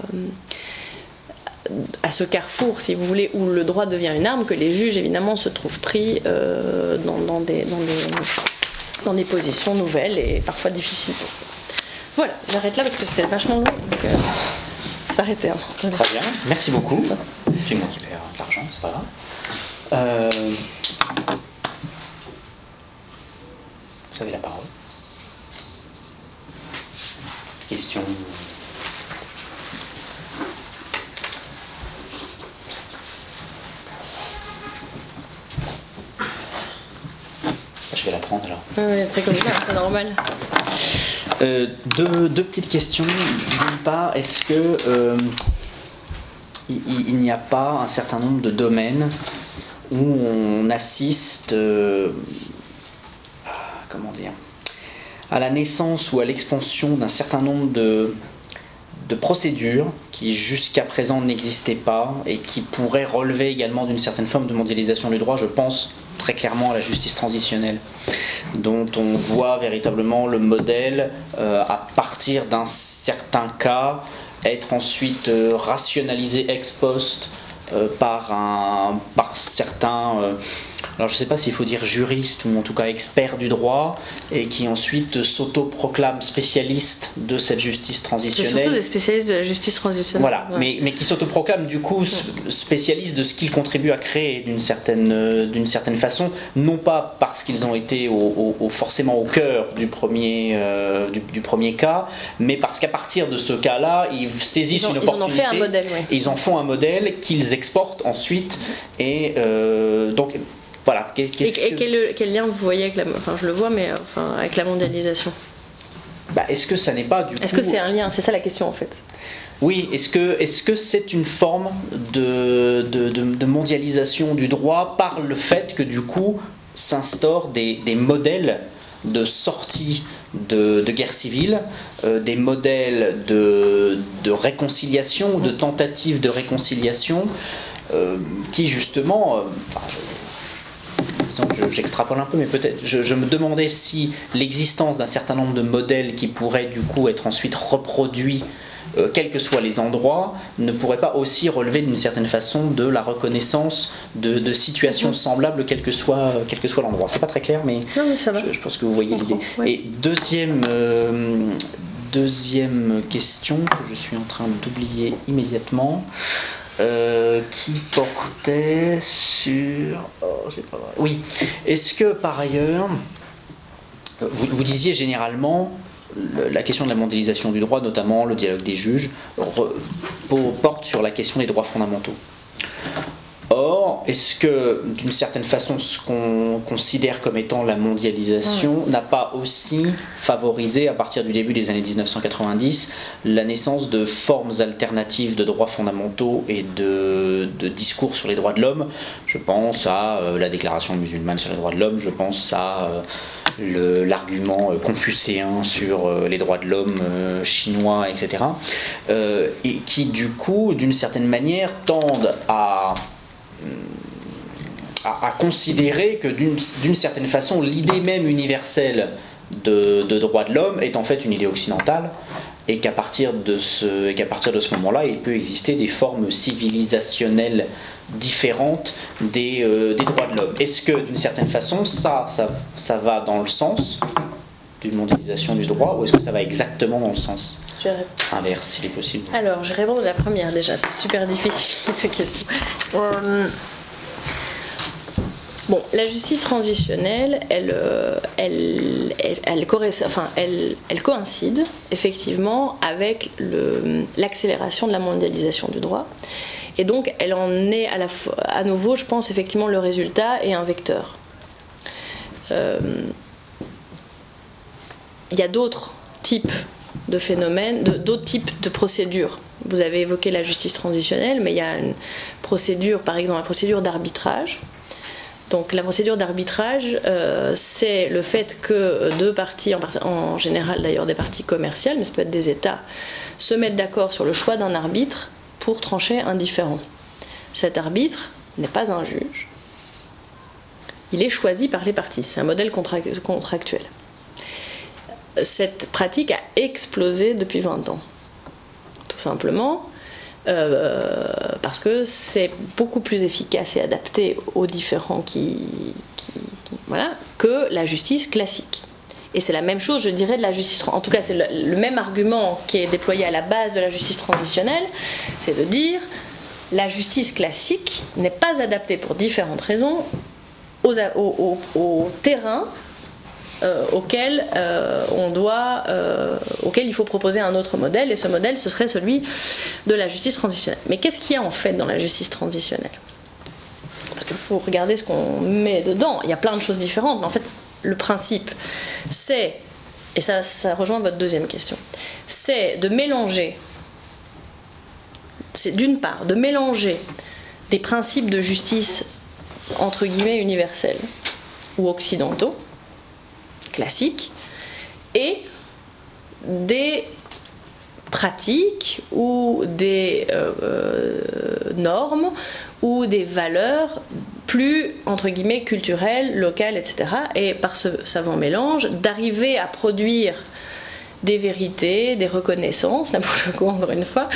à ce carrefour, si vous voulez, où le droit devient une arme, que les juges évidemment se trouvent pris dans des positions nouvelles et parfois difficiles. Voilà, j'arrête là parce que c'était vachement long, donc s'arrêter. Très bien, merci beaucoup. C'est moi qui perds de l'argent, c'est pas grave. Vous avez la parole. Question. Je vais la prendre là. Oui, c'est comme ça, c'est normal. Deux petites questions. D'une part, est-ce que il n'y a pas un certain nombre de domaines où on assiste à la naissance ou à l'expansion d'un certain nombre de procédures qui jusqu'à présent n'existaient pas et qui pourraient relever également d'une certaine forme de mondialisation du droit? Je pense très clairement à la justice transitionnelle, dont on voit véritablement le modèle à partir d'un certain cas être ensuite rationalisé ex post par certains, alors je ne sais pas s'il faut dire juristes ou en tout cas experts du droit, et qui ensuite s'autoproclament spécialistes de cette justice transitionnelle. C'est surtout des spécialistes de la justice transitionnelle. Voilà, ouais. mais qui s'autoproclament du coup spécialistes de ce qu'ils contribuent à créer d'une certaine façon, non pas parce qu'ils ont été forcément au cœur du premier cas, mais parce qu'à partir de ce cas-là, ils saisissent une opportunité. Ils en ont fait un modèle, ouais. Ils en font un modèle qu'ils exportent ensuite, et donc voilà. Quel lien vous voyez avec je le vois, mais avec la mondialisation? Est-ce que ça n'est pas du coup... Est-ce que c'est un lien? C'est ça la question en fait. Oui, est-ce que c'est une forme de mondialisation du droit par le fait que du coup s'instaurent des modèles de sortie de guerre civile, des modèles de réconciliation, de tentative de réconciliation, qui justement, j'extrapole un peu, mais peut-être, je me demandais si l'existence d'un certain nombre de modèles qui pourraient du coup être ensuite reproduits, quels que soient les endroits, ne pourrait pas aussi relever d'une certaine façon de la reconnaissance de situations semblables, quel que soit l'endroit. C'est pas très clair, mais, non, mais ça va. Je pense que vous voyez l'idée. Ouais. Et deuxième question que je suis en train d'oublier immédiatement, qui portait sur... Oh, c'est pas vrai. Oui. Est-ce que par ailleurs, vous disiez généralement, la question de la mondialisation du droit, notamment le dialogue des juges, porte sur la question des droits fondamentaux. Or, est-ce que, d'une certaine façon, ce qu'on considère comme étant la mondialisation n'a pas aussi favorisé, à partir du début des années 1990, la naissance de formes alternatives de droits fondamentaux et de discours sur les droits de l'homme? Je pense à la Déclaration musulmane sur les droits de l'homme, je pense à l'argument confucéen sur les droits de l'homme chinois, etc. Et qui, du coup, d'une certaine manière, tendent à considérer que d'une certaine façon l'idée même universelle de droit de l'homme est en fait une idée occidentale, et qu'à partir de ce moment-là il peut exister des formes civilisationnelles différentes des droits de l'homme. Est-ce que d'une certaine façon ça va dans le sens d'une mondialisation du droit, ou est-ce que ça va exactement dans le sens inverse, s'il est possible? Alors, je réponds à la première déjà, c'est super difficile cette question. Bon, la justice transitionnelle, elle coïncide effectivement avec l'accélération de la mondialisation du droit. Et donc, elle en est à nouveau, je pense, effectivement, le résultat et un vecteur. Il y a d'autres types de phénomènes, d'autres types de procédures. Vous avez évoqué la justice transitionnelle, mais il y a une procédure, par exemple, la procédure d'arbitrage. Donc la procédure d'arbitrage, c'est le fait que deux parties, en général d'ailleurs des parties commerciales, mais ça peut être des États, se mettent d'accord sur le choix d'un arbitre pour trancher un différend. Cet arbitre n'est pas un juge, il est choisi par les parties, c'est un modèle contractuel. Cette pratique a explosé depuis 20 ans, tout simplement parce que c'est beaucoup plus efficace et adapté aux différends voilà, que la justice classique. Et c'est la même chose, je dirais, de la justice. En tout cas, c'est le même argument qui est déployé à la base de la justice transitionnelle, c'est de dire la justice classique n'est pas adaptée pour différentes raisons au terrain auquel il faut proposer un autre modèle, et ce modèle, ce serait celui de la justice transitionnelle. Mais qu'est-ce qu'il y a en fait dans la justice transitionnelle? Parce qu'il faut regarder ce qu'on met dedans. Il y a plein de choses différentes, mais en fait, le principe, c'est, et ça rejoint votre deuxième question, c'est de mélanger, c'est d'une part de mélanger des principes de justice entre guillemets universels ou occidentaux, classiques, et des pratiques ou des normes ou des valeurs plus, entre guillemets, culturelles, locales, etc. Et par ce savant mélange, d'arriver à produire des vérités, des reconnaissances, là pour le coup, encore une fois,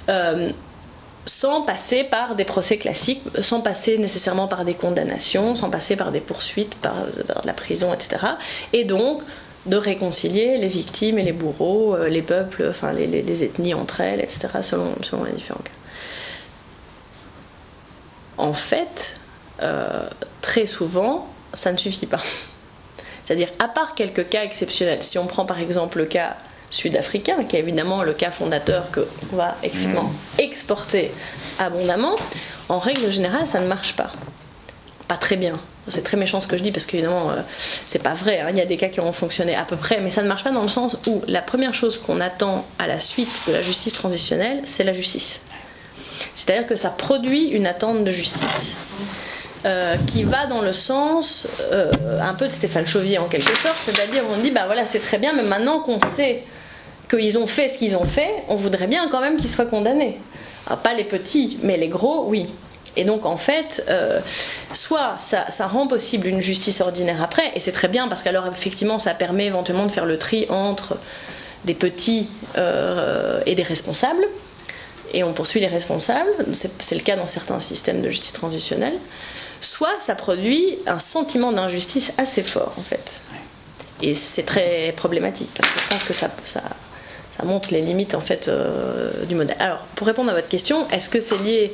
sans passer par des procès classiques, sans passer nécessairement par des condamnations, sans passer par des poursuites, par la prison, etc. Et donc, de réconcilier les victimes et les bourreaux, les peuples, enfin les ethnies entre elles, etc., selon les différents cas. En fait, très souvent, ça ne suffit pas. C'est-à-dire, à part quelques cas exceptionnels, si on prend par exemple le cas sud-africain, qui est évidemment le cas fondateur qu'on va effectivement exporter abondamment, en règle générale, ça ne marche pas. Pas très bien. C'est très méchant ce que je dis, parce qu'évidemment, c'est pas vrai, hein. Il y a des cas qui ont fonctionné à peu près, mais ça ne marche pas dans le sens où la première chose qu'on attend à la suite de la justice transitionnelle, c'est la justice. C'est-à-dire que ça produit une attente de justice qui va dans le sens un peu de Stéphane Chauvier en quelque sorte, c'est-à-dire on dit bah voilà, c'est très bien, mais maintenant qu'on sait qu'ils ont fait ce qu'ils ont fait, on voudrait bien quand même qu'ils soient condamnés. Alors, pas les petits, mais les gros, oui. Et donc en fait, soit ça rend possible une justice ordinaire après, et c'est très bien parce qu'alors effectivement ça permet éventuellement de faire le tri entre des petits et des responsables, et on poursuit les responsables, c'est le cas dans certains systèmes de justice transitionnelle. Soit ça produit un sentiment d'injustice assez fort en fait. Et c'est très problématique parce que je pense que ça montre les limites en fait du modèle. Alors pour répondre à votre question, est-ce que c'est lié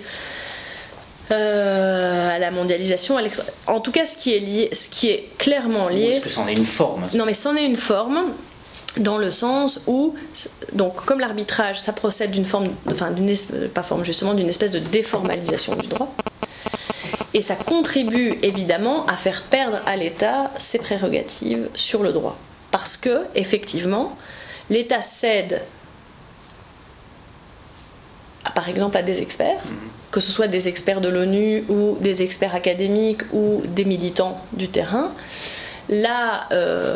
à la mondialisation, en tout cas ce qui est clairement lié. Est-ce que c'en est une forme? Non mais c'en est une forme. Dans le sens où, donc, comme l'arbitrage, ça procède d'une forme, enfin, d'une espèce de déformalisation du droit, et ça contribue évidemment à faire perdre à l'État ses prérogatives sur le droit, parce que effectivement, l'État cède, par exemple, à des experts, que ce soit des experts de l'ONU ou des experts académiques ou des militants du terrain. Là,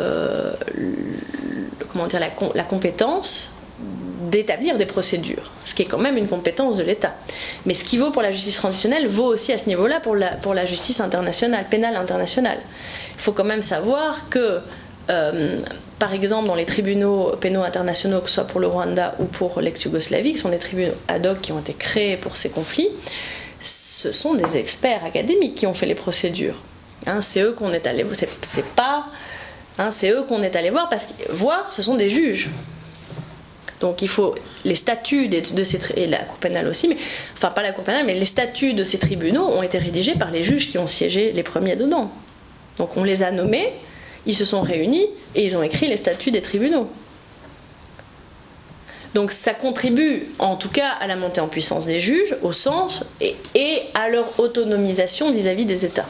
la compétence d'établir des procédures, ce qui est quand même une compétence de l'État. Mais ce qui vaut pour la justice transitionnelle vaut aussi à ce niveau-là pour la justice internationale, pénale internationale. Il faut quand même savoir que, par exemple, dans les tribunaux pénaux internationaux, que ce soit pour le Rwanda ou pour l'ex-Yougoslavie, qui sont des tribunaux ad hoc qui ont été créés pour ces conflits, ce sont des experts académiques qui ont fait les procédures. C'est eux qu'on est allé voir. C'est pas. C'est eux qu'on est allé voir parce que ce sont des juges. Donc il faut les statuts de ces et la Cour pénale aussi, mais enfin pas la Cour pénale, mais les statuts de ces tribunaux ont été rédigés par les juges qui ont siégé les premiers dedans. Donc on les a nommés, ils se sont réunis et ils ont écrit les statuts des tribunaux. Donc ça contribue en tout cas à la montée en puissance des juges, au sens et à leur autonomisation vis-à-vis des États.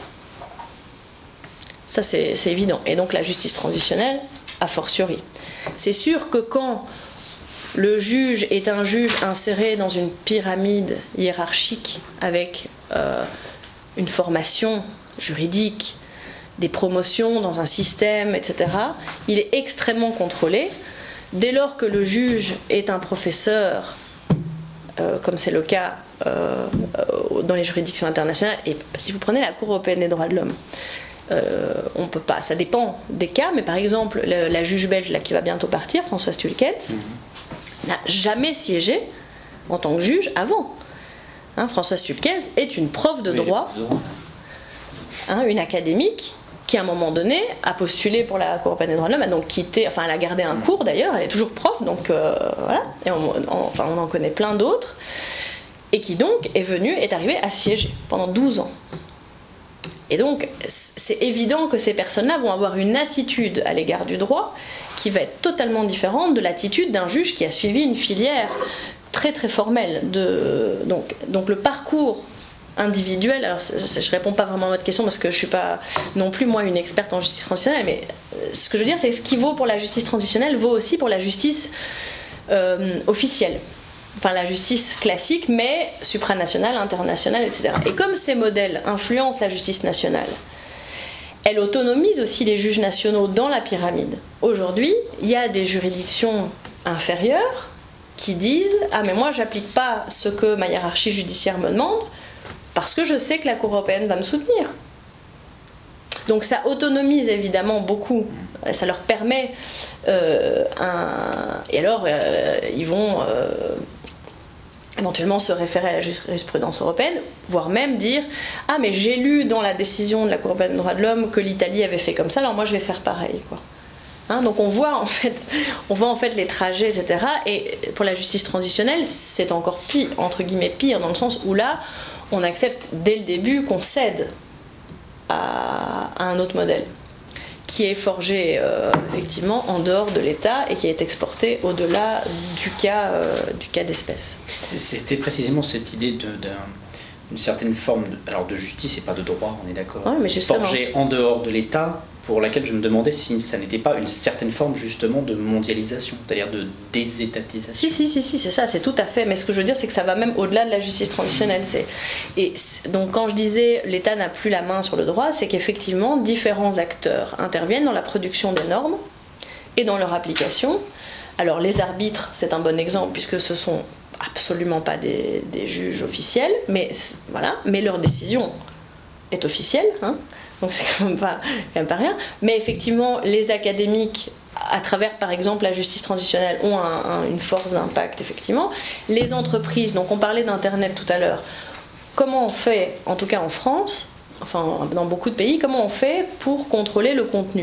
Ça, c'est évident. Et donc la justice transitionnelle, a fortiori. C'est sûr que quand le juge est un juge inséré dans une pyramide hiérarchique avec une formation juridique, des promotions dans un système, etc., il est extrêmement contrôlé. Dès lors que le juge est un professeur, comme c'est le cas dans les juridictions internationales, et si vous prenez la Cour européenne des droits de l'homme, on peut pas, ça dépend des cas, mais par exemple la juge belge là, qui va bientôt partir, Françoise Tulkens, n'a jamais siégé en tant que juge avant. Françoise Tulkens est une prof de droit, une académique qui à un moment donné a postulé pour la Cour européenne des droits de l'homme, a donc quitté, enfin elle a gardé un cours d'ailleurs, elle est toujours prof, donc voilà, et on en connaît plein d'autres, et qui donc est arrivée à siéger pendant 12 ans. Et donc, c'est évident que ces personnes-là vont avoir une attitude à l'égard du droit qui va être totalement différente de l'attitude d'un juge qui a suivi une filière très très formelle. Donc le parcours individuel, alors je ne réponds pas vraiment à votre question parce que je ne suis pas non plus moi une experte en justice transitionnelle, mais ce que je veux dire c'est que ce qui vaut pour la justice transitionnelle vaut aussi pour la justice officielle. Enfin la justice classique, mais supranationale, internationale, etc. Et comme ces modèles influencent la justice nationale, elle autonomise aussi les juges nationaux dans la pyramide. Aujourd'hui, il y a des juridictions inférieures qui disent « Ah mais moi j'applique pas ce que ma hiérarchie judiciaire me demande parce que je sais que la Cour européenne va me soutenir ». Donc ça autonomise évidemment beaucoup, ça leur permet et alors ils vont éventuellement se référer à la jurisprudence européenne, voire même dire « Ah mais j'ai lu dans la décision de la Cour européenne des droits de l'homme que l'Italie avait fait comme ça, alors moi je vais faire pareil ». Donc on voit en fait les trajets, etc. Et pour la justice transitionnelle, c'est encore pire, entre guillemets pire, dans le sens où là, on accepte dès le début qu'on cède à un autre modèle qui est forgé effectivement en dehors de l'État et qui est exporté au-delà du cas d'espèce. C'était précisément cette idée d'une certaine forme de justice et pas de droit, on est d'accord, forgé en dehors de l'État, pour laquelle je me demandais si ça n'était pas une certaine forme justement de mondialisation, c'est-à-dire de désétatisation. Si, c'est ça, c'est tout à fait. Mais ce que je veux dire, c'est que ça va même au-delà de la justice transitionnelle. Donc quand je disais l'État n'a plus la main sur le droit, c'est qu'effectivement différents acteurs interviennent dans la production des normes et dans leur application. Alors les arbitres, c'est un bon exemple puisque ce sont absolument pas des juges officiels, mais voilà, mais leur décision est officielle, hein, donc c'est quand même pas rien. Mais effectivement, les académiques, à travers par exemple la justice transitionnelle, ont une force d'impact, effectivement. Les entreprises, donc on parlait d'Internet tout à l'heure, comment on fait, en tout cas en France, enfin dans beaucoup de pays, comment on fait pour contrôler le contenu?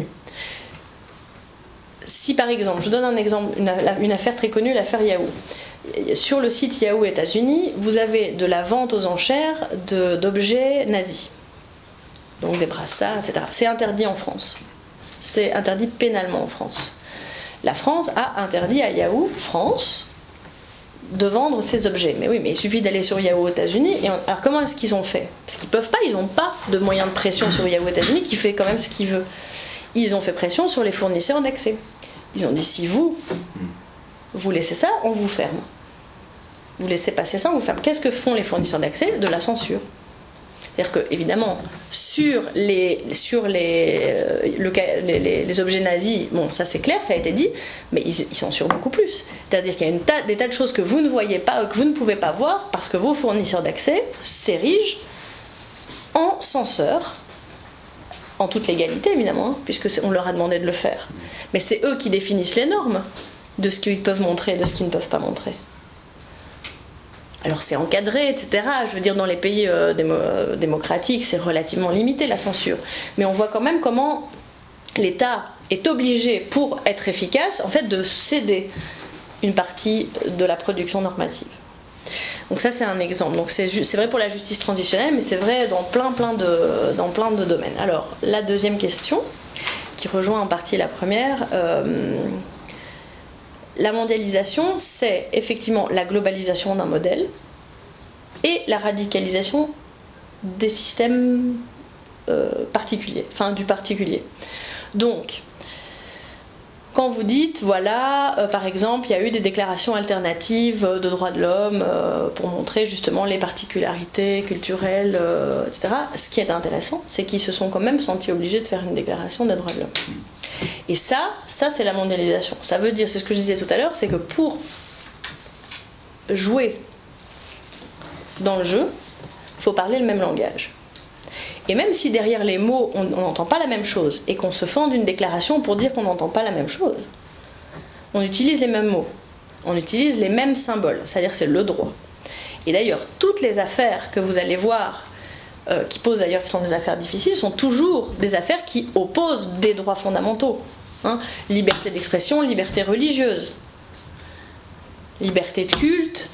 Si par exemple, je donne un exemple, une affaire très connue, l'affaire Yahoo. Sur le site Yahoo États-Unis, vous avez de la vente aux enchères d'objets nazis. Donc des brassards, etc. C'est interdit en France. C'est interdit pénalement en France. La France a interdit à Yahoo France de vendre ces objets. Mais oui, mais il suffit d'aller sur Yahoo États-Unis. Alors comment est-ce qu'ils ont fait? Parce qu'ils peuvent pas, ils n'ont pas de moyens de pression sur Yahoo États-Unis qui fait quand même ce qu'il veut. Ils ont fait pression sur les fournisseurs d'accès. Ils ont dit si vous laissez ça, on vous ferme. Vous laissez passer ça, on vous ferme. Qu'est-ce que font les fournisseurs d'accès? De la censure. C'est-à-dire que, évidemment, sur les objets nazis, bon, ça c'est clair, ça a été dit, mais ils censurent beaucoup plus. C'est-à-dire qu'il y a des tas de choses que vous ne voyez pas, que vous ne pouvez pas voir, parce que vos fournisseurs d'accès s'érigent en censeurs, en toute légalité évidemment, hein, puisque on leur a demandé de le faire. Mais c'est eux qui définissent les normes de ce qu'ils peuvent montrer et de ce qu'ils ne peuvent pas montrer. Alors c'est encadré, etc. Je veux dire, dans les pays démocratiques, c'est relativement limité la censure. Mais on voit quand même comment l'État est obligé, pour être efficace, en fait, de céder une partie de la production normative. Donc ça, c'est un exemple. Donc c'est vrai pour la justice transitionnelle, mais c'est vrai dans plein de domaines. Alors, la deuxième question, qui rejoint en partie la première, la mondialisation, c'est effectivement la globalisation d'un modèle et la radicalisation des systèmes particuliers, enfin du particulier. Donc, quand vous dites, voilà, par exemple, il y a eu des déclarations alternatives de droits de l'homme pour montrer justement les particularités culturelles, etc. Ce qui est intéressant, c'est qu'ils se sont quand même sentis obligés de faire une déclaration des droits de l'homme. Et ça c'est la mondialisation. Ça veut dire, c'est ce que je disais tout à l'heure, c'est que pour jouer dans le jeu, il faut parler le même langage. Et même si derrière les mots, on n'entend pas la même chose, et qu'on se fend d'une déclaration pour dire qu'on n'entend pas la même chose, on utilise les mêmes mots, on utilise les mêmes symboles, c'est-à-dire c'est le droit. Et d'ailleurs, toutes les affaires que vous allez voir, qui sont des affaires difficiles, sont toujours des affaires qui opposent des droits fondamentaux. Hein, liberté d'expression, liberté religieuse, liberté de culte,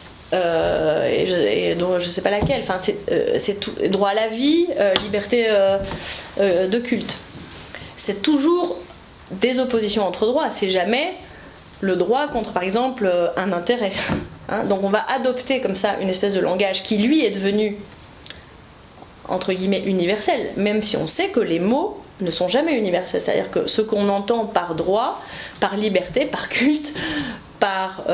et je ne sais pas laquelle, enfin, c'est tout, droit à la vie, liberté de culte. C'est toujours des oppositions entre droits, c'est jamais le droit contre, par exemple, un intérêt. Hein, donc on va adopter comme ça une espèce de langage qui, lui, est devenu entre guillemets universel, même si on sait que les mots ne sont jamais universels. C'est-à-dire que ce qu'on entend par droit, par liberté, par culte, par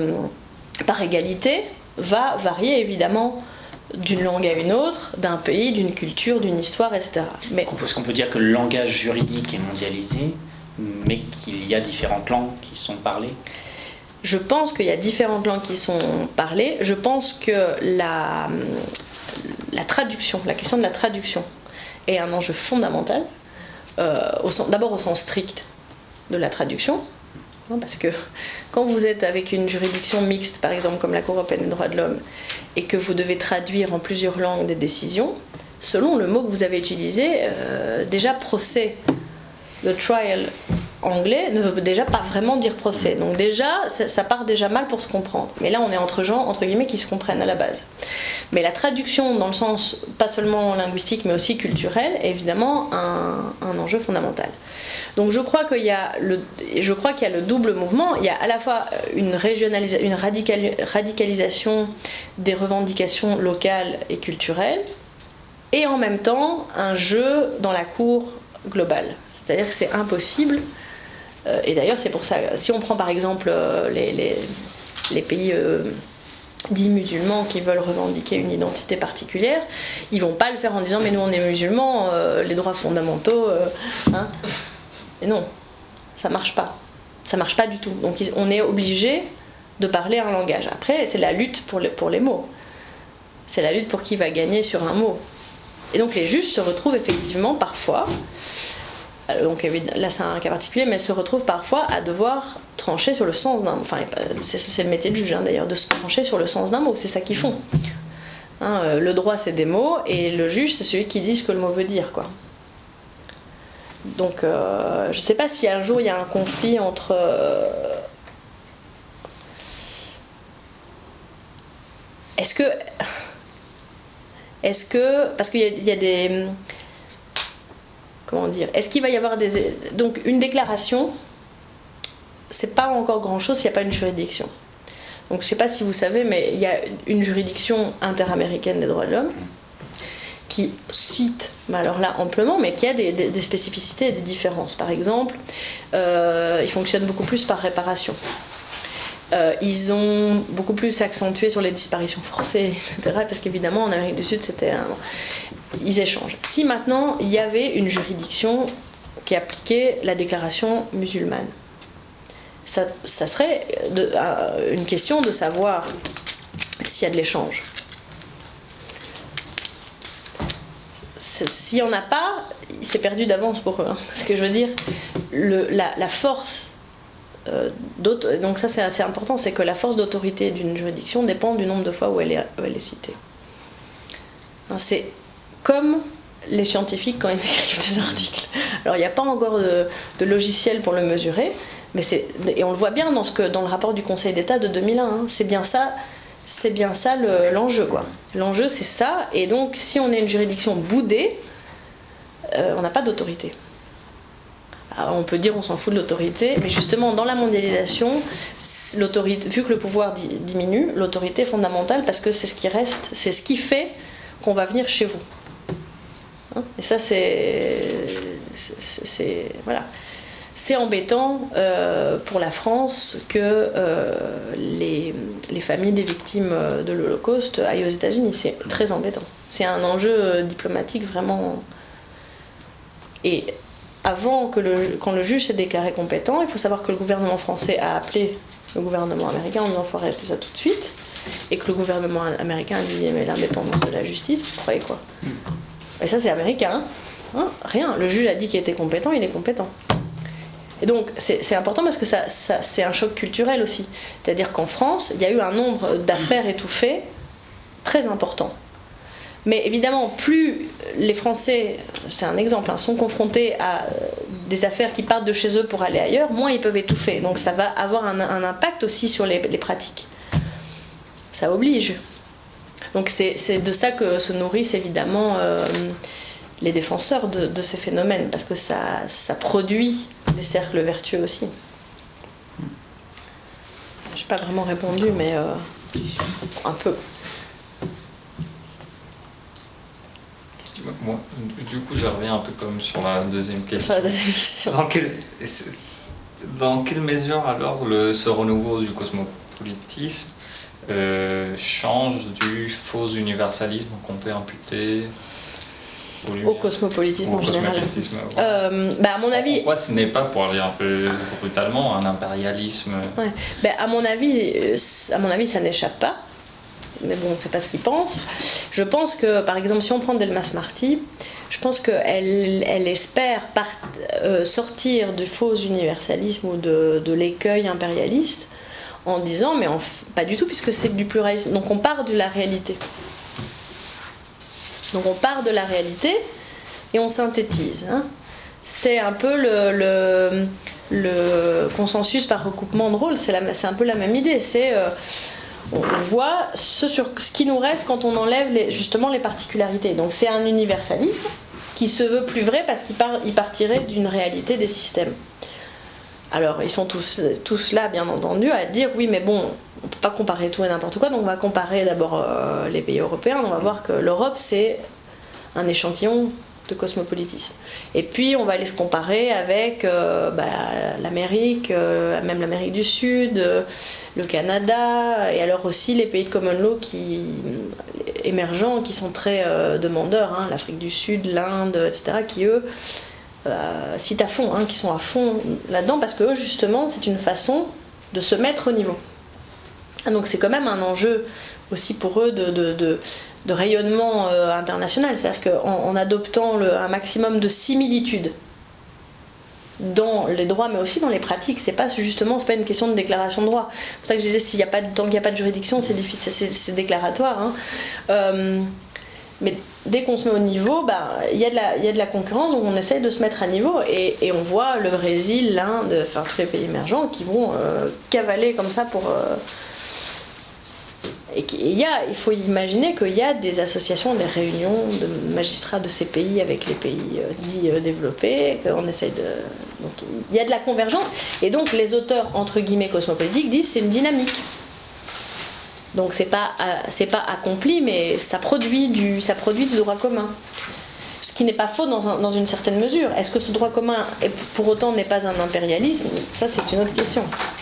égalité, va varier évidemment d'une langue à une autre, d'un pays, d'une culture, d'une histoire, etc. Mais est-ce qu'on peut dire que le langage juridique est mondialisé, mais qu'il y a différentes langues qui sont parlées? Je pense qu'il y a différentes langues qui sont parlées. Je pense que la traduction, la question de la traduction est un enjeu fondamental, d'abord au sens strict de la traduction, parce que quand vous êtes avec une juridiction mixte, par exemple comme la Cour européenne des droits de l'homme, et que vous devez traduire en plusieurs langues des décisions, selon le mot que vous avez utilisé, déjà procès, le trial anglais ne veut déjà pas vraiment dire procès. Donc déjà, ça part déjà mal pour se comprendre. Mais là, on est entre gens, entre guillemets, qui se comprennent à la base. Mais la traduction, dans le sens pas seulement linguistique, mais aussi culturel, est évidemment un enjeu fondamental. Donc je crois qu'il y a le double mouvement. Il y a à la fois une radicalisation des revendications locales et culturelles, et en même temps un jeu dans la cour globale. C'est-à-dire que c'est impossible. Et d'ailleurs, c'est pour ça, si on prend par exemple les pays dits musulmans qui veulent revendiquer une identité particulière, ils vont pas le faire en disant mais nous on est musulmans, les droits fondamentaux, hein. Et non, ça marche pas. Ça marche pas du tout. Donc on est obligé de parler un langage. Après, c'est la lutte pour les mots. C'est la lutte pour qui va gagner sur un mot. Et donc les juges se retrouvent effectivement parfois, donc là c'est un cas particulier, mais se retrouvent parfois à devoir trancher sur le sens d'un mot. Enfin, c'est le métier de juge d'ailleurs, de se trancher sur le sens d'un mot, c'est ça qu'ils font. Le droit c'est des mots, et le juge c'est celui qui dit ce que le mot veut dire, quoi. Donc je sais pas si un jour il y a un conflit entre... Est-ce que parce qu'il y a des... Comment dire? Est-ce qu'il va y avoir des... Donc une déclaration, c'est pas encore grand-chose s'il n'y a pas une juridiction. Donc je sais pas si vous savez, mais il y a une juridiction interaméricaine des droits de l'homme qui cite, alors là amplement, mais qui a des spécificités et des différences. Par exemple, ils fonctionnent beaucoup plus par réparation. Ils ont beaucoup plus accentué sur les disparitions forcées, etc. Parce qu'évidemment, en Amérique du Sud, ils échangent. Si maintenant, il y avait une juridiction qui appliquait la déclaration musulmane, ça serait une question de savoir s'il y a de l'échange. S'il n'y en a pas, c'est perdu d'avance pour eux. Ce que je veux dire, la force... donc ça c'est assez important, c'est que la force d'autorité d'une juridiction dépend du nombre de fois où elle est citée. C'est comme les scientifiques quand ils écrivent des articles. Alors il n'y a pas encore de logiciel pour le mesurer, mais et on le voit bien dans le rapport du Conseil d'État de 2001, c'est bien ça l'enjeu, quoi. L'enjeu c'est ça, et donc si on est une juridiction boudée, on n'a pas d'autorité. Alors, on peut dire on s'en fout de l'autorité, mais justement dans la mondialisation, vu que le pouvoir diminue, l'autorité est fondamentale parce que c'est ce qui reste, c'est ce qui fait qu'on va venir chez vous. Et ça voilà. C'est embêtant pour la France que les familles des victimes de l'Holocauste aillent aux États-Unis. C'est très embêtant. C'est un enjeu diplomatique vraiment. Et quand le juge s'est déclaré compétent, il faut savoir que le gouvernement français a appelé le gouvernement américain en disant qu'il faut arrêter ça tout de suite, et que le gouvernement américain lui dit mais l'indépendance de la justice, vous croyez quoi? Et ça c'est américain, hein? Rien. Le juge a dit qu'il était compétent, il est compétent. Et donc c'est important parce que ça c'est un choc culturel aussi. C'est-à-dire qu'en France, il y a eu un nombre d'affaires étouffées très important. Mais évidemment, plus les Français, c'est un exemple, sont confrontés à des affaires qui partent de chez eux pour aller ailleurs, moins ils peuvent étouffer. Donc ça va avoir un impact aussi sur les pratiques. Ça oblige. Donc c'est de ça que se nourrissent évidemment les défenseurs de ces phénomènes, parce que ça produit des cercles vertueux aussi. Je n'ai pas vraiment répondu, mais un peu. Moi, du coup, je reviens un peu comme sur la deuxième question. Sur la deuxième question. Dans quelle mesure alors ce renouveau du cosmopolitisme change du faux universalisme qu'on peut imputer au cosmopolitisme en général. À mon avis, pourquoi ce n'est pas, pour aller un peu brutalement, un impérialisme? Ouais. À mon avis, ça n'échappe pas. Mais bon, c'est pas ce qu'ils pensent. Je pense que, par exemple, si on prend Delmas Marty, je pense qu'elle espère sortir du faux universalisme ou de l'écueil impérialiste en disant, mais pas du tout, puisque c'est du pluralisme. Donc on part de la réalité. Donc on part de la réalité et on synthétise. C'est un peu le consensus par recoupement de rôles, c'est un peu la même idée. On voit ce qui nous reste quand on enlève justement les particularités. Donc c'est un universalisme qui se veut plus vrai parce qu'il partirait d'une réalité des systèmes. Alors ils sont tous là bien entendu à dire oui mais bon, on ne peut pas comparer tout et n'importe quoi, donc on va comparer d'abord les pays européens, on va voir que l'Europe c'est un échantillon de cosmopolitisme. Et puis on va aller se comparer avec l'Amérique, même l'Amérique du Sud, le Canada, et alors aussi les pays de common law émergents qui sont très demandeurs, l'Afrique du Sud, l'Inde, etc., qui eux citent à fond, qui sont à fond là-dedans, parce que eux justement c'est une façon de se mettre au niveau. Donc c'est quand même un enjeu aussi pour eux de rayonnement international, c'est-à-dire qu'en adoptant un maximum de similitudes dans les droits mais aussi dans les pratiques, c'est pas une question de déclaration de droit. C'est pour ça que je disais, tant qu'il n'y a pas de juridiction, c'est difficile, c'est déclaratoire, hein. Mais dès qu'on se met au niveau, il y a de la concurrence, donc on essaye de se mettre à niveau, et on voit le Brésil, l'Inde, enfin tous les pays émergents qui vont cavaler comme ça pour... il faut imaginer qu'il y a des associations, des réunions de magistrats de ces pays avec les pays dits développés, qu'on essaye de... Donc il y a de la convergence, et donc les auteurs entre guillemets cosmopolitiques disent c'est une dynamique. Donc c'est pas accompli, mais ça produit du droit commun. Ce qui n'est pas faux dans une certaine mesure. Est-ce que ce droit commun pour autant n'est pas un impérialisme? Ça c'est une autre question.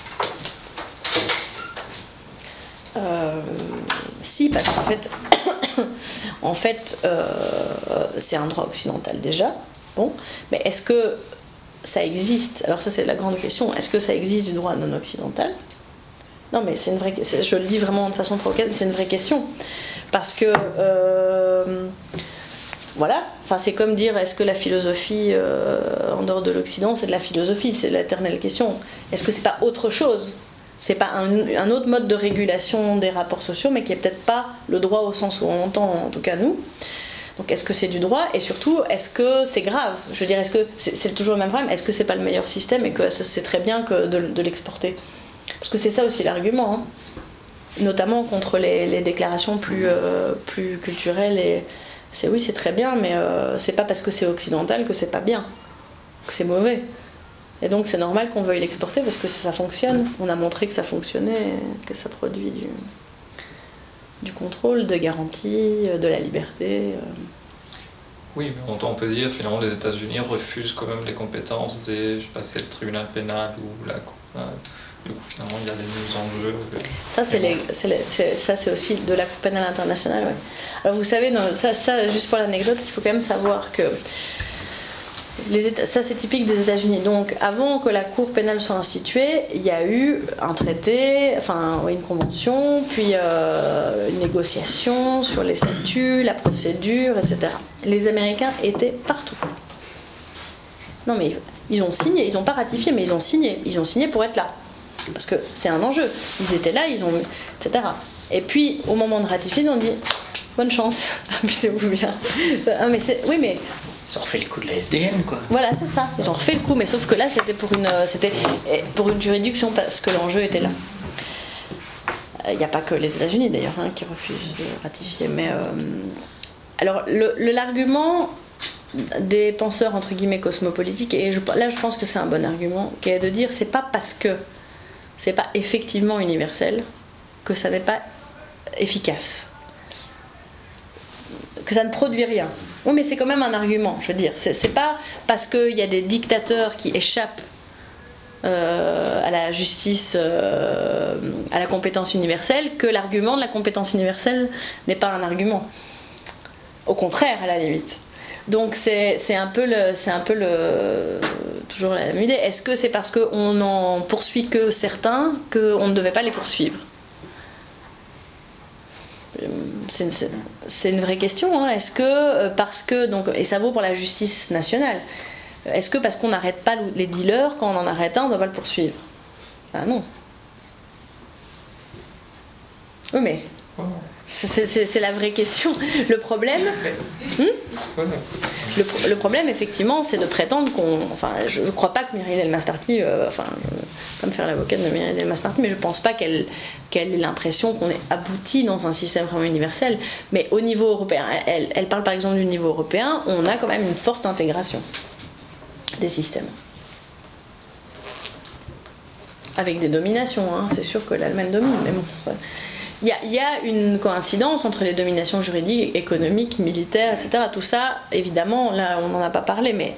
Si, parce qu'en fait, c'est un droit occidental déjà. Bon, mais est-ce que ça existe? Alors ça c'est la grande question. Est-ce que ça existe du droit non occidental? Non, mais c'est une vraie. Je le dis vraiment de façon provocatrice, c'est une vraie question, parce que voilà. Enfin, c'est comme dire, est-ce que la philosophie en dehors de l'Occident, c'est de la philosophie? C'est l'éternelle question. Est-ce que c'est pas autre chose? C'est pas un autre mode de régulation des rapports sociaux, mais qui est peut-être pas le droit au sens où on entend, en tout cas nous. Donc est-ce que c'est du droit? Et surtout, est-ce que c'est grave? Je veux dire, est-ce que c'est toujours le même problème? Est-ce que c'est pas le meilleur système et que c'est très bien que de l'exporter? Parce que c'est ça aussi l'argument, hein. Notamment contre les déclarations plus culturelles. Et c'est très bien, mais c'est pas parce que c'est occidental que c'est pas bien, que c'est mauvais. Et donc c'est normal qu'on veuille l'exporter parce que ça fonctionne. On a montré que ça fonctionnait, que ça produit du contrôle, de garantie, de la liberté. Oui, mais on peut dire finalement les États-Unis refusent quand même les compétences des, je sais pas, c'est le tribunal pénal ou la Cour. Du coup, finalement, il y a des enjeux. Ça, c'est aussi de la Cour pénale internationale. Ouais. Alors, vous savez, ça, juste pour l'anecdote, il faut quand même savoir que ça, c'est typique des États-Unis. Donc, avant que la Cour pénale soit instituée, il y a eu un traité, une convention, puis une négociation sur les statuts, la procédure, etc. Les Américains étaient partout. Non, mais ils ont signé, ils n'ont pas ratifié, mais ils ont signé. Ils ont signé pour être là. Parce que c'est un enjeu. Ils étaient là, ils ont... etc. Et puis, au moment de ratifier, ils ont dit « Bonne chance, amusez-vous bien. » Oui, mais... Ils ont refait le coup de la SDN, quoi. Voilà, c'est ça. Ils ont refait le coup, mais sauf que là, c'était pour une juridiction, parce que l'enjeu était là. Il n'y a pas que les États-Unis, d'ailleurs, qui refusent de ratifier. Mais, alors, l'argument des penseurs, entre guillemets, cosmopolitiques, et là, je pense que c'est un bon argument, qui est de dire c'est pas parce que c'est pas effectivement universel que ça n'est pas efficace, que ça ne produit rien. Oui, mais c'est quand même un argument, je veux dire. C'est pas parce qu'il y a des dictateurs qui échappent à la justice, à la compétence universelle, que l'argument de la compétence universelle n'est pas un argument. Au contraire, à la limite. Donc c'est un peu toujours la même idée. Est-ce que c'est parce qu'on n'en poursuit que certains qu'on ne devait pas les poursuivre? C'est une vraie question. Est-ce que parce que et ça vaut pour la justice nationale. Est-ce que parce qu'on n'arrête pas les dealers, quand on en arrête un, on ne doit pas le poursuivre? Ah non. Oui, mais c'est la vraie question. Le problème, le problème effectivement, c'est de prétendre qu'on... je ne crois pas que Mireille Delmas-Marty, pas me faire l'avocate de Mireille Delmas-Marty, mais je ne pense pas qu'elle ait l'impression qu'on est abouti dans un système vraiment universel. Mais au niveau européen, elle parle par exemple du niveau européen, on a quand même une forte intégration des systèmes. Avec des dominations, c'est sûr que l'Allemagne domine, mais bon... Il y a une coïncidence entre les dominations juridiques, économiques, militaires, etc. Tout ça, évidemment, là, on n'en a pas parlé, mais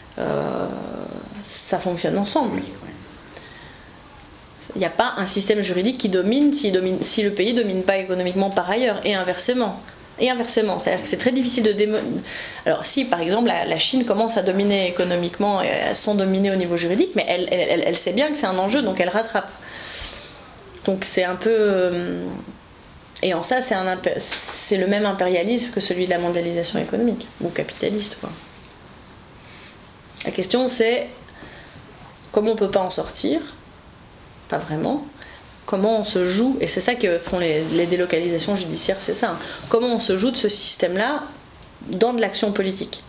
ça fonctionne ensemble. Il n'y a pas un système juridique qui domine si le pays ne domine pas économiquement par ailleurs, et inversement. C'est-à-dire que c'est très difficile de Alors si, par exemple, la Chine commence à dominer économiquement, et à s'en dominer au niveau juridique, mais elle sait bien que c'est un enjeu, donc elle rattrape. Donc c'est un peu... et en ça, c'est le même impérialisme que celui de la mondialisation économique, ou capitaliste, quoi. La question c'est, comme on ne peut pas en sortir, pas vraiment, comment on se joue, et c'est ça que font les délocalisations judiciaires, c'est ça, comment on se joue de ce système-là dans de l'action politique.